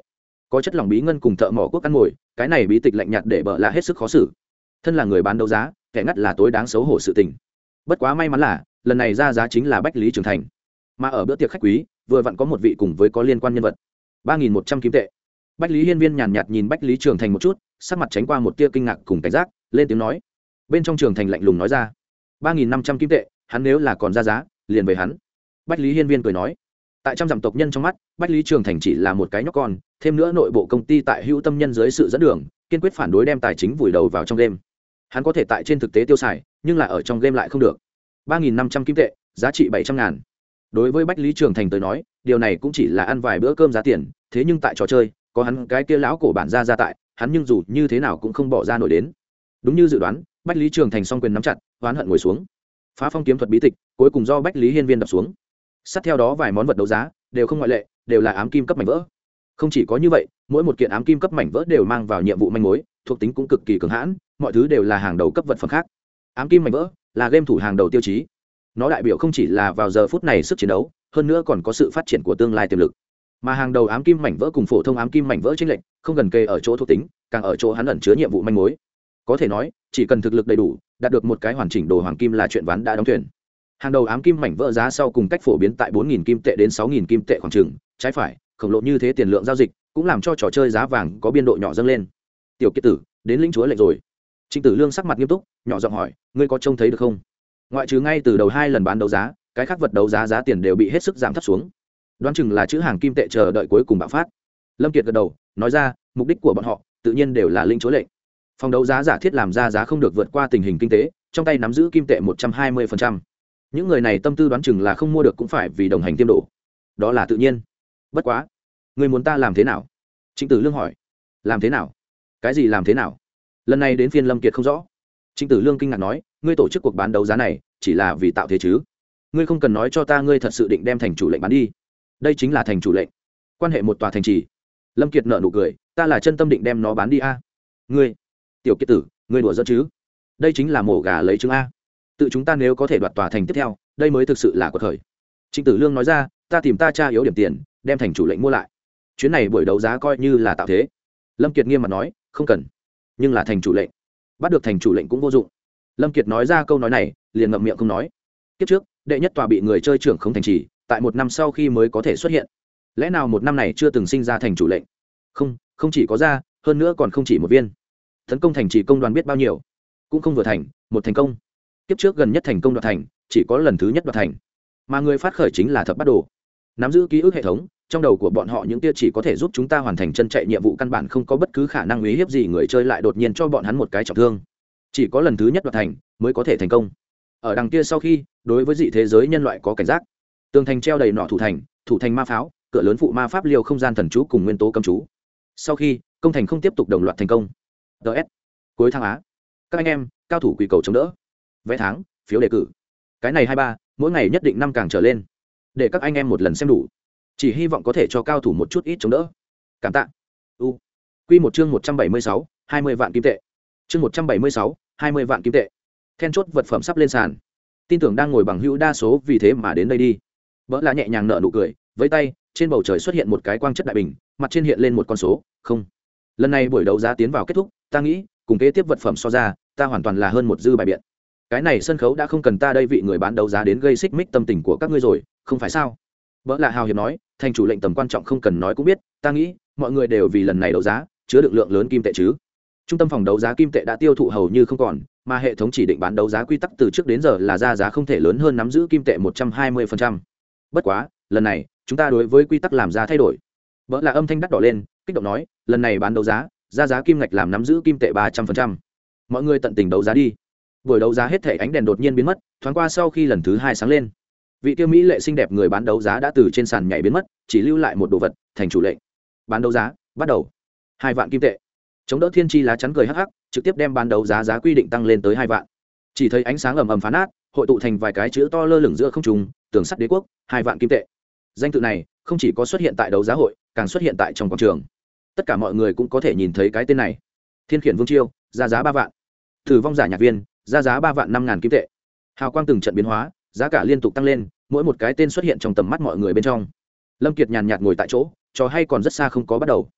có chất lỏng bí ngân cùng thợ mỏ quốc căn ngồi, cái này bí tịch lạnh nhạt để bợ lạ hết sức khó xử. Thân là người bán đấu giá, kẻ ngắt là tối đáng xấu hổ sự tình. Bất quá may mắn là lần này ra giá chính là Bách Lý Trường Thành, mà ở bữa tiệc khách quý vừa vặn có một vị cùng với có liên quan nhân vật. 3.100 kim tệ. Bách Lý Hiên Viên nhàn nhạt nhìn Bách Lý Trường Thành một chút, sắc mặt tránh qua một tia kinh ngạc cùng cảnh giác, lên tiếng nói. Bên trong Trường Thành lạnh lùng nói ra, 3.500 kim tệ, hắn nếu là còn ra giá, liền về hắn. Bách Lý Hiên Viên cười nói, tại trăm dặm tộc nhân trong mắt, Bách Lý Trường Thành chỉ là một cái nhóc con, thêm nữa nội bộ công ty tại hữu tâm nhân dưới sự dẫn đường, kiên quyết phản đối đem tài chính vùi đầu vào trong game. Hắn có thể tại trên thực tế tiêu xài, nhưng là ở trong game lại không được. 3.500 kim tệ, giá trị 700.000. Đối với Bách Lý Trường Thành tới nói, điều này cũng chỉ là ăn vài bữa cơm giá tiền, thế nhưng tại trò chơi, có hắn cái kia lão cổ bản ra tại, hắn nhưng dù như thế nào cũng không bỏ ra nổi đến. Đúng như dự đoán, Bách Lý Trường Thành song quyền nắm chặt, oán hận ngồi xuống. Phá phong kiếm thuật bí tịch, cuối cùng do Bách Lý Hiên Viên đập xuống. Sát theo đó vài món vật đấu giá, đều không ngoại lệ, đều là ám kim cấp mảnh vỡ. Không chỉ có như vậy, mỗi một kiện ám kim cấp mảnh vỡ đều mang vào nhiệm vụ manh mối, thuộc tính cũng cực kỳ cường hãn, mọi thứ đều là hàng đầu cấp vật phẩm khác. Ám kim mảnh vỡ là game thủ hàng đầu tiêu chí. Nó đại biểu không chỉ là vào giờ phút này sức chiến đấu, hơn nữa còn có sự phát triển của tương lai tiềm lực. Mà hàng đầu ám kim mảnh vỡ cùng phổ thông ám kim mảnh vỡ chênh lệch, không gần kề ở chỗ thuộc tính, càng ở chỗ hắn ẩn chứa nhiệm vụ manh mối. Có thể nói, chỉ cần thực lực đầy đủ, đạt được một cái hoàn chỉnh đồ hoàng kim là chuyện ván đã đóng thuyền. Hàng đầu ám kim mảnh vỡ giá sau cùng cách phổ biến tại 4.000 kim tệ đến 6.000 kim tệ khoảng chừng, trái phải, khổng lồ như thế tiền lượng giao dịch, cũng làm cho trò chơi giá vàng có biên độ nhỏ dâng lên. Tiểu Kiệt Tử, đến lĩnh chúa lệnh rồi. Trịnh Tử Lương sắc mặt nghiêm túc, nhỏ giọng hỏi, ngươi có trông thấy được không? Ngoại trừ ngay từ đầu 2 lần bán đấu giá, cái khác vật đấu giá giá tiền đều bị hết sức giảm thấp xuống. Đoán chừng là chữ hàng kim tệ chờ đợi cuối cùng bạo phát. Lâm Kiệt gật đầu, nói ra, mục đích của bọn họ tự nhiên đều là lĩnh chúa lệnh. Phòng đấu giá giả thiết làm ra giá không được vượt qua tình hình kinh tế, trong tay nắm giữ kim tệ 120%. Những người này tâm tư đoán chừng là không mua được cũng phải vì đồng hành tiêm độ. Đó là tự nhiên. Bất quá, ngươi muốn ta làm thế nào? Trịnh Tử Lương hỏi. Làm thế nào? Cái gì làm thế nào? Lần này đến phiên Lâm Kiệt không rõ. Trịnh Tử Lương kinh ngạc nói, ngươi tổ chức cuộc bán đấu giá này chỉ là vì tạo thế chứ? Ngươi không cần nói cho ta ngươi thật sự định đem thành chủ lệnh bán đi. Đây chính là thành chủ lệnh. Quan hệ một tòa thành trì. Lâm Kiệt nở nụ cười, ta là chân tâm định đem nó bán đi a. Ngươi, Tiểu Kiệt Tử, ngươi đùa giỡn chứ? Đây chính là mổ gà lấy trứng a. Tự chúng ta nếu có thể đoạt tòa thành tiếp theo, đây mới thực sự là cuộc khởi. Trịnh Tử Lương nói ra, ta tìm ta cha yếu điểm tiền, đem thành chủ lệnh mua lại. Chuyến này buổi đấu giá coi như là tạo thế. Lâm Kiệt nghiêm mặt nói, không cần. Nhưng là thành chủ lệnh, bắt được thành chủ lệnh cũng vô dụng. Lâm Kiệt nói ra câu nói này, liền ngậm miệng không nói. Kiếp trước, đệ nhất tòa bị người chơi trưởng không thành trì, tại 1 năm sau khi mới có thể xuất hiện. Lẽ nào 1 năm này chưa từng sinh ra thành chủ lệnh? Không, không chỉ có ra, hơn nữa còn không chỉ một viên. Tấn công thành trì công đoàn biết bao nhiêu, cũng không vừa thành, một thành công. Kiếp trước gần nhất thành công đoạt thành, chỉ có lần thứ nhất đoạt thành, mà người phát khởi chính là Thập Bát Đồ. Nắm giữ ký ức hệ thống, trong đầu của bọn họ những tia chỉ có thể giúp chúng ta hoàn thành chân chạy nhiệm vụ, căn bản không có bất cứ khả năng uy hiếp gì người chơi, lại đột nhiên cho bọn hắn một cái trọng thương. Chỉ có lần thứ nhất đoạt thành mới có thể thành công. Ở đằng kia sau khi, đối với dị thế giới nhân loại có cảnh giác. Tường thành treo đầy nỏ thủ thành ma pháo, cửa lớn phụ ma pháp liều không gian thần chú cùng nguyên tố cấm chú. Sau khi công thành không tiếp tục đồng loạt thành công. DS cuối tháng Á, các anh em cao thủ quỳ cầu chống đỡ, vé tháng, phiếu đề cử, cái này 23, mỗi ngày nhất định 5 càng trở lên, để các anh em một lần xem đủ, chỉ hy vọng có thể cho cao thủ một chút ít chống đỡ, cảm tạ. Quy một chương 176, 20 vạn kim tệ. Chương 176, 20 vạn kim tệ. Then chốt vật phẩm sắp lên sàn. Tin tưởng đang ngồi bằng hữu đa số vì thế mà đến đây đi. Bỡ là nhẹ nhàng nở nụ cười, với tay, trên bầu trời xuất hiện một cái quang chất đại bình, mặt trên hiện lên một con số, không. Lần này buổi đấu giá tiến vào kết thúc, ta nghĩ, cùng kế tiếp vật phẩm so ra, ta hoàn toàn là hơn một dư bài biện. Cái này sân khấu đã không cần ta đây vị người bán đấu giá đến gây xích mích tâm tình của các ngươi rồi, không phải sao? Bỡ là hào hiệp nói, thành chủ lệnh tầm quan trọng không cần nói cũng biết, ta nghĩ, mọi người đều vì lần này đấu giá, chứa đựng lượng lớn kim tệ chứ. Trung tâm phòng đấu giá kim tệ đã tiêu thụ hầu như không còn, mà hệ thống chỉ định bán đấu giá quy tắc từ trước đến giờ là ra giá không thể lớn hơn nắm giữ kim tệ 120%. Bất quá, lần này, chúng ta đối với quy tắc làm ra thay đổi. Bỡ là âm thanh đắt đỏ lên, kích động nói, lần này bán đấu giá, ra giá kim ngạch làm nắm giữ kim tệ 300%. Mọi người tận tình đấu giá đi. Buổi đấu giá hết thảy ánh đèn đột nhiên biến mất, thoáng qua sau khi lần thứ 2 sáng lên. Vị tiêu mỹ lệ xinh đẹp người bán đấu giá đã từ trên sàn nhảy biến mất, chỉ lưu lại một đồ vật, thành chủ lệnh. Bán đấu giá bắt đầu. 2 vạn kim tệ. Chống đỡ thiên chi lá chắn cười hắc hắc, trực tiếp đem bán đấu giá giá quy định tăng lên tới 2 vạn. Chỉ thấy ánh sáng ầm ầm phá nát, hội tụ thành vài cái chữ to lơ lửng giữa không trung, tường sắt đế quốc, 2 vạn kim tệ. Danh tự này không chỉ có xuất hiện tại đấu giá hội, càng xuất hiện tại trong quảng trường. Tất cả mọi người cũng có thể nhìn thấy cái tên này. Thiên khiển vương chiêu, ra giá 3 vạn. Thử vong giả nhạc viên, ra giá 3 vạn 5 ngàn kim tệ. Hào quang từng trận biến hóa, giá cả liên tục tăng lên, mỗi một cái tên xuất hiện trong tầm mắt mọi người bên trong. Lâm Kiệt nhàn nhạt ngồi tại chỗ, trò hay còn rất xa không có bắt đầu.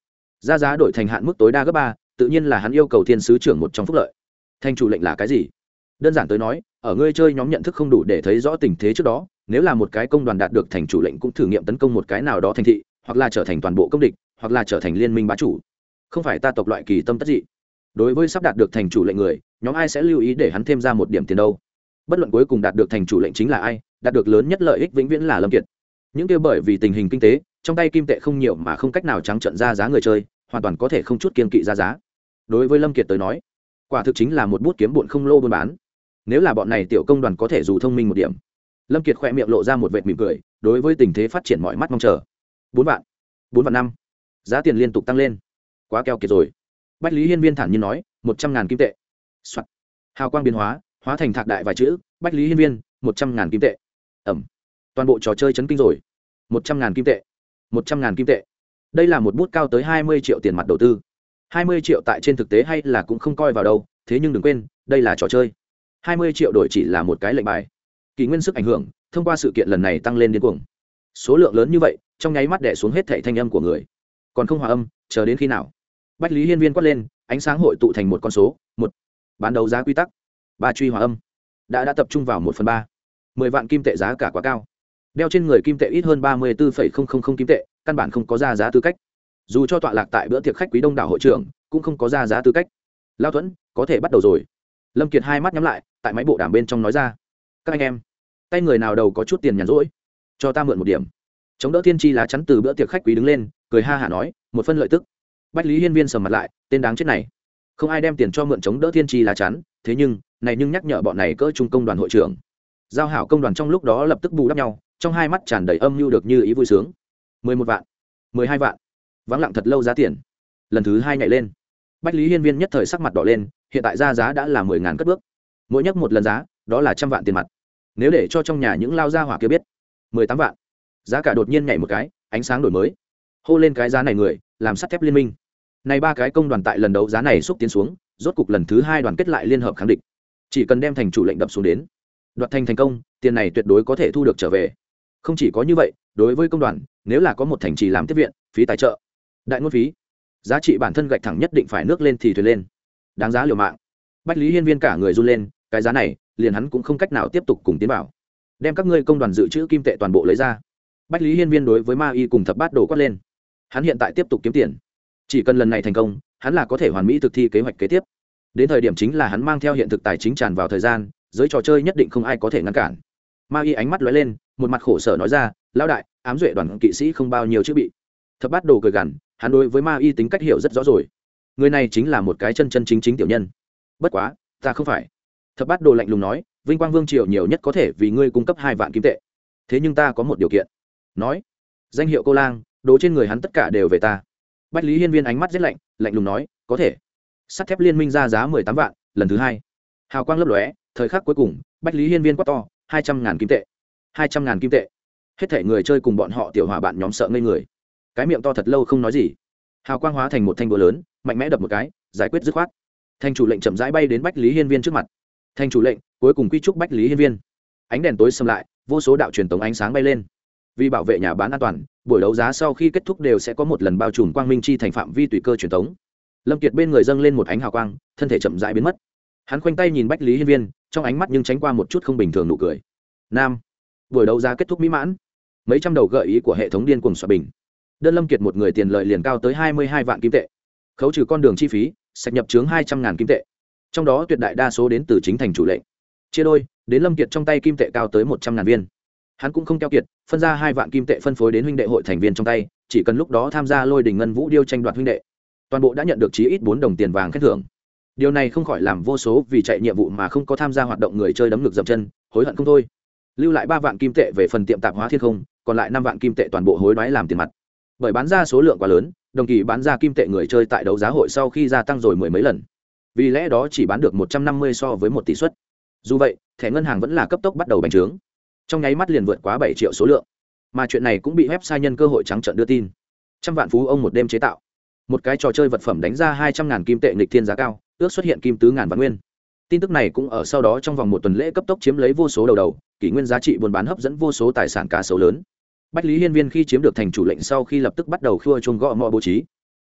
ra giá đổi thành hạn mức tối đa gấp 3, tự nhiên là hắn yêu cầu thiên sứ trưởng một trong phúc lợi. Thành chủ lệnh là cái gì? Đơn giản tới nói, ở ngươi chơi nhóm nhận thức không đủ để thấy rõ tình thế trước đó, nếu là một cái công đoàn đạt được thành chủ lệnh cũng thử nghiệm tấn công một cái nào đó thành thị, hoặc là trở thành toàn bộ công địch, hoặc là trở thành liên minh bá chủ. Không phải ta tộc loại kỳ tâm tất dị. Đối với sắp đạt được thành chủ lệnh người, nhóm ai sẽ lưu ý để hắn thêm ra một điểm tiền đâu? Bất luận cuối cùng đạt được thành chủ lệnh chính là ai, đạt được lớn nhất lợi ích vĩnh viễn là Lâm Kiệt. Những kia bởi vì tình hình kinh tế, trong tay kim tệ không nhiều mà không cách nào trắng trợn ra giá người chơi, hoàn toàn có thể không chút kiêng kỵ ra giá. Đối với Lâm Kiệt tới nói, quả thực chính là một bút kiếm bộn không lô buôn bán. Nếu là bọn này tiểu công đoàn có thể dù thông minh một điểm. Lâm Kiệt khẽ miệng lộ ra một vệt mỉm cười, đối với tình thế phát triển mọi mắt mong chờ. 4 vạn, 4 vạn 5. Giá tiền liên tục tăng lên. Quá keo kiệt rồi. Bách Lý Hiên Viên thản nhiên nói, 100.000 kim tệ. Soạt. Hào quang biến hóa, hóa thành thạc đại vài chữ, Bách Lý Hiên Viên, 100.000 kim tệ. Ẩm. Toàn bộ trò chơi chấn kinh rồi. 100.000 kim tệ. 100.000 kim tệ. Đây là một bút cao tới 20 triệu tiền mặt đầu tư. 20 triệu tại trên thực tế hay là cũng không coi vào đâu, thế nhưng đừng quên, đây là trò chơi. 20 triệu đổi chỉ là một cái lệnh bài. Kỷ nguyên sức ảnh hưởng, thông qua sự kiện lần này tăng lên điên cuồng. Số lượng lớn như vậy, trong nháy mắt đè xuống hết thảy thanh âm của người. Còn không hòa âm, chờ đến khi nào? Bách Lý Hiên Viên quát lên, ánh sáng hội tụ thành một con số, 1. Bán đấu giá quy tắc. 3 truy hòa âm. Đã tập trung vào 1/3. 10 vạn kim tệ giá cả quá cao. Đeo trên người kim tệ ít hơn 34,000 kim tệ, căn bản không có ra giá tư cách. Dù cho tọa lạc tại bữa tiệc khách quý đông đảo hội trưởng, cũng không có ra giá tư cách. Lao Thuẫn, có thể bắt đầu rồi. Lâm Kiệt hai mắt nhắm lại, tại máy bộ đàm bên trong nói ra. Các anh em, tay người nào đầu có chút tiền nhàn rỗi, cho ta mượn một điểm. Chống đỡ thiên chi lá chắn từ bữa tiệc khách quý đứng lên, cười ha hả nói, một phân lợi tức. Bách Lý Hiên Viên sầm mặt lại, tên đáng chết này, không ai đem tiền cho mượn chống đỡ thiên chi lá chắn, thế nhưng nhắc nhở bọn này cỡ trung công đoàn hội trưởng. Giao hảo công đoàn trong lúc đó lập tức bù đắp nhau, trong hai mắt tràn đầy âm mưu được như ý vui sướng. 11 vạn, 12 vạn, vắng lặng thật lâu giá tiền. Lần thứ 2 nhảy lên. Bách Lý Hiên Viên nhất thời sắc mặt đỏ lên, hiện tại ra giá đã là 10.000 cất bước. Mỗi nhắc một lần giá, đó là 100 vạn tiền mặt. Nếu để cho trong nhà những lao gia hỏa kia biết, 18 vạn. Giá cả đột nhiên nhảy một cái, ánh sáng đổi mới. Hô lên cái giá này người, làm sắt thép liên minh. Này ba cái công đoàn tại lần đấu giá này xúc tiến xuống, rốt cục lần thứ 2 đoàn kết lại liên hợp kháng địch. Chỉ cần đem thành chủ lệnh đập xuống đến, đoạt thành công, tiền này tuyệt đối có thể thu được trở về. Không chỉ có như vậy, đối với công đoàn, nếu là có một thành trì làm tiếp viện, phí tài trợ, đại ngôn phí, giá trị bản thân gạch thẳng nhất định phải nước lên thì thuyền lên. Đáng giá liều mạng. Bách Lý Hiên Viên cả người run lên, cái giá này, liền hắn cũng không cách nào tiếp tục cùng tiến vào. Đem các ngươi công đoàn dự trữ kim tệ toàn bộ lấy ra. Bách Lý Hiên Viên đối với Ma Y cùng thập bát đồ quát lên. Hắn hiện tại tiếp tục kiếm tiền, chỉ cần lần này thành công, hắn là có thể hoàn mỹ thực thi kế hoạch kế tiếp. Đến thời điểm chính là hắn mang theo hiện thực tài chính tràn vào thời gian, giới trò chơi nhất định không ai có thể ngăn cản. Ma Y ánh mắt lóe lên, một mặt khổ sở nói ra, lão đại, ám duệ đoàn kỵ sĩ không bao nhiêu chữ bị. Thập bát đồ cười gằn, hắn đối với Ma Y tính cách hiểu rất rõ rồi. Người này chính là một cái chân chân chính chính tiểu nhân. Bất quá, ta không phải. Thập bát đồ lạnh lùng nói, vinh quang vương triều nhiều nhất có thể vì ngươi cung cấp 2 vạn kim tệ. Thế nhưng ta có một điều kiện. Nói, danh hiệu cô lang, đồ trên người hắn tất cả đều về ta. Bách Lý Hiên Viên ánh mắt rất lạnh, lạnh lùng nói, có thể. Sắt thép liên minh ra giá 18 vạn, lần thứ 2. Hào quang lấp lóe, thời khắc cuối cùng, Bách Lý Hiên Viên quát to, 200.000 kim tệ. 200.000 kim tệ. Hết thảy người chơi cùng bọn họ tiểu hòa bạn nhóm sợ ngây người. Cái miệng to thật lâu không nói gì. Hào quang hóa thành một thanh búa lớn, mạnh mẽ đập một cái, giải quyết dứt khoát. Thành chủ lệnh chậm rãi bay đến Bách Lý Hiên Viên trước mặt. Thành chủ lệnh, cuối cùng quy chúc Bách Lý Hiên Viên. Ánh đèn tối xâm lại, vô số đạo truyền tống ánh sáng bay lên. Vì bảo vệ nhà bán an toàn, buổi đấu giá sau khi kết thúc đều sẽ có một lần bao trùm quang minh chi thành phạm vi tùy cơ truyền tống. Lâm Kiệt bên người dâng lên một ánh hào quang, thân thể chậm rãi biến mất. Hắn khoanh tay nhìn Bách Lý Hiên Viên, trong ánh mắt nhưng tránh qua một chút không bình thường nụ cười. Nam, buổi đấu giá kết thúc mỹ mãn. Mấy trăm đầu gợi ý của hệ thống điên cuồng xoa bình. Đơn Lâm Kiệt một người tiền lợi liền cao tới 22 vạn kim tệ. Khấu trừ con đường chi phí, sạch nhập chướng 200.000 kim tệ. Trong đó tuyệt đại đa số đến từ chính thành chủ lệnh. Chia đôi, đến Lâm Kiệt trong tay kim tệ cao tới 100.000 viên. Hắn cũng không keo kiệt, phân ra 2 vạn kim tệ phân phối đến huynh đệ hội thành viên trong tay, chỉ cần lúc đó tham gia Lôi Đình Ngân Vũ điêu tranh đoạt huynh đệ, toàn bộ đã nhận được chí ít 4 đồng tiền vàng khen thưởng. Điều này không khỏi làm vô số vì chạy nhiệm vụ mà không có tham gia hoạt động người chơi đấm ngực dậm chân, hối hận không thôi. Lưu lại 3 vạn kim tệ về phần tiệm tạp hóa thiên không, còn lại 5 vạn kim tệ toàn bộ hối đoái làm tiền mặt. Bởi bán ra số lượng quá lớn, đồng kỳ bán ra kim tệ người chơi tại đấu giá hội sau khi gia tăng rồi mười mấy lần. Vì lẽ đó chỉ bán được 150 so với 1 tỷ suất. Dù vậy, thẻ ngân hàng vẫn là cấp tốc bắt đầu bành trướng. Trong nháy mắt liền vượt quá 7 triệu số lượng. Mà chuyện này cũng bị website nhân cơ hội trắng trợn đưa tin. Trăm vạn phú ông một đêm chế tạo. Một cái trò chơi vật phẩm đánh ra 200.000 kim tệ nghịch thiên giá cao, ước xuất hiện kim tứ ngàn vạn nguyên. Tin tức này cũng ở sau đó trong vòng một tuần lễ cấp tốc chiếm lấy vô số đầu, kỷ nguyên giá trị buôn bán hấp dẫn vô số tài sản cá sấu lớn. Bách Lý Hiên Viên khi chiếm được thành chủ lệnh sau khi lập tức bắt đầu khua chuông gõ mõ bố trí.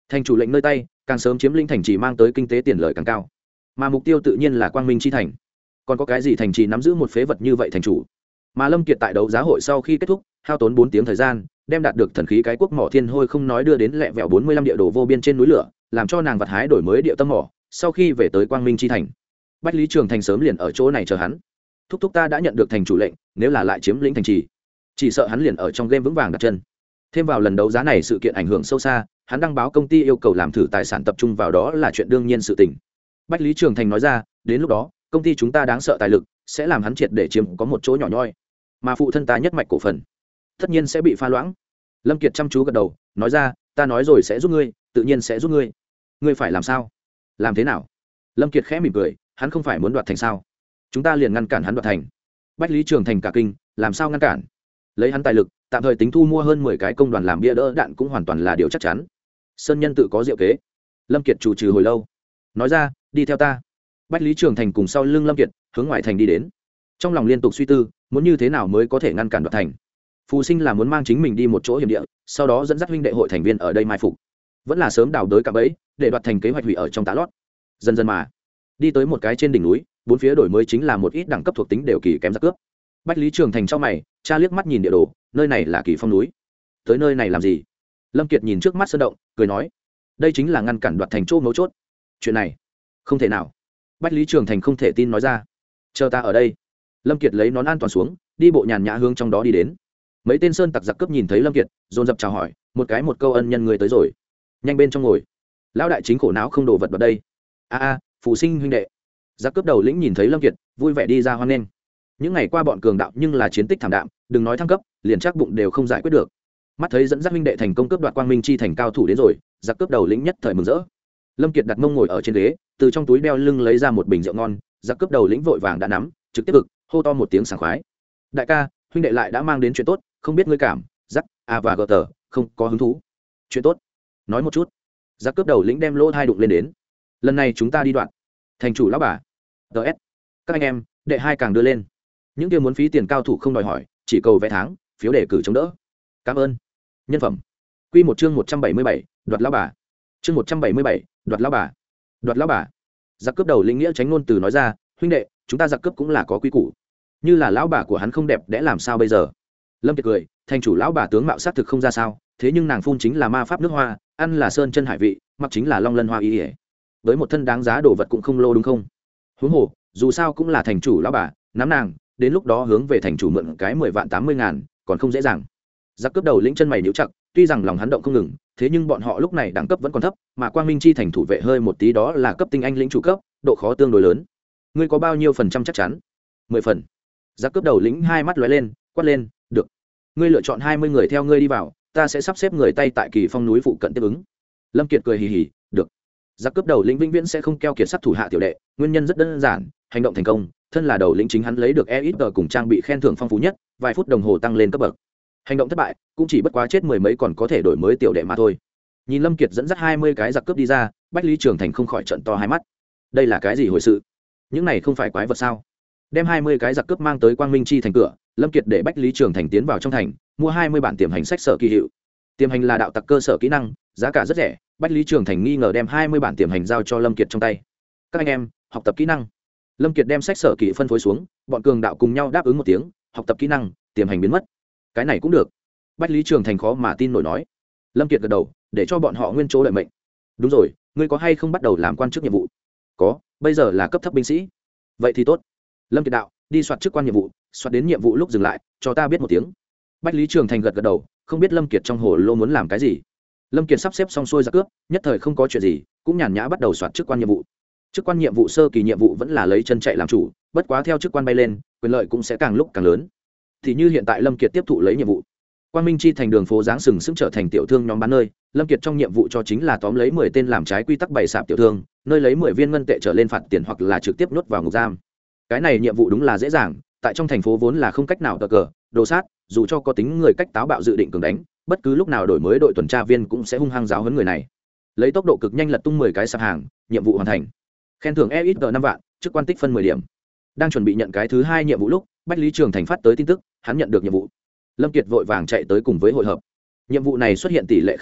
thành chủ lệnh nơi tay càng sớm chiếm lĩnh thành trì mang tới kinh tế tiền lợi càng cao, mà mục tiêu tự nhiên là quang minh chi thành. Còn có cái gì thành trì nắm giữ một phế vật như vậy thành chủ? Mà Lâm Kiệt tại đấu giá hội sau khi kết thúc, hao tốn 4 tiếng thời gian, đem đạt được thần khí cái quốc mỏ thiên hôi không nói đưa đến lẹ vẹo 45 địa đồ vô biên trên núi lửa, làm cho nàng vật hái đổi mới địa tâm mỏ. Sau khi về tới quang minh chi thành, Bách Lý Trường Thành sớm liền ở chỗ này chờ hắn. Thúc thúc ta đã nhận được thành chủ lệnh, nếu là lại chiếm lĩnh thành trì, chỉ sợ hắn liền ở trong game vững vàng đặt chân. Thêm vào lần đấu giá này sự kiện ảnh hưởng sâu xa, hắn đăng báo công ty yêu cầu làm thử tài sản tập trung vào đó là chuyện đương nhiên sự tình. Bách Lý Trường Thành nói ra, đến lúc đó công ty chúng ta đáng sợ tài lực sẽ làm hắn triệt để chiếm có một chỗ nhỏ nhoi, mà phụ thân ta nhất mạch cổ phần tất nhiên sẽ bị pha loãng. Lâm Kiệt chăm chú gật đầu nói ra, ta nói rồi sẽ giúp ngươi, tự nhiên sẽ giúp ngươi. Ngươi phải làm sao? Làm thế nào? Lâm Kiệt khẽ mỉm cười, hắn không phải muốn đoạt thành sao? Chúng ta liền ngăn cản hắn đoạt thành. Bách Lý Trường Thành cả kinh, làm sao ngăn cản? Lấy hắn tài lực tạm thời tính thu mua hơn 10 cái công đoàn làm bia đỡ đạn cũng hoàn toàn là điều chắc chắn. Sơn nhân tự có diệu kế. Lâm Kiệt chủ trừ hồi lâu nói ra, đi theo ta. Bách Lý Trường Thành cùng sau lưng Lâm Kiệt hướng ngoài thành đi đến, trong lòng liên tục suy tư muốn như thế nào mới có thể ngăn cản đoạt thành. Phù Sinh là muốn mang chính mình đi một chỗ hiểm địa, sau đó dẫn dắt huynh đệ hội thành viên ở đây mai phục, vẫn là sớm đào đới cả bẫy để đoạt thành kế hoạch hủy ở trong tá lót. Dần dần mà đi tới một cái trên đỉnh núi, bốn phía đổi mới chính là một ít đẳng cấp thuộc tính đều kỳ kém giặc cướp. Bách Lý Trường Thành trong mày cha liếc mắt nhìn địa đồ, nơi này là Kỳ Phong núi, tới nơi này làm gì? Lâm Kiệt nhìn trước mắt sơn động cười nói, đây chính là ngăn cản đoạt thành chỗ mấu chốt. Chuyện này không thể nào. Bách Lý Trường Thành không thể tin nói ra, chờ ta ở đây. Lâm Kiệt lấy nón an toàn xuống, đi bộ nhàn nhã hướng trong đó đi đến. Mấy tên sơn tặc giặc cướp nhìn thấy Lâm Kiệt dồn dập chào hỏi, một cái một câu ân nhân người tới rồi, nhanh bên trong ngồi. Lão đại chính khổ não không đồ vật vào đây. A Phù Sinh huynh đệ. Giặc cướp đầu lĩnh nhìn thấy Lâm Kiệt vui vẻ đi ra hoan nghênh. Những ngày qua bọn cường đạo nhưng là chiến tích thảm đạm, đừng nói thăng cấp, liền chắc bụng đều không giải quyết được. Mắt thấy dẫn dắt huynh đệ thành công cướp đoạt quang minh chi thành cao thủ đến rồi, giặc cướp đầu lĩnh nhất thời mừng rỡ. Lâm Kiệt đặt mông ngồi ở trên ghế, từ trong túi đeo lưng lấy ra một bình rượu ngon, giặc cướp đầu lĩnh vội vàng đã nắm, trực tiếp ực hô to một tiếng sảng khoái. Đại ca, huynh đệ lại đã mang đến chuyện tốt, không biết ngươi cảm giặc và gờ tờ không có hứng thú. Chuyện tốt, nói một chút. Giặc cướp đầu lĩnh đem lỗ thai đụng lên đến. Lần này chúng ta đi đoạn thành chủ lão bà ts, các anh em đệ hai càng đưa lên, những kia muốn phí tiền cao thủ không đòi hỏi, chỉ cầu vé tháng phiếu đề cử chống đỡ, cảm ơn. Nhân phẩm quy một chương 177, đoạt lão bà. Chương 177, đoạt lão bà. Đoạt lão bà. Giặc cướp đầu lĩnh nghĩa tránh ngôn từ nói ra, huynh đệ chúng ta giặc cướp cũng là có quy củ, như là lão bà của hắn không đẹp đẽ làm sao bây giờ? Lâm Kiệt cười, thành chủ lão bà tướng mạo sát thực không ra sao, thế nhưng nàng phun chính là ma pháp nước hoa, ăn là sơn chân hải vị, mặc chính là long lân hoa y ỉa, với một thân đáng giá đồ vật cũng không lô đúng không? Huống hồ dù sao cũng là thành chủ lão bà, nắm nàng đến lúc đó hướng về thành chủ mượn cái 10 vạn 80 ngàn còn không dễ dàng. Giặc cướp đầu lĩnh chân mày nhíu chặt, tuy rằng lòng hắn động không ngừng, thế nhưng bọn họ lúc này đẳng cấp vẫn còn thấp, mà quang minh chi thành thủ vệ hơi một tí đó là cấp tinh anh lĩnh chủ cấp, độ khó tương đối lớn. Ngươi có bao nhiêu phần trăm chắc chắn? 10 phần. Giặc cướp đầu lĩnh hai mắt lóe lên, quát lên, được. Ngươi lựa chọn 20 người theo ngươi đi vào, ta sẽ sắp xếp người tay tại Kỳ Phong núi phụ cận tiếp ứng. Lâm Kiệt cười hì hì, được. Giặc cướp đầu lĩnh vĩnh viễn sẽ không keo kiệt sát thủ hạ tiểu đệ, nguyên nhân rất đơn giản, hành động thành công, thân là đầu lĩnh chính hắn lấy được EXP cùng trang bị khen thưởng phong phú nhất, vài phút đồng hồ tăng lên cấp bậc. Hành động thất bại, cũng chỉ bất quá chết mười mấy còn có thể đổi mới tiểu đệ mà thôi. Nhìn Lâm Kiệt dẫn dắt 20 cái giặc cướp đi ra, Bách Lý Trường Thành không khỏi trợn to hai mắt. Đây là cái gì hồi sự? Những này không phải quái vật sao? Đem 20 cái giặc cướp mang tới Quang Minh Chi thành cửa, Lâm Kiệt để Bách Lý Trường Thành tiến vào trong thành, mua 20 bản tiềm hành sách sở kỳ hiệu. Tiềm hành là đạo tặc cơ sở kỹ năng, giá cả rất rẻ, Bách Lý Trường Thành nghi ngờ đem 20 bản tiềm hành giao cho Lâm Kiệt trong tay. Các anh em, học tập kỹ năng. Lâm Kiệt đem sách sở kỳ phân phối xuống, bọn cường đạo cùng nhau đáp ứng một tiếng, học tập kỹ năng, tiềm hành biến mất. Cái này cũng được. Bách Lý Trường Thành khó mà tin nổi nói. Lâm Kiệt gật đầu, để cho bọn họ nguyên chỗ đợi mệnh. Đúng rồi, ngươi có hay không bắt đầu làm quan chức nhiệm vụ? Có, bây giờ là cấp thấp binh sĩ. Vậy thì tốt. Lâm Kiệt đạo, đi soạt chức quan nhiệm vụ, soạt đến nhiệm vụ lúc dừng lại, cho ta biết một tiếng. Bách Lý Trường Thành gật gật đầu, không biết Lâm Kiệt trong hồ lô muốn làm cái gì. Lâm Kiệt sắp xếp xong xuôi ra cướp, nhất thời không có chuyện gì, cũng nhàn nhã bắt đầu soạt chức quan nhiệm vụ. Chức quan nhiệm vụ sơ kỳ nhiệm vụ vẫn là lấy chân chạy làm chủ, bất quá theo chức quan bay lên, quyền lợi cũng sẽ càng lúc càng lớn. Thì như hiện tại Lâm Kiệt tiếp thụ lấy nhiệm vụ, Quang Minh Chi thành đường phố dáng sừng sững trở thành tiểu thương nhóm bán nơi, Lâm Kiệt trong nhiệm vụ cho chính là tóm lấy 10 tên làm trái quy tắc bày sạp tiểu thương, nơi lấy 10 viên ngân tệ trở lên phạt tiền hoặc là trực tiếp nhốt vào ngục giam. Cái này nhiệm vụ đúng là dễ dàng, tại trong thành phố vốn là không cách nào tờ cờ, đồ sát, dù cho có tính người cách táo bạo dự định cường đánh, bất cứ lúc nào đổi mới đội tuần tra viên cũng sẽ hung hăng giáo huấn người này. Lấy tốc độ cực nhanh lật tung 10 cái sạp hàng, nhiệm vụ hoàn thành. Khen thưởng EXP 5 vạn, chức quan tích phân 10 điểm. Đang chuẩn bị nhận cái thứ 2 nhiệm vụ lúc, Bách Lý Trường Thành phát tới tin tức, hắn nhận được nhiệm vụ. Lâm Kiệt vội vàng chạy tới cùng với hội hợp. Nhiệm vụ này xuất hiện tỷ lệ khá nhỏ,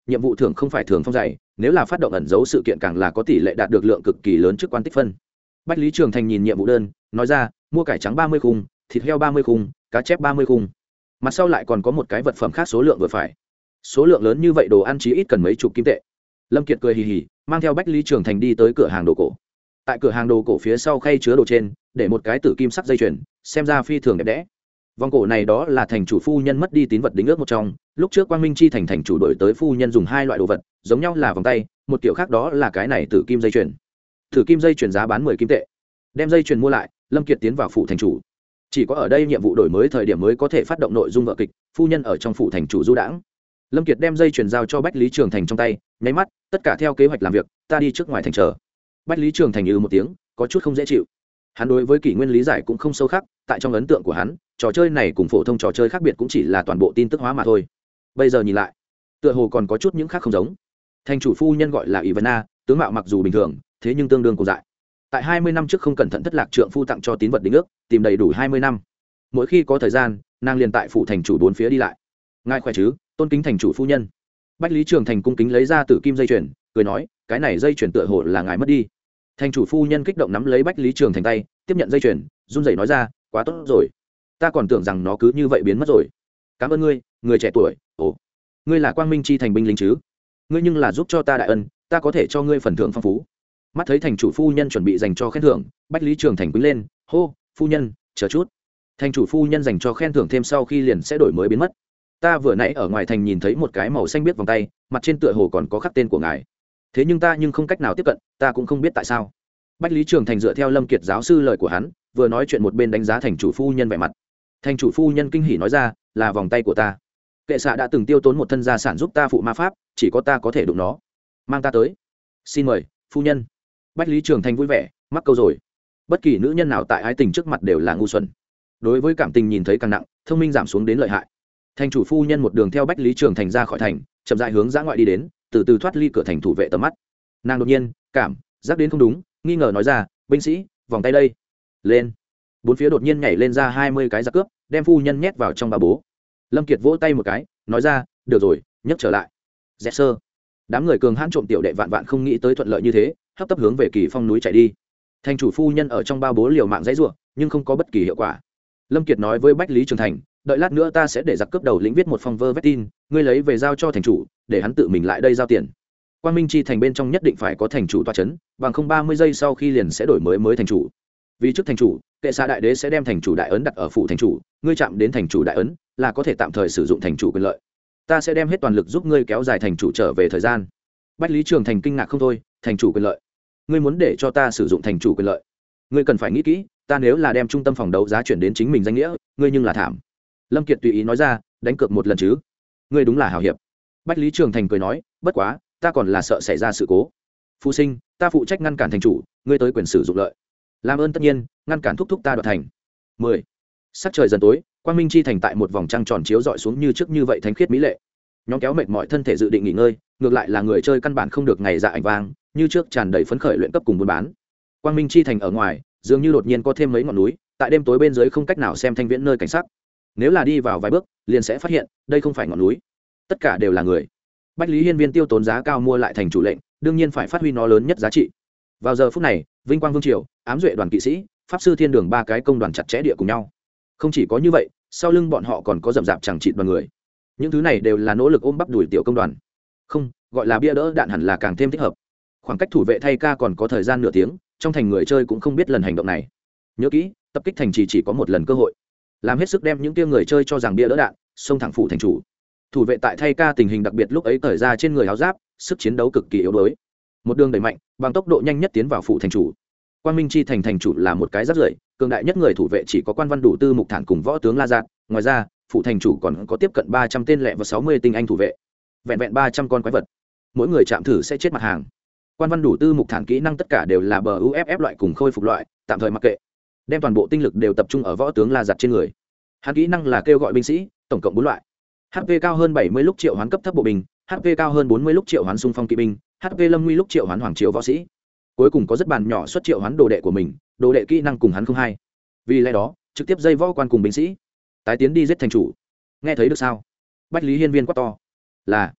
nhiệm vụ thưởng không phải thường phong dày, nếu là phát động ẩn dấu sự kiện càng là có tỷ lệ đạt được lượng cực kỳ lớn chức quan tích phân. Bách Lý Trường Thành nhìn nhiệm vụ đơn, nói ra, mua cải trắng 30 khung, thịt heo 30 khung, cá chép 30 khung. Mặt sau lại còn có một cái vật phẩm khác số lượng vừa phải. Số lượng lớn như vậy đồ ăn chí ít cần mấy chục kim tệ. Lâm Kiệt cười hì hì, mang theo Bách Lý Trường Thành đi tới cửa hàng đồ cổ. Tại cửa hàng đồ cổ phía sau khay chứa đồ trên, để một cái tử kim sắc dây chuyền, xem ra phi thường đẹp đẽ. Vòng cổ này đó là thành chủ phu nhân mất đi tín vật đính ước một trong, lúc trước Quang Minh Chi thành chủ đổi tới phu nhân dùng hai loại đồ vật, giống nhau là vòng tay, một kiểu khác đó là cái này tử kim dây chuyền. Tử kim dây chuyền giá bán 10 kim tệ. Đem dây chuyền mua lại, Lâm Kiệt tiến vào phủ thành chủ. Chỉ có ở đây nhiệm vụ đổi mới thời điểm mới có thể phát động nội dung vở kịch, phu nhân ở trong phủ thành chủ du đãng. Lâm Kiệt đem dây chuyền giao cho Bách Lý Trường Thành trong tay, nháy mắt, tất cả theo kế hoạch làm việc, ta đi trước ngoài thành chờ. Bách Lý Trường Thành một tiếng, có chút không dễ chịu. Hắn đối với kỷ nguyên lý giải cũng không sâu khắc, tại trong ấn tượng của hắn, trò chơi này cùng phổ thông trò chơi khác biệt cũng chỉ là toàn bộ tin tức hóa mà thôi. Bây giờ nhìn lại, tựa hồ còn có chút những khác không giống. Thành chủ phu nhân gọi là Ivana, tướng mạo mặc dù bình thường, thế nhưng tương đương cổ dại. Tại 20 năm trước không cẩn thận thất lạc trượng phu tặng cho tín vật đính ước, tìm đầy đủ 20 năm. Mỗi khi có thời gian, nàng liền tại phủ thành chủ bốn phía đi lại. Ngài khỏe chứ, tôn kính thành chủ phu nhân. Bách Lý Trường Thành cung kính lấy ra tử kim dây chuyền, cười nói, cái này dây chuyền tựa hồ là ngài mất đi. Thành chủ phu nhân kích động nắm lấy Bách Lý Trường Thành tay, tiếp nhận dây chuyền, run rẩy nói ra, quá tốt rồi, ta còn tưởng rằng nó cứ như vậy biến mất rồi. Cảm ơn ngươi, người trẻ tuổi. Ồ, ngươi là Quang Minh Chi thành binh lính chứ? Ngươi nhưng là giúp cho ta đại ân, ta có thể cho ngươi phần thưởng phong phú. Mắt thấy thành chủ phu nhân chuẩn bị dành cho khen thưởng, Bách Lý Trường Thành quýnh lên, hô, phu nhân, chờ chút. Thành chủ phu nhân dành cho khen thưởng thêm sau khi liền sẽ đổi mới biến mất. Ta vừa nãy ở ngoài thành nhìn thấy một cái màu xanh biếc vòng tay, mặt trên tựa hồ còn có khắc tên của ngài. Thế nhưng ta không cách nào tiếp cận, ta cũng không biết tại sao. Bách Lý Trường Thành dựa theo Lâm Kiệt giáo sư lời của hắn, vừa nói chuyện một bên đánh giá thành chủ phu nhân vẻ mặt. Thành chủ phu nhân kinh hỉ nói ra, là vòng tay của ta. Kệ xạ đã từng tiêu tốn một thân gia sản giúp ta phụ ma pháp, chỉ có ta có thể đụng nó. Mang ta tới. Xin mời, phu nhân. Bách Lý Trường Thành vui vẻ, mắc câu rồi. Bất kỳ nữ nhân nào tại ái tình trước mặt đều là ngu xuẩn. Đối với cảm tình nhìn thấy càng nặng, thông minh giảm xuống đến lợi hại. Thành chủ phu nhân một đường theo Bách Lý Trường Thành ra khỏi thành, chậm rãi hướng ra ngoại đi đến, từ từ thoát ly cửa thành thủ vệ tầm mắt. Nàng đột nhiên cảm giác đến không đúng, nghi ngờ nói ra, binh sĩ, vòng tay đây. Lên. Bốn phía đột nhiên nhảy lên ra 20 cái giặc cướp, đem phu nhân nhét vào trong ba bố. Lâm Kiệt vỗ tay một cái, nói ra, được rồi, nhấc trở lại. Dẹt sơ. Đám người cường hãn trộm tiểu đệ vạn vạn không nghĩ tới thuận lợi như thế, hấp tấp hướng về Kỳ Phong núi chạy đi. Thành chủ phu nhân ở trong ba bố liều mạng dãy rủa, nhưng không có bất kỳ hiệu quả. Lâm Kiệt nói với Bách Lý Trường Thành, đợi lát nữa ta sẽ để giặc cướp đầu lĩnh viết một phong vơ vét tin, ngươi lấy về giao cho thành chủ, để hắn tự mình lại đây giao tiền. Quang Minh Chi thành bên trong nhất định phải có thành chủ tọa chấn, bằng không 30 giây sau khi liền sẽ đổi mới thành chủ. Vì trước thành chủ, kệ xạ đại đế sẽ đem thành chủ đại ấn đặt ở phủ thành chủ, ngươi chạm đến thành chủ đại ấn là có thể tạm thời sử dụng thành chủ quyền lợi. Ta sẽ đem hết toàn lực giúp ngươi kéo dài thành chủ trở về thời gian. Bách Lý Trường Thành kinh ngạc không thôi, thành chủ quyền lợi? Ngươi muốn để cho ta sử dụng thành chủ quyền lợi? Ngươi cần phải nghĩ kỹ, ta nếu là đem trung tâm phòng đấu giá chuyển đến chính mình danh nghĩa, ngươi nhưng là thảm. Lâm Kiệt tùy ý nói ra, đánh cược một lần chứ? Ngươi đúng là hào hiệp. Bách Lý Trường Thành cười nói, bất quá, ta còn là sợ xảy ra sự cố. Phu sinh, ta phụ trách ngăn cản thành chủ, ngươi tới quyền sử dụng lợi. Làm ơn tất nhiên, ngăn cản thúc ta đoạt thành. 10. Sắc trời dần tối, Quang Minh Chi thành tại một vòng trăng tròn chiếu rọi xuống như trước như vậy thánh khiết mỹ lệ. Nhóm kéo mệt mỏi thân thể dự định nghỉ ngơi, ngược lại là người chơi căn bản không được ngày dạ ảnh vang, như trước tràn đầy phấn khởi luyện cấp cùng buôn bán. Quang Minh Chi thành ở ngoài, dường như đột nhiên có thêm mấy ngọn núi, tại đêm tối bên dưới không cách nào xem thanh viễn nơi cảnh sắc. Nếu là đi vào vài bước, liền sẽ phát hiện, đây không phải ngọn núi, tất cả đều là người. Bách Lý Hiên Viên tiêu tốn giá cao mua lại thành chủ lệnh, đương nhiên phải phát huy nó lớn nhất giá trị. Vào giờ phút này, Vinh Quang Vương triều, Ám Duệ đoàn kỵ sĩ, Pháp sư Thiên Đường ba cái công đoàn chặt chẽ địa cùng nhau. Không chỉ có như vậy, sau lưng bọn họ còn có rậm rạp chẳng chịt đoàn người. Những thứ này đều là nỗ lực ôm bắp đuổi tiểu công đoàn. Không, gọi là bia đỡ đạn hẳn là càng thêm thích hợp. Khoảng cách thủ vệ thay ca còn có thời gian nửa tiếng, trong thành người chơi cũng không biết lần hành động này. Nhớ kỹ, tập kích thành chỉ có một lần cơ hội. Làm hết sức đem những kia người chơi cho rằng bia đỡ đạn, xông thẳng phủ thành chủ. Thủ vệ tại thay ca tình hình đặc biệt lúc ấy cởi ra trên người áo giáp, sức chiến đấu cực kỳ yếu đuối. Một đường đẩy mạnh, bằng tốc độ nhanh nhất tiến vào phủ thành chủ. Quang Minh Chi thành thành chủ là một cái rất rưởi, cường đại nhất người thủ vệ chỉ có quan văn đủ tư mục thản cùng võ tướng La Giạt, ngoài ra, phủ thành chủ còn có tiếp cận 300 tên lẹ và 60 tinh anh thủ vệ. Vẹn vẹn 300 con quái vật. Mỗi người chạm thử sẽ chết mặt hàng. Quan văn đủ tư mục thản kỹ năng tất cả đều là bờ UFF loại cùng khôi phục loại, tạm thời mặc kệ. Đem toàn bộ tinh lực đều tập trung ở võ tướng La Giạt trên người. Hắn kỹ năng là kêu gọi binh sĩ, tổng cộng 4 loại. HP cao hơn 70 lúc triệu hoán cấp thấp bộ binh, HP cao hơn 40 lúc triệu hoán xung phong kỵ binh, HP lâm nguy lúc triệu hoán hoàng triều võ sĩ. Cuối cùng có rất bàn nhỏ xuất triệu hoán đồ đệ của mình, đồ đệ kỹ năng cùng hắn không hay. Vì lẽ đó, trực tiếp dây võ quan cùng binh sĩ, tái tiến đi giết thành chủ. Nghe thấy được sao? Bách Lý Hiên Viên quát to. Là.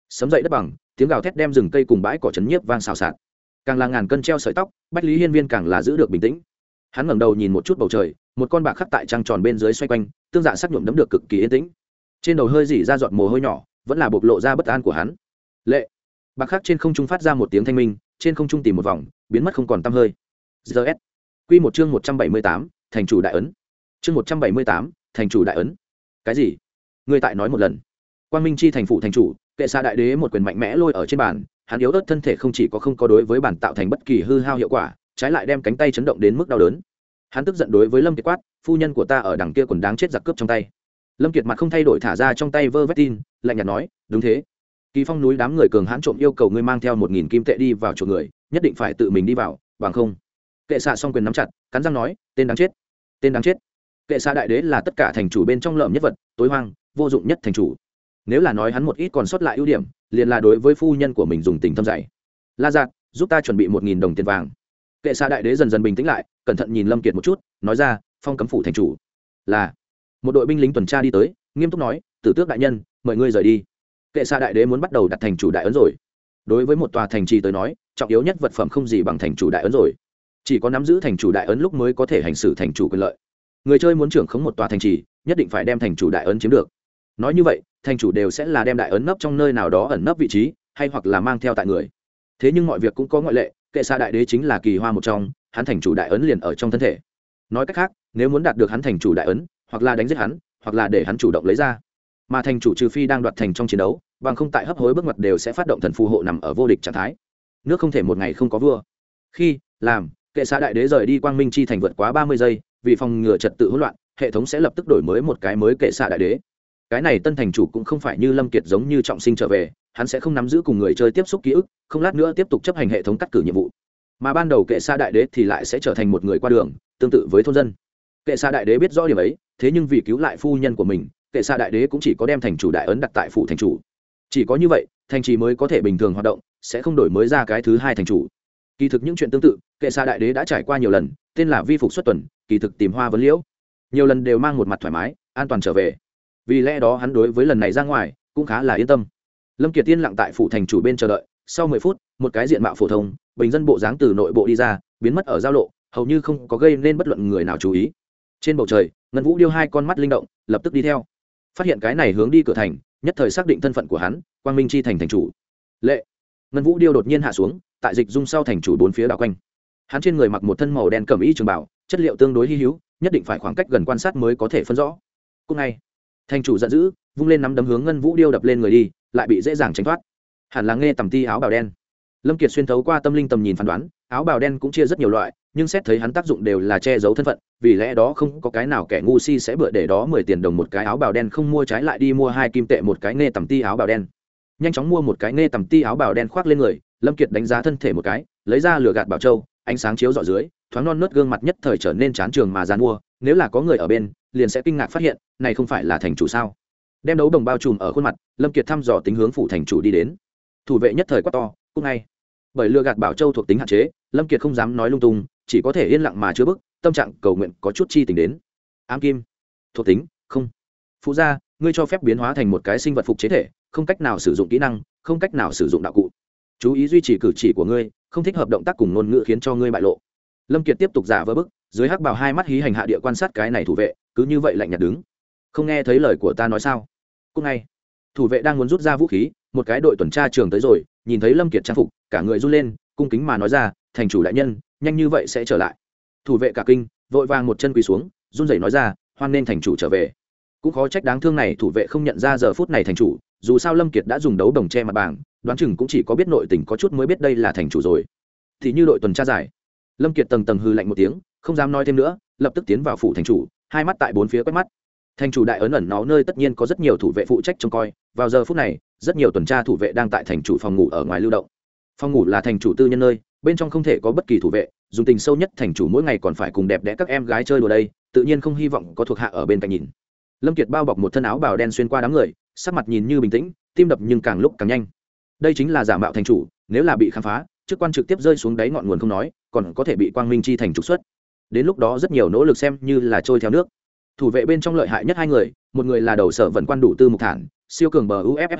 Sấm dậy đất bằng, tiếng gào thét đem rừng cây cùng bãi cỏ chấn nhiếp vang xào xạc. Càng là ngàn cân treo sợi tóc, Bách Lý Hiên Viên càng là giữ được bình tĩnh. Hắn ngẩng đầu nhìn một chút bầu trời, một con bạc khắc tại trăng tròn bên dưới xoay quanh, tương dạ sắc nhuộm đấm được cực kỳ yên tĩnh. Trên đầu hơi rỉ ra giọt mồ hôi nhỏ, vẫn là bộc lộ ra bất an của hắn. Lệ. Bạc khắc trên không trung phát ra một tiếng thanh minh, trên không trung tìm một vòng, biến mất không còn tăm hơi. GS. Quy một chương 178, thành chủ đại ấn. Chương 178, thành chủ đại ấn. Cái gì? Ngươi tại nói một lần. Quang Minh chi thành phụ thành chủ, Kệ Xạ đại đế một quyền mạnh mẽ lôi ở trên bàn, hắn yếu ớt thân thể không chỉ không có đối với bản tạo thành bất kỳ hư hao hiệu quả, trái lại đem cánh tay chấn động đến mức đau đớn. Hắn tức giận đối với Lâm Kiệt quát, phu nhân của ta ở đằng kia quần đáng chết giặc cướp trong tay. Lâm Kiệt mặt không thay đổi thả ra trong tay vơ vét tin, lạnh nhạt nói, đúng thế. Kỳ Phong núi đám người cường hãn trộm yêu cầu ngươi mang theo 1000 kim tệ đi vào chỗ người, nhất định phải tự mình đi vào, bằng không. Kệ Xạ song quyền nắm chặt, cắn răng nói, tên đáng chết, tên đáng chết. Kệ Xạ đại đế là tất cả thành chủ bên trong lợm nhất vật, tối hoang, vô dụng nhất thành chủ. Nếu là nói hắn một ít còn sót lại ưu điểm, liền là đối với phu nhân của mình dùng tình thâm dày. La Giạt, giúp ta chuẩn bị 1000 đồng tiền vàng. Kệ Xạ đại đế dần dần bình tĩnh lại, cẩn thận nhìn Lâm Kiệt một chút, nói ra, phong cấm phủ thành chủ. Là. Một đội binh lính tuần tra đi tới, nghiêm túc nói, Tử Tước đại nhân, mời ngươi rời đi. Kệ Xạ đại đế muốn bắt đầu đặt thành chủ đại ấn rồi. Đối với một tòa thành trì tới nói, trọng yếu nhất vật phẩm không gì bằng thành chủ đại ấn rồi. Chỉ có nắm giữ thành chủ đại ấn lúc mới có thể hành xử thành chủ quyền lợi. Người chơi muốn trưởng khống một tòa thành trì, nhất định phải đem thành chủ đại ấn chiếm được. Nói như vậy, thành chủ đều sẽ là đem đại ấn nấp trong nơi nào đó ẩn nấp vị trí, hay hoặc là mang theo tại người. Thế nhưng mọi việc cũng có ngoại lệ, Kệ Xạ đại đế chính là kỳ hoa một trong, hắn thành chủ đại ấn liền ở trong thân thể. Nói cách khác, nếu muốn đạt được hắn thành chủ đại ấn, hoặc là đánh giết hắn, hoặc là để hắn chủ động lấy ra. Mà thành chủ trừ phi đang đoạt thành trong chiến đấu, bằng không tại hấp hối bước ngoặt đều sẽ phát động thần phù hộ nằm ở vô địch trạng thái. Nước không thể một ngày không có vua. Khi làm Kệ Xạ đại đế rời đi Quang Minh chi thành vượt quá 30 giây, vì phòng ngừa trật tự hỗn loạn, hệ thống sẽ lập tức đổi mới một cái mới Kệ Xạ đại đế. Cái này tân thành chủ cũng không phải như Lâm Kiệt giống như trọng sinh trở về, hắn sẽ không nắm giữ cùng người chơi tiếp xúc ký ức, không lát nữa tiếp tục chấp hành hệ thống cắt cử nhiệm vụ. Mà ban đầu Kệ Xạ đại đế thì lại sẽ trở thành một người qua đường, tương tự với thôn dân. Kệ Xạ đại đế biết rõ điểm ấy, thế nhưng vì cứu lại phu nhân của mình, Kệ Xạ đại đế cũng chỉ có đem thành chủ đại ấn đặt tại phủ thành chủ. Chỉ có như vậy, thành trì mới có thể bình thường hoạt động, sẽ không đổi mới ra cái thứ hai thành chủ. Kỳ thực những chuyện tương tự, Kệ Xạ đại đế đã trải qua nhiều lần, tên là vi phục xuất tuần, kỳ thực tìm hoa vấn liễu. Nhiều lần đều mang một mặt thoải mái, an toàn trở về. Vì lẽ đó hắn đối với lần này ra ngoài cũng khá là yên tâm. Lâm Kiệt tiên lặng tại phủ thành chủ bên chờ đợi, sau 10 phút, một cái diện mạo phổ thông, bình dân bộ dáng từ nội bộ đi ra, biến mất ở giao lộ, hầu như không có gây nên bất luận người nào chú ý. Trên bầu trời, Ngân Vũ Điêu hai con mắt linh động, lập tức đi theo. Phát hiện cái này hướng đi cửa thành, nhất thời xác định thân phận của hắn, Quang Minh chi thành thành chủ. Lệ. Ngân Vũ Điêu đột nhiên hạ xuống, tại dịch dung sau thành chủ bốn phía đảo quanh. Hắn trên người mặc một thân màu đen cẩm y trường bào, chất liệu tương đối hi hữu, nhất định phải khoảng cách gần quan sát mới có thể phân rõ. Cùng ngày, thành chủ giận dữ, vung lên nắm đấm hướng Ngân Vũ Điêu đập lên người đi, lại bị dễ dàng tránh thoát. Hẳn là nghe tầm ti áo bào đen. Lâm Kiệt xuyên thấu qua tâm linh tầm nhìn phán đoán, áo bào đen cũng chia rất nhiều loại, nhưng xét thấy hắn tác dụng đều là che giấu thân phận, vì lẽ đó không có cái nào kẻ ngu si sẽ bựa để đó 10 tiền đồng một cái áo bào đen không mua, trái lại đi mua 2 kim tệ một cái nghe tầm ti áo bào đen. Nhanh chóng mua một cái nghe tầm ti áo bào đen khoác lên người, Lâm Kiệt đánh giá thân thể một cái, lấy ra lửa gạt bảo châu, ánh sáng chiếu rọi dưới, thoáng non nớt gương mặt nhất thời trở nên chán trường mà giàn mua, nếu là có người ở bên, liền sẽ kinh ngạc phát hiện, này không phải là thành chủ sao? Đem đấu đồng bao trùm ở khuôn mặt, Lâm Kiệt thăm dò tính hướng phủ thành chủ đi đến. Thủ vệ nhất thời quát to, "Cút ngay!" Bởi lừa gạt bảo châu thuộc tính hạn chế, Lâm Kiệt không dám nói lung tung, chỉ có thể yên lặng mà chứa bức, tâm trạng cầu nguyện có chút chi tình đến. Ám kim, thuộc tính, không. Phụ gia, ngươi cho phép biến hóa thành một cái sinh vật phục chế thể, không cách nào sử dụng kỹ năng, không cách nào sử dụng đạo cụ. Chú ý duy trì cử chỉ của ngươi, không thích hợp động tác cùng ngôn ngữ khiến cho ngươi bại lộ. Lâm Kiệt tiếp tục giả vờ bức, dưới hắc bào hai mắt hí hành hạ địa quan sát cái này thủ vệ, cứ như vậy lạnh nhạt đứng. Không nghe thấy lời của ta nói sao? Cút ngay. Thủ vệ đang muốn rút ra vũ khí, một cái đội tuần tra trường tới rồi, nhìn thấy Lâm Kiệt trang phục, cả người run lên, cung kính mà nói ra, thành chủ đại nhân, nhanh như vậy sẽ trở lại. Thủ vệ cả kinh, vội vàng một chân quỳ xuống, run rẩy nói ra, hoan nên thành chủ trở về. Cũng khó trách đáng thương này thủ vệ không nhận ra giờ phút này thành chủ, dù sao Lâm Kiệt đã dùng đấu đồng che mặt bảng, đoán chừng cũng chỉ có biết nội tình có chút mới biết đây là thành chủ rồi. Thì như đội tuần tra giải, Lâm Kiệt tầng tầng hừ lạnh một tiếng, không dám nói thêm nữa, lập tức tiến vào phủ thành chủ, hai mắt tại bốn phía quét mắt. Thành chủ đại ấn ẩn náu nơi tất nhiên có rất nhiều thủ vệ phụ trách trông coi, vào giờ phút này, rất nhiều tuần tra thủ vệ đang tại thành chủ phòng ngủ ở ngoài lưu động. Phòng ngủ là thành chủ tư nhân nơi, bên trong không thể có bất kỳ thủ vệ, dùng tình sâu nhất thành chủ mỗi ngày còn phải cùng đẹp đẽ các em gái chơi đùa đây, tự nhiên không hy vọng có thuộc hạ ở bên cạnh nhìn. Lâm Kiệt bao bọc một thân áo bào đen xuyên qua đám người, sắc mặt nhìn như bình tĩnh, tim đập nhưng càng lúc càng nhanh. Đây chính là giả mạo thành chủ, nếu là bị khám phá, chức quan trực tiếp rơi xuống đáy ngọn nguồn không nói, còn có thể bị Quang Minh chi thành trục xuất. Đến lúc đó rất nhiều nỗ lực xem như là trôi theo nước. Thủ vệ bên trong lợi hại nhất hai người, một người là đầu sở vận quan đủ tư mục thản, siêu cường bờ UFF hình,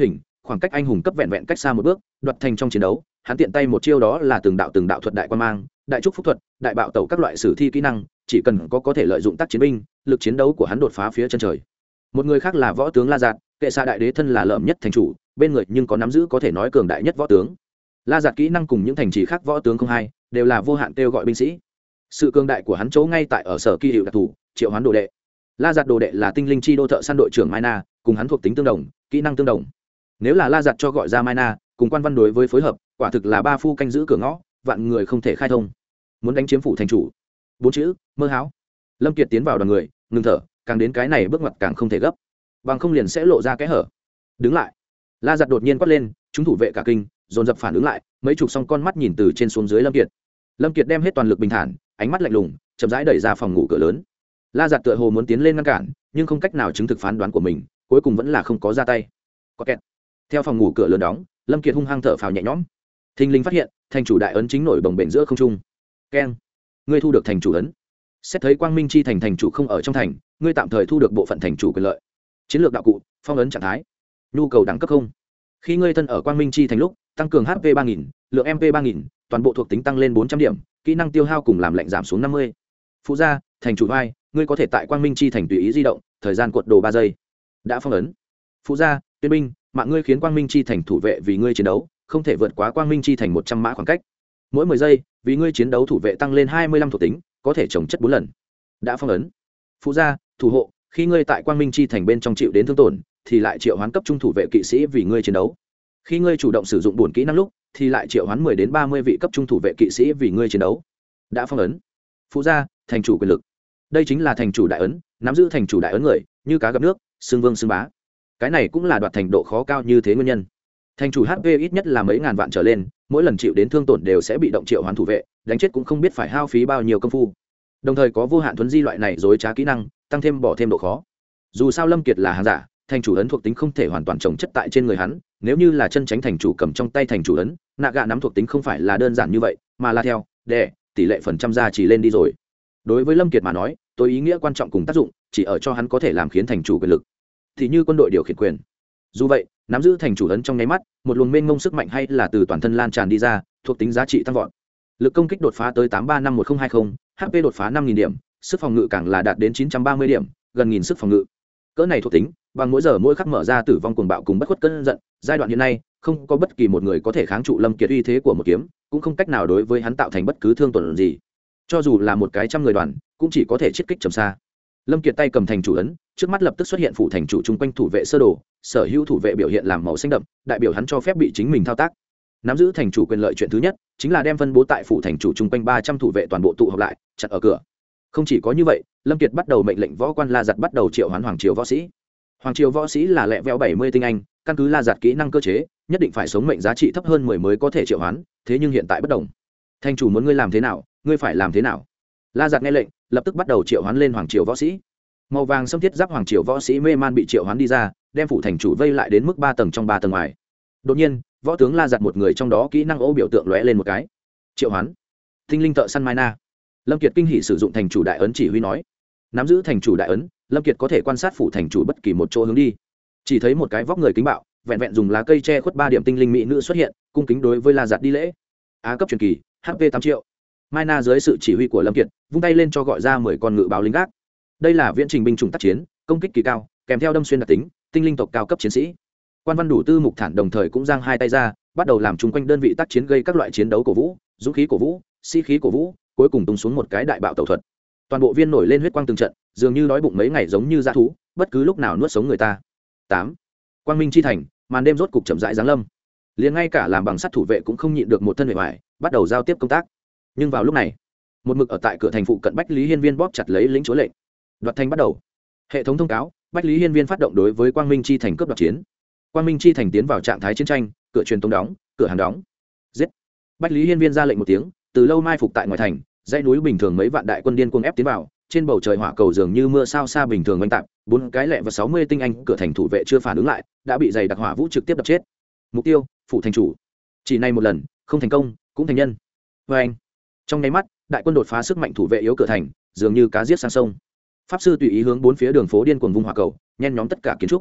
khoảng cách anh hùng cấp vẹn vẹn cách xa một bước, đoạt thành trong chiến đấu hắn tiện tay một chiêu đó là từng đạo thuật đại quan mang, đại trúc phúc thuật, đại bạo tẩu các loại sử thi kỹ năng, chỉ cần có thể lợi dụng tác chiến binh, lực chiến đấu của hắn đột phá phía chân trời. Một người khác là võ tướng La Giạt, kệ xa đại đế thân là lợm nhất thành chủ, bên người nhưng có nắm giữ có thể nói cường đại nhất võ tướng. La Giạt kỹ năng cùng những thành trì khác võ tướng không hai, đều là vô hạn kêu gọi binh sĩ. Sự cường đại của hắn chỗ ngay tại ở sở kỳ hiệu đặc thù, triệu hoán đồ đệ. La Giạt đồ đệ là tinh linh chi đô thợ săn đội trưởng Maina, cùng hắn thuộc tính tương đồng, kỹ năng tương đồng. Nếu là La Giạt cho gọi ra Maina, cùng quan văn đối với phối hợp, quả thực là ba phu canh giữ cửa ngõ, vạn người không thể khai thông. Muốn đánh chiếm phủ thành chủ, bốn chữ, mơ hão. Lâm Kiệt tiến vào đoàn người, ngừng thở, càng đến cái này bước ngoặt càng không thể gấp, bằng không liền sẽ lộ ra cái hở. Đứng lại. La Giạt đột nhiên quát lên, chúng thủ vệ cả kinh, dồn dập phản ứng lại, mấy chục song con mắt nhìn từ trên xuống dưới Lâm Kiệt. Lâm Kiệt đem hết toàn lực bình thản, ánh mắt lạnh lùng, chậm rãi đẩy ra phòng ngủ cửa lớn. La Giạt tựa hồ muốn tiến lên ngăn cản, nhưng không cách nào chứng thực phán đoán của mình, cuối cùng vẫn là không có ra tay. Có kẹt. Theo phòng ngủ cửa lớn đóng, Lâm Kiệt hung hăng thở phào nhẹ nhõm. Thình lình phát hiện, thành chủ đại ấn chính nổi bồng bềnh giữa không trung. Keng, ngươi thu được thành chủ ấn. Xét thấy Quang Minh chi thành thành chủ không ở trong thành, ngươi tạm thời thu được bộ phận thành chủ quyền lợi. Chiến lược đạo cụ, phong ấn trạng thái. Nhu cầu đẳng cấp không. Khi ngươi thân ở Quang Minh chi thành lúc, tăng cường HP 3000, lượng MP 3000, toàn bộ thuộc tính tăng lên 400 điểm, kỹ năng tiêu hao cùng làm lạnh giảm xuống 50. Phụ gia, thành chủ vai, ngươi có thể tại Quang Minh chi thành tùy ý di động, thời gian cuộn đồ 3 giây. Đã phong ấn. Phụ gia, tuyên binh, mạng ngươi khiến Quang Minh chi thành thủ vệ vì ngươi chiến đấu, không thể vượt quá Quang Minh chi thành 100 mã khoảng cách. Mỗi 10 giây, vì ngươi chiến đấu thủ vệ tăng lên 25 thuộc tính, có thể trồng chất 4 lần. Đã phong ấn. Phụ gia, thủ hộ, khi ngươi tại Quang Minh chi thành bên trong chịu đến thương tổn, thì lại triệu hoán cấp trung thủ vệ kỵ sĩ vì ngươi chiến đấu. Khi ngươi chủ động sử dụng bổn kỹ năng lúc, thì lại triệu hoán 10 đến 30 vị cấp trung thủ vệ kỵ sĩ vì ngươi chiến đấu. Đã phong ấn. Phụ gia, thành chủ quyền lực. Đây chính là thành chủ đại ấn, nắm giữ thành chủ đại ấn người, như cá gặp nước, xưng vương xưng bá. Cái này cũng là đoạt thành độ khó cao như thế nguyên nhân. Thành chủ HP ít nhất là mấy ngàn vạn trở lên, mỗi lần chịu đến thương tổn đều sẽ bị động triệu hoán thủ vệ, đánh chết cũng không biết phải hao phí bao nhiêu công phu. Đồng thời có vô hạn thuấn di loại này dối trá kỹ năng, tăng thêm bỏ thêm độ khó. Dù sao Lâm Kiệt là hàng giả, thành chủ ấn thuộc tính không thể hoàn toàn trồng chất tại trên người hắn, nếu như là chân chính thành chủ cầm trong tay thành chủ ấn, nạ gạ nắm thuộc tính không phải là đơn giản như vậy, mà là theo đè tỷ lệ phần trăm ra chỉ lên đi rồi. Đối với Lâm Kiệt mà nói, tối ý nghĩa quan trọng cùng tác dụng chỉ ở cho hắn có thể làm khiến thành chủ quyền lực, thì như quân đội điều khiển quyền. Dù vậy, nắm giữ thành chủ ấn trong nháy mắt, một luồng mênh mông sức mạnh hay là từ toàn thân lan tràn đi ra, thuộc tính giá trị tăng vọt. Lực công kích đột phá tới 835120, HP đột phá 5000 điểm, sức phòng ngự càng là đạt đến 930 điểm, gần 1000 sức phòng ngự. Cỡ này thuộc tính, bằng mỗi giờ mỗi khắc mở ra tử vong cuồng bạo cùng bất khuất cơn giận, giai đoạn hiện nay, không có bất kỳ một người có thể kháng trụ Lâm Kiệt uy thế của một kiếm, cũng không cách nào đối với hắn tạo thành bất cứ thương tổn gì. Cho dù là một cái trăm người đoàn, cũng chỉ có thể chiết kích trầm xa. Lâm Kiệt tay cầm thành chủ ấn, trước mắt lập tức xuất hiện phủ thành chủ chung quanh thủ vệ sơ đồ, sở hữu thủ vệ biểu hiện làm màu xanh đậm, đại biểu hắn cho phép bị chính mình thao tác. Nắm giữ thành chủ quyền lợi chuyện thứ nhất, chính là đem phân bố tại phủ thành chủ chung quanh 300 thủ vệ toàn bộ tụ họp lại, chặn ở cửa. Không chỉ có như vậy, Lâm Kiệt bắt đầu mệnh lệnh võ quan La Giật bắt đầu triệu hoán hoàng triều võ sĩ. Hoàng triều võ sĩ là lẹ vẹo 70 tinh anh, căn cứ La Giật kỹ năng cơ chế, nhất định phải sống mệnh giá trị thấp hơn 10 mới có thể triệu hoán, thế nhưng hiện tại bất đồng. Thành chủ muốn ngươi làm thế nào, ngươi phải làm thế nào. La Giật nghe lệnh, lập tức bắt đầu triệu hoán lên hoàng triều võ sĩ. Màu vàng xâm thiết giáp hoàng triều võ sĩ mê man bị triệu hoán đi ra, đem phủ thành chủ vây lại đến mức 3 tầng trong 3 tầng ngoài. Đột nhiên, võ tướng La Giật một người trong đó kỹ năng ô biểu tượng lóe lên một cái. Triệu hoán. Tinh linh thợ săn Maina. Lâm Kiệt kinh hỉ sử dụng thành chủ đại ấn chỉ huy nói. Nắm giữ thành chủ đại ấn, Lâm Kiệt có thể quan sát phủ thành chủ bất kỳ một chỗ hướng đi. Chỉ thấy một cái vóc người kính bạo, vẹn vẹn dùng lá cây che khuất 3 điểm tinh linh mỹ nữ xuất hiện, cung kính đối với La Giật đi lễ. Á cấp truyền kỳ, HP 8 triệu. Maina dưới sự chỉ huy của Lâm Kiệt, vung tay lên cho gọi ra 10 con ngự báo lính gác. Đây là viễn trình binh chủng tác chiến, công kích kỳ cao, kèm theo đâm xuyên đặc tính, tinh linh tộc cao cấp chiến sĩ. Quan văn đủ tư mục thản đồng thời cũng giang hai tay ra, bắt đầu làm chung quanh đơn vị tác chiến gây các loại chiến đấu cổ vũ, dũng khí cổ vũ, sĩ khí cổ vũ, cuối cùng tung xuống một cái đại bạo tẩu thuật. Toàn bộ viên nổi lên huyết quang từng trận, dường như đói bụng mấy ngày giống như dã thú, bất cứ lúc nào nuốt sống người ta. 8. Quang Minh chi thành, màn đêm rốt cục chậm rãi giáng lâm. Liền ngay cả làm bằng sắt thủ vệ cũng không nhịn được một thân bề ngoài, bắt đầu giao tiếp công tác. Nhưng vào lúc này, một mực ở tại cửa thành phụ cận Bách Lý Hiên Viên bóp chặt lấy lĩnh chúa lệnh. Đoạt thành bắt đầu. Hệ thống thông cáo, Bách Lý Hiên Viên phát động đối với Quang Minh chi thành cướp đoạt chiến. Quang Minh chi thành tiến vào trạng thái chiến tranh, cửa truyền tống đóng, cửa hàng đóng. Giết. Bách Lý Hiên Viên ra lệnh một tiếng, từ lâu mai phục tại ngoài thành, dãy núi bình thường mấy vạn đại quân điên cuồng ép tiến vào, trên bầu trời hỏa cầu dường như mưa sao xa bình thường oanh tạc, 4 cái lẹ và 60 tinh anh cửa thành thủ vệ chưa phản ứng lại, đã bị dày đặc hỏa vũ trực tiếp đập chết. Mục tiêu, phủ thành chủ. Chỉ này một lần, không thành công, cũng thành nhân. Oeng. Trong nháy mắt, đại quân đột phá sức mạnh thủ vệ yếu cửa thành, dường như cá giết sang sông. Pháp sư tùy ý hướng 4 phía đường phố điên cuồng vung hỏa cầu, nhen nhóm tất cả kiến trúc.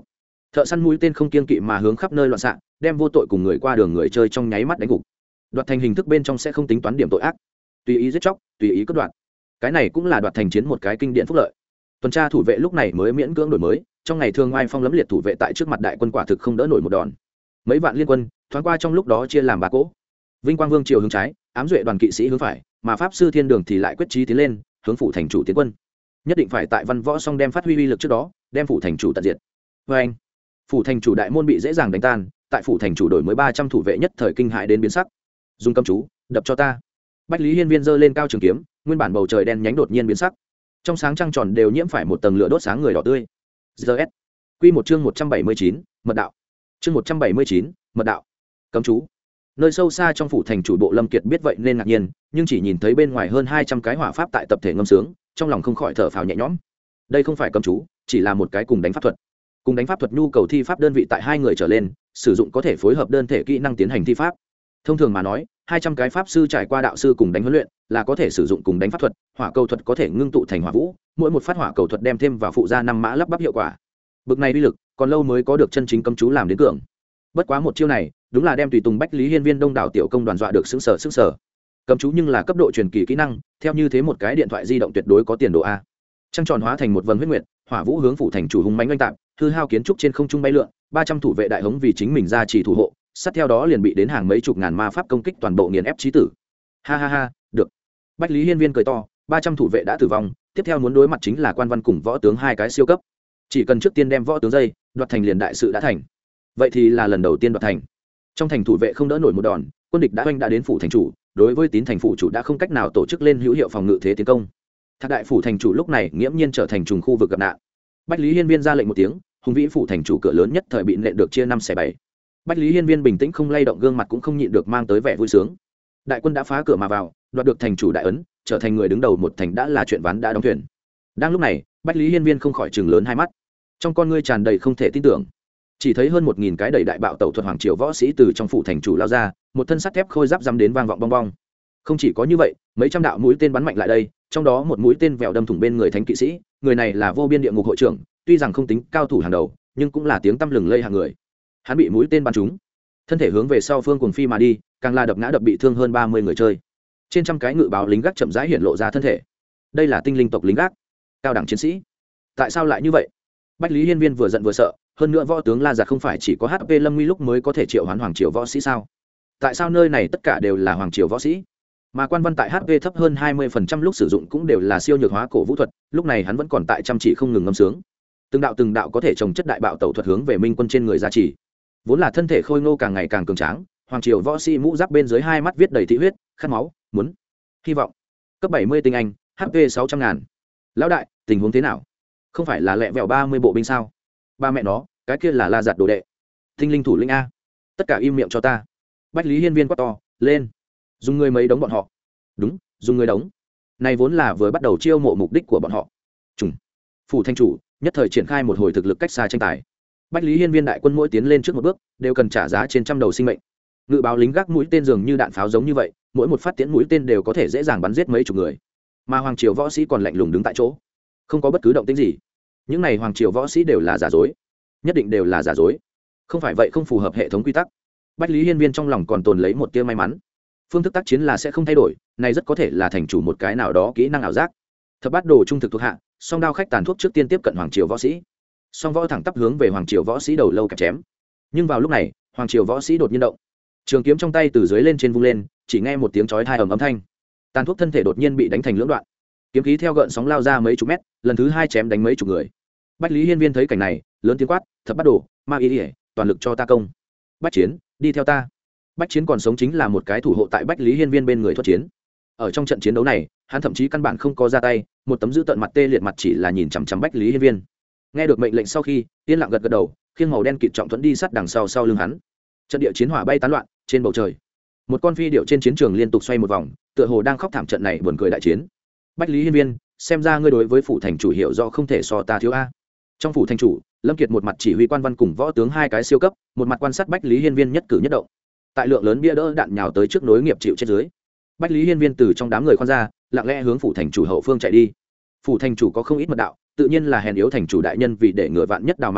thợ săn mũi tên không kiên kỵ mà hướng khắp nơi loạn xạ, đem vô tội cùng người qua đường người chơi trong nháy mắt đánh gục. Đoạt thành hình thức bên trong sẽ không tính toán điểm tội ác, tùy ý giết chóc, tùy ý cướp đoạt. Cái này cũng là đoạt thành chiến một cái kinh điển phúc lợi. Tuần tra thủ vệ lúc này mới miễn cưỡng đổi mới, trong ngày thường oai phong lẫm liệt thủ vệ tại trước mặt đại quân quả thực không đỡ nổi một đòn. Mấy vạn liên quân thoáng qua trong lúc đó chia làm ba cỗ. Vinh Quang Vương triều hướng trái, ám duệ đoàn kỵ sĩ hướng phải, mà pháp sư thiên đường thì lại quyết chí tiến lên, hướng phủ thành chủ tiến quân. Nhất định phải tại văn võ song đem phát huy uy lực trước đó, đem phủ thành chủ tận diệt. Và anh, phủ thành chủ đại môn bị dễ dàng đánh tan, tại phủ thành chủ đổi mới 300 thủ vệ nhất thời kinh hãi đến biến sắc. Dùng cấm chú, đập cho ta. Bách Lý Hiên Viên giơ lên cao trường kiếm, nguyên bản bầu trời đen nhánh đột nhiên biến sắc. Trong sáng trăng tròn đều nhiễm phải một tầng lửa đốt sáng người đỏ tươi. GS. Quy một chương 179, mật đạo. Chương 179, mật đạo. Cấm chú. Nơi sâu xa trong phủ thành chủ bộ Lâm Kiệt biết vậy nên ngạc nhiên, nhưng chỉ nhìn thấy bên ngoài hơn 200 cái hỏa pháp tại tập thể ngâm sướng, trong lòng không khỏi thở phào nhẹ nhõm. Đây không phải cấm chú, chỉ là một cái cùng đánh pháp thuật. Cùng đánh pháp thuật nhu cầu thi pháp đơn vị tại 2 người trở lên, sử dụng có thể phối hợp đơn thể kỹ năng tiến hành thi pháp. Thông thường mà nói, 200 cái pháp sư trải qua đạo sư cùng đánh huấn luyện, là có thể sử dụng cùng đánh pháp thuật, hỏa cầu thuật có thể ngưng tụ thành hỏa vũ, mỗi một phát hỏa cầu thuật đem thêm vào phụ gia 5 mã lắp bắp hiệu quả. Bực này uy lực, còn lâu mới có được chân chính cấm chú làm đến cường. Bất quá một chiêu này, đúng là đem tùy tùng Bách Lý Hiên Viên đông đảo tiểu công đoàn dọa được sững sờ. Cấm chú nhưng là cấp độ truyền kỳ kỹ năng, theo như thế một cái điện thoại di động tuyệt đối có tiền đồ a. Trăng tròn hóa thành một vầng huyết nguyệt, hỏa vũ hướng phủ thành chủ hung mãnh oanh tạm, hư hao kiến trúc trên không trung bay lượn, 300 thủ vệ đại hống vì chính mình ra chỉ thủ hộ, sát theo đó liền bị đến hàng mấy chục ngàn ma pháp công kích toàn bộ nghiền ép chí tử. Ha ha ha, được. Bách Lý Hiên Viên cười to, 300 thủ vệ đã tử vong, tiếp theo muốn đối mặt chính là quan văn cùng võ tướng hai cái siêu cấp. Chỉ cần trước tiên đem võ tướng dây, đoạt thành liền đại sự đã thành. Vậy thì là lần đầu tiên đoạt thành. Trong thành thủ vệ không đỡ nổi một đòn, quân địch đã oanh đã đến phủ thành chủ, đối với tín thành phủ chủ đã không cách nào tổ chức lên hữu hiệu phòng ngự thế tiến công. Thác đại phủ thành chủ lúc này nghiễm nhiên trở thành trùng khu vực gặp nạn. Bách Lý Hiên Viên ra lệnh một tiếng, hùng vĩ phủ thành chủ cửa lớn nhất thời bị nện được chia 5 xẻ 7. Bách Lý Hiên Viên bình tĩnh không lay động, gương mặt cũng không nhịn được mang tới vẻ vui sướng. Đại quân đã phá cửa mà vào, đoạt được thành chủ đại ấn, trở thành người đứng đầu một thành đã là chuyện ván đã đóng thuyền. Đang lúc này, Bách Lý Hiên Viên không khỏi trừng lớn hai mắt, trong con ngươi tràn đầy không thể tin tưởng. Chỉ thấy hơn 1000 cái đầy đại bạo tẩu thuật hoàng triều võ sĩ từ trong phủ thành chủ lao ra, một thân sắt thép khôi giáp dám đến vang vọng bong bong. Không chỉ có như vậy, mấy trăm đạo mũi tên bắn mạnh lại đây, trong đó một mũi tên vẹo đâm thủng bên người thánh kỵ sĩ, người này là vô biên địa ngục hội trưởng, tuy rằng không tính cao thủ hàng đầu, nhưng cũng là tiếng tăm lừng lây hàng người. Hắn bị mũi tên bắn trúng, thân thể hướng về sau phương cuồng phi mà đi, càng là đập ngã đập bị thương hơn 30 người chơi. Trên trăm cái ngự báo lính gác chậm rãi hiện lộ ra thân thể. Đây là tinh linh tộc lính gác, cao đẳng chiến sĩ. Tại sao lại như vậy? Bách Lý Hiên Viên vừa giận vừa sợ, hơn nữa võ tướng La Giật không phải chỉ có HP Lâm Nguy lúc mới có thể triệu hoán hoàng triều võ sĩ sao? Tại sao nơi này tất cả đều là hoàng triều võ sĩ? Mà quan văn tại HP thấp hơn 20% lúc sử dụng cũng đều là siêu nhược hóa cổ vũ thuật, lúc này hắn vẫn còn tại chăm chỉ không ngừng ngâm sướng. Từng đạo có thể trồng chất đại bạo tẩu thuật hướng về minh quân trên người gia trì. Vốn là thân thể khôi ngô càng ngày càng cường tráng, hoàng triều võ sĩ mũ giáp bên dưới hai mắt viết đầy thị huyết, khát máu, muốn, hy vọng. Cấp 70 tinh anh, HP 600.000. Lão đại, tình huống thế nào? Không phải là lẹ vẹo 30 bộ binh sao? Ba mẹ nó, cái kia là La Giật đồ đệ. Tinh linh thủ lĩnh a. Tất cả im miệng cho ta. Bách Lý Hiên Viên quát to, lên. Dùng người mấy đống bọn họ. Đúng, dùng người đống. Này vốn là vừa bắt đầu chiêu mộ mục đích của bọn họ. Trùng. Phủ thanh chủ nhất thời triển khai một hồi thực lực cách xa tranh tài. Bách Lý Hiên Viên đại quân mỗi tiến lên trước một bước, đều cần trả giá trên trăm đầu sinh mệnh. Ngự báo lính gác mũi tên dường như đạn pháo giống như vậy, mỗi một phát tiễn mũi tên đều có thể dễ dàng bắn giết mấy chục người. Mà hoàng triều võ sĩ còn lạnh lùng đứng tại chỗ, không có bất cứ động tĩnh gì. Những này hoàng triều võ sĩ đều là giả dối, nhất định đều là giả dối. Không phải vậy không phù hợp hệ thống quy tắc. Bách Lý Hiên Viên trong lòng còn tồn lấy một tia may mắn. Phương thức tác chiến là sẽ không thay đổi, này rất có thể là thành chủ một cái nào đó kỹ năng ảo giác. Thập bát đồ trung thực thuộc hạ, song đao khách tàn thuốc trước tiên tiếp cận hoàng triều võ sĩ, song võ thẳng tắp hướng về hoàng triều võ sĩ đầu lâu kẹp chém. Nhưng vào lúc này, hoàng triều võ sĩ đột nhiên động, trường kiếm trong tay từ dưới lên trên vung lên, chỉ nghe một tiếng chói tai ầm âm thanh, tàn thuốc thân thể đột nhiên bị đánh thành lưỡng đoạn, kiếm khí theo gợn sóng lao ra mấy chục mét, lần thứ hai chém đánh mấy chục người. Bách Lý Hiên Viên thấy cảnh này, lớn tiếng quát, thập bát đồ, ma y ỉa, toàn lực cho ta công. Bách Chiến, đi theo ta. Bách Chiến còn sống chính là một cái thủ hộ tại Bách Lý Hiên Viên bên người thoát chiến. Ở trong trận chiến đấu này, hắn thậm chí căn bản không có ra tay, một tấm giữ tận mặt tê liệt mặt chỉ là nhìn chằm chằm Bách Lý Hiên Viên. Nghe được mệnh lệnh sau khi, yên lặng gật gật đầu, khiêng màu đen kịt trọng thuẫn đi sát đằng sau lưng hắn. Trận địa chiến hỏa bay tán loạn trên bầu trời, một con phi điệu trên chiến trường liên tục xoay một vòng, tựa hồ đang khóc thảm trận này buồn cười đại chiến. Bách Lý Hiên Viên, xem ra ngươi đối với phủ thành chủ hiểu rõ không thể so ta thiếu a. Trong phủ thành chủ, Lâm Kiệt một mặt chỉ huy quan văn cùng võ tướng hai cái siêu cấp, một mặt quan sát Bách Lý Hiên Viên nhất cử nhất động. Tại lượng lớn bia đỡ đạn nhào tới trước nối nghiệp chịu chết dưới, Bách Lý Hiên Viên từ trong đám người khoan ra, lặng lẽ hướng phủ thành chủ hậu phương chạy đi. Phủ thành chủ có không ít mật đạo, tự nhiên là hèn yếu thành chủ đại nhân vì để ngừa vạn nhất đào mạc dùng,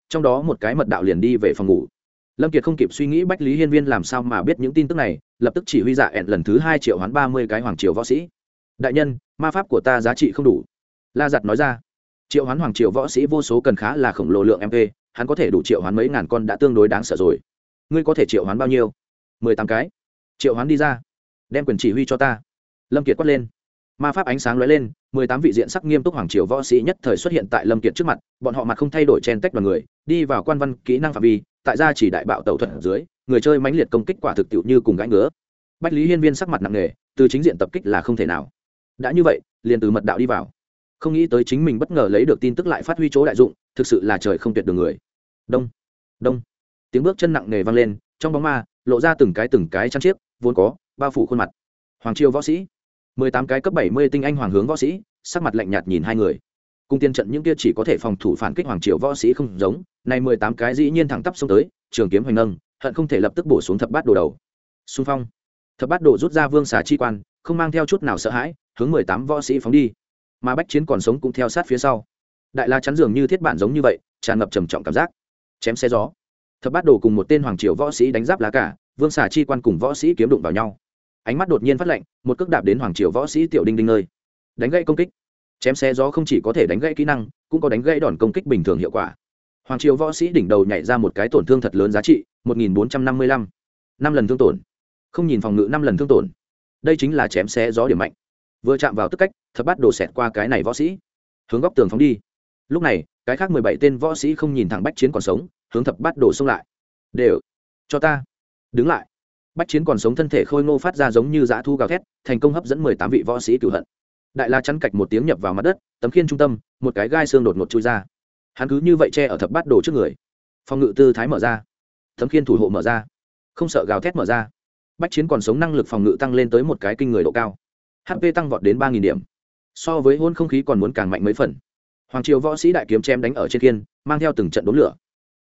trong đó một cái mật đạo liền đi về phòng ngủ. Lâm Kiệt không kịp suy nghĩ Bách Lý Hiên Viên làm sao mà biết những tin tức này, lập tức chỉ huy dạ ẹn lần thứ 2 triệu hoán 30 cái hoàng triều võ sĩ. Đại nhân, ma pháp của ta giá trị không đủ. La Giật nói ra. Triệu hoán hoàng triều võ sĩ vô số cần khá là khổng lồ lượng MP, hắn có thể đủ triệu hoán mấy ngàn con đã tương đối đáng sợ rồi. Ngươi có thể triệu hoán bao nhiêu? 18 cái. Triệu hoán đi ra, đem quyền chỉ huy cho ta. Lâm Kiệt quát lên. Ma pháp ánh sáng lóe lên, 18 vị diện sắc nghiêm túc hoàng triều võ sĩ nhất thời xuất hiện tại Lâm Kiệt trước mặt, bọn họ mặt không thay đổi chen tách đoàn người, đi vào quan văn kỹ năng phạm vi, tại gia chỉ đại bạo tẩu thuật ở dưới, người chơi mãnh liệt công kích quả thực tiệu như cùng gãi ngứa. Bách Lý Hiên Viên sắc mặt nặng nề, từ chính diện tập kích là không thể nào. Đã như vậy, liền từ mật đạo đi vào. Không nghĩ tới chính mình bất ngờ lấy được tin tức lại phát huy chỗ đại dụng, thực sự là trời không tuyệt đường người. Đông, đông. Tiếng bước chân nặng nề vang lên, trong bóng ma lộ ra từng cái chăn chiếc, vốn có bao phủ khuôn mặt. Hoàng triều võ sĩ, 18 cái cấp 70 tinh anh hoàng hướng võ sĩ, sắc mặt lạnh nhạt nhìn hai người. Cùng tiên trận những kia chỉ có thể phòng thủ phản kích hoàng triều võ sĩ không giống, này 18 cái dĩ nhiên thẳng tắp xông tới, trường kiếm hoành nâng, hận không thể lập tức bổ xuống thập bát đồ đầu. Xung phong. Thập bát đồ rút ra vương xà chi quan, không mang theo chút nào sợ hãi, hướng 18 võ sĩ phóng đi. Mà Bách Chiến còn sống cũng theo sát phía sau. Đại la chắn dường như thiết bản giống như vậy, tràn ngập trầm trọng cảm giác. Chém xe gió. Thập bát đồ cùng một tên hoàng triều võ sĩ đánh giáp lá cả, vương xà chi quan cùng võ sĩ kiếm đụng vào nhau. Ánh mắt đột nhiên phát lạnh, một cước đạp đến hoàng triều võ sĩ tiểu đinh đinh nơi, đánh gãy công kích. Chém xe gió không chỉ có thể đánh gãy kỹ năng, cũng có đánh gãy đòn công kích bình thường hiệu quả. Hoàng triều võ sĩ đỉnh đầu nhảy ra một cái tổn thương thật lớn giá trị 1455, 5 lần thương tổn, không nhìn phòng ngự 5 lần thương tổn. Đây chính là chém xe gió điểm mạnh. Vừa chạm vào tức cách, thập bát đồ xẹt qua cái này võ sĩ, hướng góc tường phóng đi. Lúc này cái khác 17 tên võ sĩ không nhìn thẳng Bách Chiến còn sống, hướng thập bát đồ xông lại. Đều cho ta đứng lại. Bách Chiến còn sống thân thể khôi ngô phát ra giống như dã thu gào thét, thành công hấp dẫn 18 vị võ sĩ cửu hận. Đại la chắn cạch một tiếng nhập vào mặt đất, tấm khiên trung tâm, một cái gai xương đột ngột chui ra. Hắn cứ như vậy che ở thập bát đồ trước người. Phòng ngự tư thái mở ra, tấm khiên thủ hộ mở ra, không sợ gào thét mở ra. Bách Chiến còn sống năng lực phòng ngự tăng lên tới một cái kinh người độ cao. HP tăng vọt đến 3000 điểm. So với hôn không khí còn muốn càng mạnh mấy phần. Hoàng triều võ sĩ đại kiếm chém đánh ở trên khiên, mang theo từng trận đốn lửa.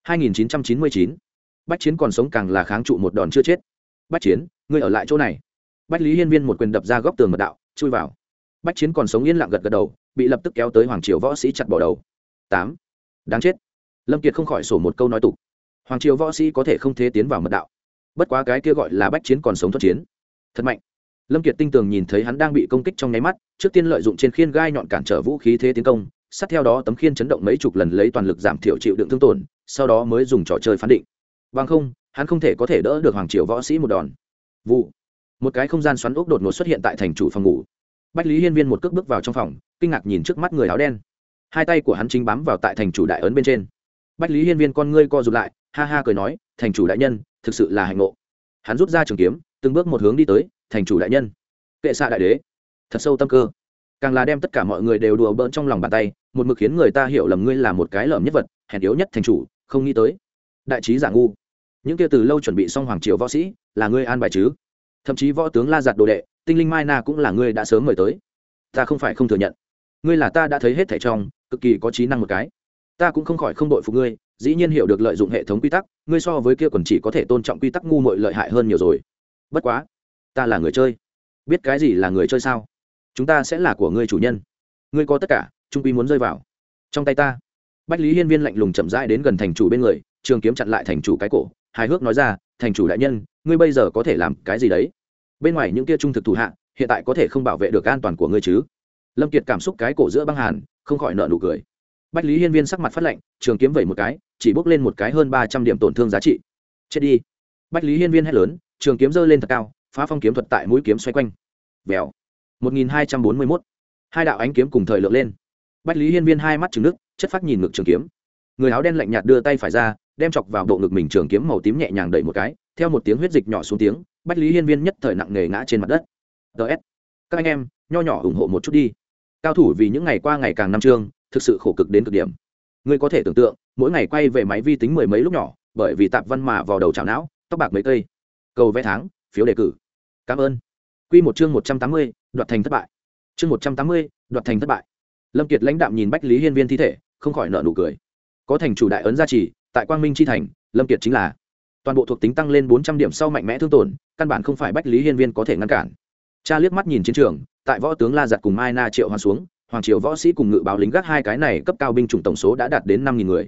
2999. Bách Chiến còn sống càng là kháng trụ một đòn chưa chết. Bách Chiến, ngươi ở lại chỗ này. Bách Lý Hiên Viên một quyền đập ra góc tường mật đạo, chui vào. Bách Chiến còn sống yên lặng gật gật đầu, bị lập tức kéo tới hoàng triều võ sĩ chặt bỏ đầu. 8. Đáng chết. Lâm Kiệt không khỏi sổ một câu nói tục. Hoàng triều võ sĩ có thể không thế tiến vào mật đạo. Bất quá cái kia gọi là Bách Chiến còn sống thoát chiến, thật mạnh. Lâm Kiệt tinh tường nhìn thấy hắn đang bị công kích trong nháy mắt, trước tiên lợi dụng trên khiên gai nhọn cản trở vũ khí thế tiến công, sát theo đó tấm khiên chấn động mấy chục lần lấy toàn lực giảm thiểu chịu đựng thương tổn, sau đó mới dùng trò chơi phán định. Bằng không, hắn không thể có thể đỡ được hoàng triều võ sĩ một đòn. Vụ. Một cái không gian xoắn ốc đột ngột xuất hiện tại thành chủ phòng ngủ. Bách Lý Hiên Viên một cước bước vào trong phòng, kinh ngạc nhìn trước mắt người áo đen. Hai tay của hắn chính bám vào tại thành chủ đại ấn bên trên. Bách Lý Hiên Viên con ngươi co rụt lại, ha ha cười nói, thành chủ đại nhân, thực sự là hạnh ngộ. Hắn rút ra trường kiếm, từng bước một hướng đi tới, thành chủ đại nhân, kệ xạ đại đế, thật sâu tâm cơ, càng là đem tất cả mọi người đều đùa bỡn trong lòng bàn tay, một mực khiến người ta hiểu lầm ngươi là một cái lởm nhất vật, hèn yếu nhất thành chủ, không nghĩ tới, đại trí giả ngu, những kia từ lâu chuẩn bị xong hoàng triều võ sĩ, là ngươi an bài chứ? Thậm chí võ tướng La Giật đồ đệ, tinh linh Mai Na cũng là ngươi đã sớm mời tới. Ta không phải không thừa nhận, ngươi là ta đã thấy hết thảy trong, cực kỳ có trí năng một cái. Ta cũng không khỏi không đội phục ngươi, dĩ nhiên hiểu được lợi dụng hệ thống quy tắc, ngươi so với kia còn chỉ có thể tôn trọng quy tắc ngu muội lợi hại hơn nhiều rồi. Bất quá, ta là người chơi, biết cái gì là người chơi sao? Chúng ta sẽ là của ngươi chủ nhân, ngươi có tất cả, trung quy muốn rơi vào trong tay ta. Bách Lý Hiên Viên lạnh lùng chậm rãi đến gần thành chủ bên người, trường kiếm chặn lại thành chủ cái cổ, hài hước nói ra, thành chủ đại nhân, ngươi bây giờ có thể làm cái gì đấy? Bên ngoài những kia trung thực thủ hạ, hiện tại có thể không bảo vệ được an toàn của ngươi chứ? Lâm Kiệt cảm xúc cái cổ giữa băng hàn, không khỏi nở nụ cười. Bách Lý Hiên Viên sắc mặt phát lạnh, trường kiếm vẩy một cái, chỉ bốc lên một cái hơn 300 điểm tổn thương giá trị. Chết đi! Bách Lý Hiên Viên hét lớn, trường kiếm giơ lên thật cao, phá phong kiếm thuật tại mũi kiếm xoay quanh. Vèo. 1241. Hai đạo ánh kiếm cùng thời lượng lên. Bách Lý Hiên Viên hai mắt trừng nước, chất phát nhìn ngực trường kiếm. Người áo đen lạnh nhạt đưa tay phải ra, đem chọc vào bộ ngực mình trường kiếm màu tím nhẹ nhàng đẩy một cái, theo một tiếng huyết dịch nhỏ xuống tiếng, Bách Lý Hiên Viên nhất thời nặng nề ngã trên mặt đất. DS. Các anh em, nho nhỏ ủng hộ một chút đi. Cao thủ vì những ngày qua ngày càng năm chương, thực sự khổ cực đến cực điểm. Ngươi có thể tưởng tượng, mỗi ngày quay về máy vi tính mười mấy lúc nhỏ, bởi vì tạp văn mà vào đầu chảo não, tóc bạc mấy cây. Cầu vẽ tháng, phiếu đề cử. Cảm ơn. Quy một chương 180, đoạt thành thất bại. Chương 180, đoạt thành thất bại. Lâm Kiệt lãnh đạm nhìn Bách Lý Hiên Viên thi thể, không khỏi nở nụ cười. Có thành chủ đại ấn gia trì, tại Quang Minh chi thành, Lâm Kiệt chính là toàn bộ thuộc tính tăng lên 400 điểm sau mạnh mẽ thương tổn, căn bản không phải Bách Lý Hiên Viên có thể ngăn cản. Cha liếc mắt nhìn chiến trường, tại võ tướng La Giật cùng Mai Na triệu hoàn xuống, hoàng triều võ sĩ cùng ngự báo lính gác hai cái này cấp cao binh chủng tổng số đã đạt đến 5000 người.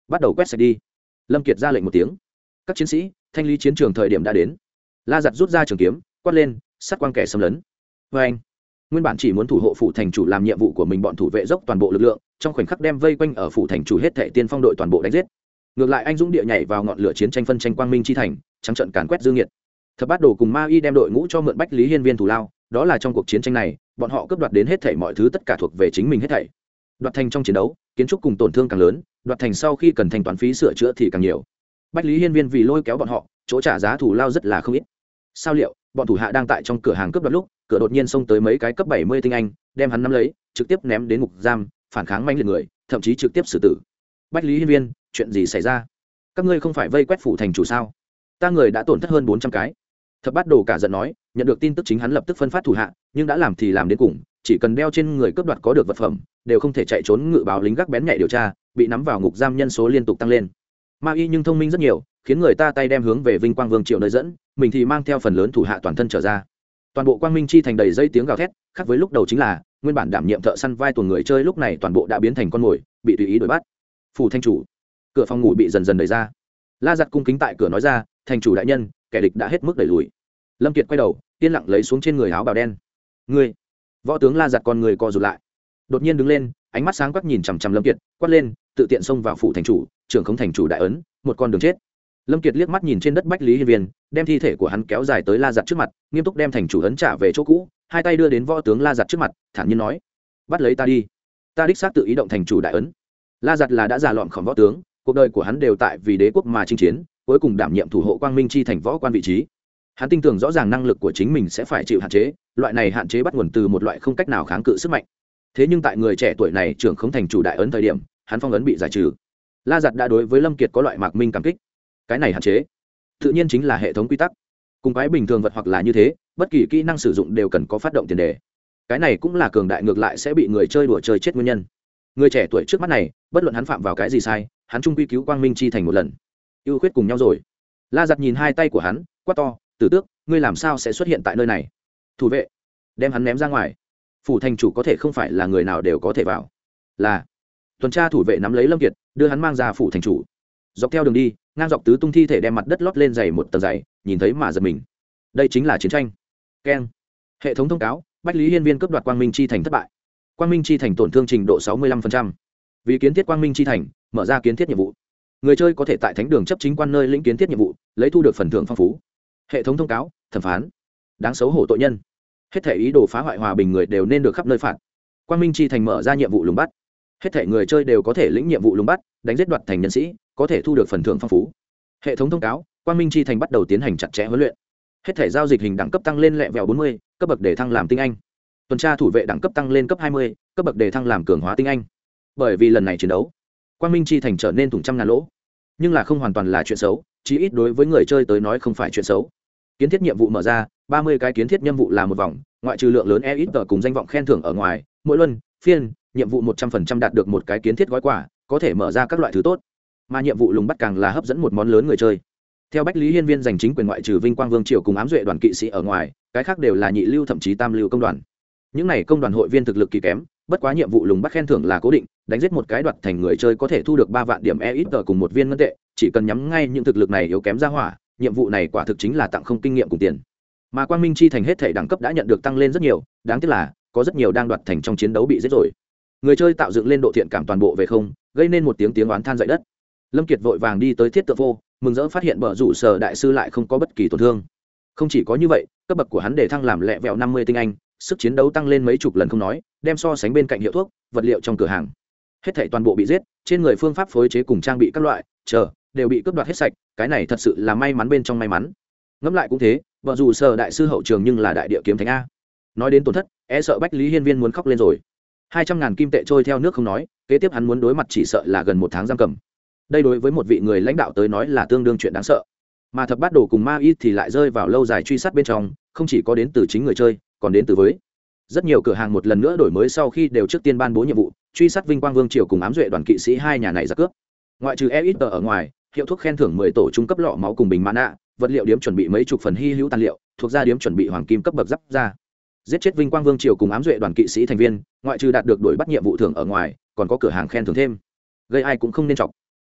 bắt đầu quét sạch đi. Lâm Kiệt ra lệnh một tiếng, các chiến sĩ thanh lý chiến trường, thời điểm đã đến. La Giật rút ra trường kiếm, quát lên, sát quang kẻ xâm lấn. Với anh, nguyên bản chỉ muốn thủ hộ phủ thành chủ làm nhiệm vụ của mình, bọn thủ vệ dốc toàn bộ lực lượng, trong khoảnh khắc đem vây quanh ở phủ thành chủ hết thảy tiên phong đội toàn bộ đánh giết. Ngược lại anh dũng địa nhảy vào ngọn lửa chiến tranh, phân tranh quang minh chi thành, trắng trận càn quét dương nghiệt. Thập Bát Đồ cùng Ma Y đem đội ngũ cho mượn Bách Lý Hiên Viên thủ lao, đó là trong cuộc chiến tranh này, bọn họ cướp đoạt đến hết thảy mọi thứ, tất cả thuộc về chính mình hết thảy. Đoạt thành trong chiến đấu, kiến trúc cùng tổn thương càng lớn, đoạt thành sau khi cần thanh toán phí sửa chữa thì càng nhiều. Bách Lý Hiên Viên vì lôi kéo bọn họ, chỗ trả giá thủ lao rất là không ít. Sao liệu, bọn thủ hạ đang tại trong cửa hàng cướp đoạt lúc, cửa đột nhiên xông tới mấy cái cấp 70 tinh anh, đem hắn nắm lấy, trực tiếp ném đến ngục giam, phản kháng manh liệt người, thậm chí trực tiếp xử tử. Bách Lý Hiên Viên, chuyện gì xảy ra? Các ngươi không phải vây quét phủ thành chủ sao? Ta người đã tổn thất hơn 400 cái. Thập Bát Đồ cả giận nói, nhận được tin tức chính hắn lập tức phân phát thủ hạ, nhưng đã làm thì làm đến cùng, chỉ cần đeo trên người cướp đoạt có được vật phẩm, đều không thể chạy trốn. Ngự báo lính gác bén nhạy điều tra, bị nắm vào ngục giam nhân số liên tục tăng lên. Ma Y nhưng thông minh rất nhiều, khiến người ta tay đem hướng về Vinh Quang Vương triều nơi dẫn, mình thì mang theo phần lớn thủ hạ toàn thân trở ra. Toàn bộ Quang Minh chi thành đầy dây tiếng gào thét, khác với lúc đầu chính là, nguyên bản đảm nhiệm thợ săn vai tuồng người chơi lúc này toàn bộ đã biến thành con mồi, bị tùy ý đuổi bắt. Phủ thành chủ, cửa phòng ngủ bị dần dần đẩy ra. La Giật cung kính tại cửa nói ra, thành chủ đại nhân, kẻ địch đã hết mức đẩy lùi. Lâm Kiệt quay đầu, yên lặng lấy xuống trên người áo bào đen. Ngươi, võ tướng La Giật con người co rụt lại, đột nhiên đứng lên, ánh mắt sáng quắc nhìn chằm chằm Lâm Kiệt, quát lên, tự tiện xông vào phủ thành chủ, trưởng không thành chủ đại ấn, một con đường chết. Lâm Kiệt liếc mắt nhìn trên đất Bách Lý Hiên Viên, đem thi thể của hắn kéo dài tới La Giật trước mặt, nghiêm túc đem thành chủ ấn trả về chỗ cũ, hai tay đưa đến võ tướng La Giật trước mặt, thản nhiên nói, bắt lấy ta đi, ta đích xác tự ý động thành chủ đại ấn. La Giật là đã già lọn khổng võ tướng, cuộc đời của hắn đều tại vì đế quốc mà chinh chiến, cuối cùng đảm nhiệm thủ hộ Quang Minh chi thành võ quan vị trí. Hắn tin tưởng rõ ràng năng lực của chính mình sẽ phải chịu hạn chế, loại này hạn chế bắt nguồn từ một loại không cách nào kháng cự sức mạnh. Thế nhưng tại người trẻ tuổi này trưởng không thành chủ đại ấn thời điểm, hắn phong ấn bị giải trừ. La Giật đã đối với Lâm Kiệt có loại mạc minh cảm kích. Cái này hạn chế, tự nhiên chính là hệ thống quy tắc. Cùng cái bình thường vật hoặc là như thế, bất kỳ kỹ năng sử dụng đều cần có phát động tiền đề. Cái này cũng là cường đại ngược lại sẽ bị người chơi đùa chơi chết nguyên nhân. Người trẻ tuổi trước mắt này, bất luận hắn phạm vào cái gì sai, hắn trung quy cứu Quang Minh chi thành một lần. Ưu khuyết cùng nhau rồi. La Giật nhìn hai tay của hắn, quát to, Tử Tước, ngươi làm sao sẽ xuất hiện tại nơi này? Thủ vệ, đem hắn ném ra ngoài. Phủ thành chủ có thể không phải là người nào đều có thể vào. Là tuần tra thủ vệ nắm lấy Lâm Kiệt, đưa hắn mang ra phủ thành chủ. Dọc theo đường đi, ngang dọc tứ tung thi thể đem mặt đất lót lên dày một tầng dày, nhìn thấy mà giật mình. Đây chính là chiến tranh. Keng. Hệ thống thông cáo, Bách Lý Hiên Viên cướp đoạt Quang Minh chi thành thất bại. Quang Minh chi thành tổn thương trình độ 65%. Vì kiến thiết Quang Minh chi thành, mở ra kiến thiết nhiệm vụ. Người chơi có thể tại thánh đường chấp chính quan nơi lĩnh kiến thiết nhiệm vụ, lấy thu được phần thưởng phong phú. Hệ thống thông cáo, thẩm phán. Đáng xấu hổ tội nhân. Hết thể ý đồ phá hoại hòa bình người đều nên được khắp nơi phạt. Quang Minh chi thành mở ra nhiệm vụ lùng bắt. Hết thể người chơi đều có thể lĩnh nhiệm vụ lùng bắt, đánh giết đoạt thành nhân sĩ, có thể thu được phần thưởng phong phú. Hệ thống thông cáo, Quang Minh chi thành bắt đầu tiến hành chặt chẽ huấn luyện. Hết thể giao dịch hình đẳng cấp tăng lên level 40, cấp bậc để thăng làm tinh anh. Tuần tra thủ vệ đẳng cấp tăng lên cấp 20, cấp bậc để thăng làm cường hóa tinh anh. Bởi vì lần này chiến đấu, Quang Minh chi thành trở nên thủng trăm ngàn lỗ, nhưng là không hoàn toàn là chuyện xấu, chí ít đối với người chơi tới nói không phải chuyện xấu. Kiến thiết nhiệm vụ mở ra, 30 cái kiến thiết nhiệm vụ là một vòng, ngoại trừ lượng lớn EXP cùng danh vọng khen thưởng ở ngoài, mỗi luân, phiên, nhiệm vụ 100% đạt được một cái kiến thiết gói quà, có thể mở ra các loại thứ tốt. Mà nhiệm vụ lùng bắt càng là hấp dẫn một món lớn người chơi. Theo Bách Lý Hiên Viên giành chính quyền ngoại trừ Vinh Quang Vương triều cùng ám duệ đoàn kỵ sĩ ở ngoài, cái khác đều là nhị lưu thậm chí tam lưu công đoàn. Những này công đoàn hội viên thực lực kỳ kém, bất quá nhiệm vụ lùng bắt khen thưởng là cố định, đánh giết một cái đoạt thành người chơi có thể thu được 3 vạn điểm EXP cùng một viên ngân tệ, chỉ cần nhắm ngay những thực lực này yếu kém ra hỏa, nhiệm vụ này quả thực chính là tặng không kinh nghiệm cùng tiền. Mà Quang Minh chi thành hết thể đẳng cấp đã nhận được tăng lên rất nhiều, đáng tiếc là có rất nhiều đang đoạt thành trong chiến đấu bị giết rồi. Người chơi tạo dựng lên độ thiện cảm toàn bộ về không, gây nên một tiếng oán than dậy đất. Lâm Kiệt vội vàng đi tới thiết tượng vô, mừng rỡ phát hiện bờ rủ sở đại sư lại không có bất kỳ tổn thương. Không chỉ có như vậy, cấp bậc của hắn để thăng làm lẹ vẹo 50 tinh anh, sức chiến đấu tăng lên mấy chục lần không nói, đem so sánh bên cạnh hiệu thuốc, vật liệu trong cửa hàng, hết thảy toàn bộ bị giết, trên người phương pháp phối chế cùng trang bị các loại, đều bị cướp đoạt hết sạch, cái này thật sự là may mắn bên trong may mắn. Ngẫm lại cũng thế, bờ rủ sở đại sư hậu trường nhưng là đại địa kiếm thánh a. Nói đến tổn thất, sợ Bách Lý Hiên Viên muốn khóc lên rồi. 200.000 kim tệ trôi theo nước không nói, kế tiếp hắn muốn đối mặt chỉ sợ là gần 1 tháng giam cầm. Đây đối với một vị người lãnh đạo tới nói là tương đương chuyện đáng sợ. Mà Thập Bát Đồ cùng Ma Y thì lại rơi vào lâu dài truy sát bên trong, không chỉ có đến từ chính người chơi, còn đến từ với rất nhiều cửa hàng một lần nữa đổi mới sau khi đều trước tiên ban bố nhiệm vụ, truy sát Vinh Quang Vương triều cùng ám duệ đoàn kỵ sĩ hai nhà này ra cướp. Ngoại trừ EXP ở ngoài, hiệu thuốc khen thưởng 10 tổ trung cấp lọ máu cùng bình mana, vật liệu điểm chuẩn bị mấy chục phần hy hữu tài liệu, thuộc gia điểm chuẩn bị hoàng kim cấp bậc giáp ra. Giết chết Vinh Quang Vương triều cùng ám duệ đoàn kỵ sĩ thành viên, ngoại trừ đạt được đuổi bắt nhiệm vụ thưởng ở ngoài, còn có cửa hàng khen thưởng thêm. Gây ai cũng không nên chọc.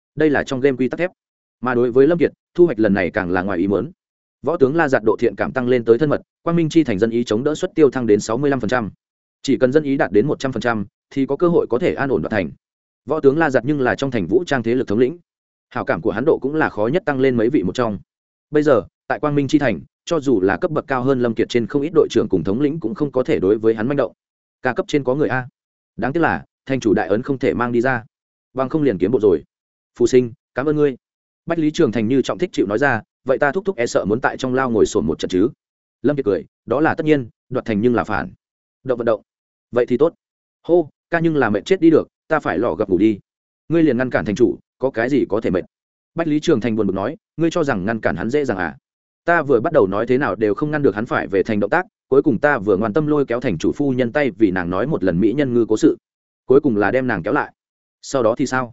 đây là trong game quy tắc thép. Mà đối với Lâm Kiệt, thu hoạch lần này càng là ngoài ý muốn. Võ tướng La Giật độ thiện cảm tăng lên tới thân mật, Quang Minh chi thành dân ý chống đỡ suất tiêu thăng đến 65%. Chỉ cần dân ý đạt đến 100% thì có cơ hội có thể an ổn đoạt thành. Võ tướng La Giật nhưng là trong thành vũ trang thế lực thống lĩnh, hảo cảm của hắn độ cũng là khó nhất tăng lên mấy vị một trong. Bây giờ tại Quang Minh chi thành, cho dù là cấp bậc cao hơn Lâm Kiệt trên không ít đội trưởng cùng thống lĩnh cũng không có thể đối với hắn manh động. Ca cấp trên có người a, đáng tiếc là thành chủ đại ấn không thể mang đi ra, bằng không liền kiếm bộ rồi. Phù sinh, cảm ơn ngươi. Bách Lý Trường Thành như trọng thích chịu nói ra, vậy ta thúc thúc e sợ muốn tại trong lao ngồi sồn một trận chứ. Lâm Kiệt cười, đó là tất nhiên, đoạt thành nhưng là phản động vận động, vậy thì tốt. Hô, ca nhưng là mệt chết đi được, ta phải lò gặp ngủ đi. Ngươi liền ngăn cản thành chủ, có cái gì có thể mệt. Bách Lý Trường Thành buồn bực nói, ngươi cho rằng ngăn cản hắn dễ dàng à? Ta vừa bắt đầu nói thế nào đều không ngăn được hắn phải về thành động tác, cuối cùng ta vừa ngoan tâm lôi kéo thành chủ phu nhân tay vì nàng nói một lần mỹ nhân ngư cố sự, cuối cùng là đem nàng kéo lại. Sau đó thì sao?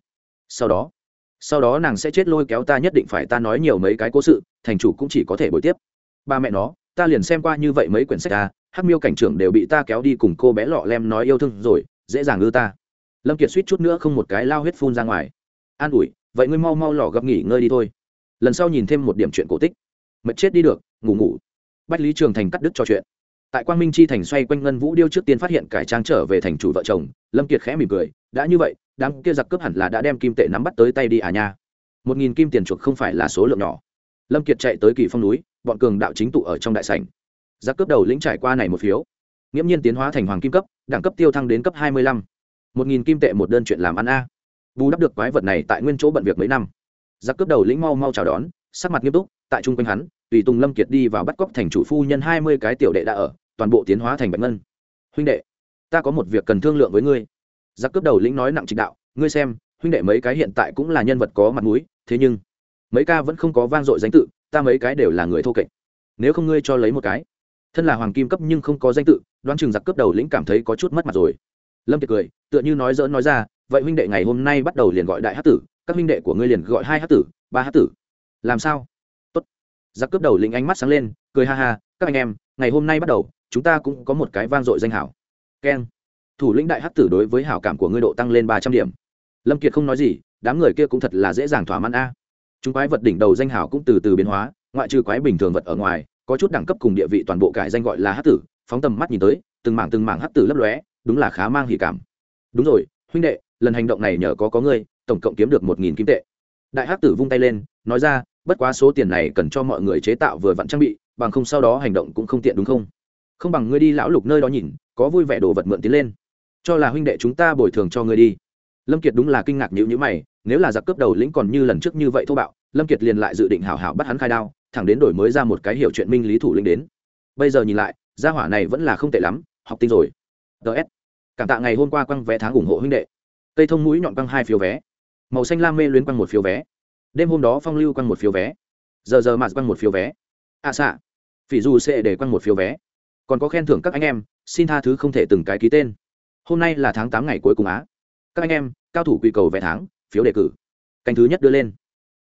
Sau đó nàng sẽ chết lôi kéo ta, nhất định phải ta nói nhiều mấy cái cố sự, thành chủ cũng chỉ có thể bồi tiếp. Ba mẹ nó, ta liền xem qua như vậy mấy quyển sách à, Hắc Miêu cảnh trưởng đều bị ta kéo đi cùng cô bé lọ lem nói yêu thương rồi, dễ dàng ư ta. Lâm Kiệt suýt chút nữa không một cái lao huyết phun ra ngoài. An ủi, vậy ngươi mau mau lò gặp nghỉ ngơi đi thôi, lần sau nhìn thêm một điểm chuyện cổ tích. Mệt chết đi được, ngủ. Bách Lý Trường Thành cắt đứt trò chuyện. Tại Quang Minh chi thành xoay quanh Ngân Vũ Điêu trước tiên phát hiện cải trang trở về thành chủ vợ chồng, Lâm Kiệt khẽ mỉm cười, đã như vậy, đám kia giặc cướp hẳn là đã đem kim tệ nắm bắt tới tay đi à nha. 1000 kim tiền chuộc không phải là số lượng nhỏ. Lâm Kiệt chạy tới Kỳ Phong núi, bọn cường đạo chính tụ ở trong đại sảnh. Giặc cướp đầu lĩnh trải qua này một phiếu, nghiễm nhiên tiến hóa thành hoàng kim cấp, đẳng cấp tiêu thăng đến cấp 25. 1000 kim tệ một đơn chuyện làm ăn a. Bù đắp được quái vật này tại nguyên chỗ bận việc mấy năm. Giặc cướp đầu lĩnh mau mau chào đón, sắc mặt nghiêm túc, tại trung quanh hắn, tùy tùng Lâm Kiệt đi vào bắt cóc thành chủ phu nhân 20 cái tiểu đệ đã ở, toàn bộ tiến hóa thành bạch ngân. Huynh đệ, ta có một việc cần thương lượng với ngươi. Giặc cướp đầu lĩnh nói nặng trịch đạo, ngươi xem, huynh đệ mấy cái hiện tại cũng là nhân vật có mặt mũi, thế nhưng mấy ca vẫn không có vang dội danh tự, ta mấy cái đều là người thô kệch. Nếu không ngươi cho lấy một cái. Thân là hoàng kim cấp nhưng không có danh tự, đoán chừng giặc cướp đầu lĩnh cảm thấy có chút mất mặt rồi. Lâm Kiệt cười, tựa như nói giỡn nói ra, vậy huynh đệ ngày hôm nay bắt đầu liền gọi đại hắc tử, các huynh đệ của ngươi liền gọi hai hắc tử, ba hắc tử. Làm sao? Tốt. Giặc cướp đầu lĩnh ánh mắt sáng lên, cười ha ha, các anh em, ngày hôm nay bắt đầu, chúng ta cũng có một cái vang dội danh hảo. Keng. Thủ lĩnh đại hắc tử đối với hảo cảm của ngươi độ tăng lên 300 điểm. Lâm Kiệt không nói gì, đám người kia cũng thật là dễ dàng thỏa mãn a. Chúng quái vật đỉnh đầu danh hảo cũng từ từ biến hóa, ngoại trừ quái bình thường vật ở ngoài, có chút đẳng cấp cùng địa vị toàn bộ cải danh gọi là hắc tử, phóng tầm mắt nhìn tới, từng mảng hắc tử lấp lóe, đúng là khá mang hỉ cảm. Đúng rồi, huynh đệ, lần hành động này nhờ có ngươi, tổng cộng kiếm được 1000 kim tệ. Đại hắc tử vung tay lên, nói ra, bất quá số tiền này cần cho mọi người chế tạo vừa vặn trang bị, bằng không sau đó hành động cũng không tiện đúng không? Không bằng ngươi đi lão lục nơi đó nhìn, có vui vẻ đồ vật mượn tiến lên, cho là huynh đệ chúng ta bồi thường cho ngươi đi. Lâm Kiệt đúng là kinh ngạc nhíu mày, nếu là giặc cướp đầu lĩnh còn như lần trước như vậy thô bạo, Lâm Kiệt liền lại dự định hảo hảo bắt hắn khai đao, thẳng đến đổi mới ra một cái hiểu chuyện minh lý thủ lĩnh đến. Bây giờ nhìn lại, gia hỏa này vẫn là không tệ lắm, học tinh rồi. DS. Cảm tạ ngày hôm qua quăng vé tháng ủng hộ huynh đệ. Cây thông mũi nhọn quăng 2 phiếu vé. Màu xanh lam mê luyến quăng 1 phiếu vé. Đêm hôm đó phong lưu quăng 1 phiếu vé. Giờ mạt quăng 1 phiếu vé. Xạ. Phỉ dù sẽ để quăng 1 phiếu vé. Còn có khen thưởng các anh em, xin tha thứ không thể từng cái ký tên. Hôm nay là tháng 8 ngày cuối cùng á. Các anh em, cao thủ quy cầu vé tháng, phiếu đề cử. Canh thứ nhất đưa lên.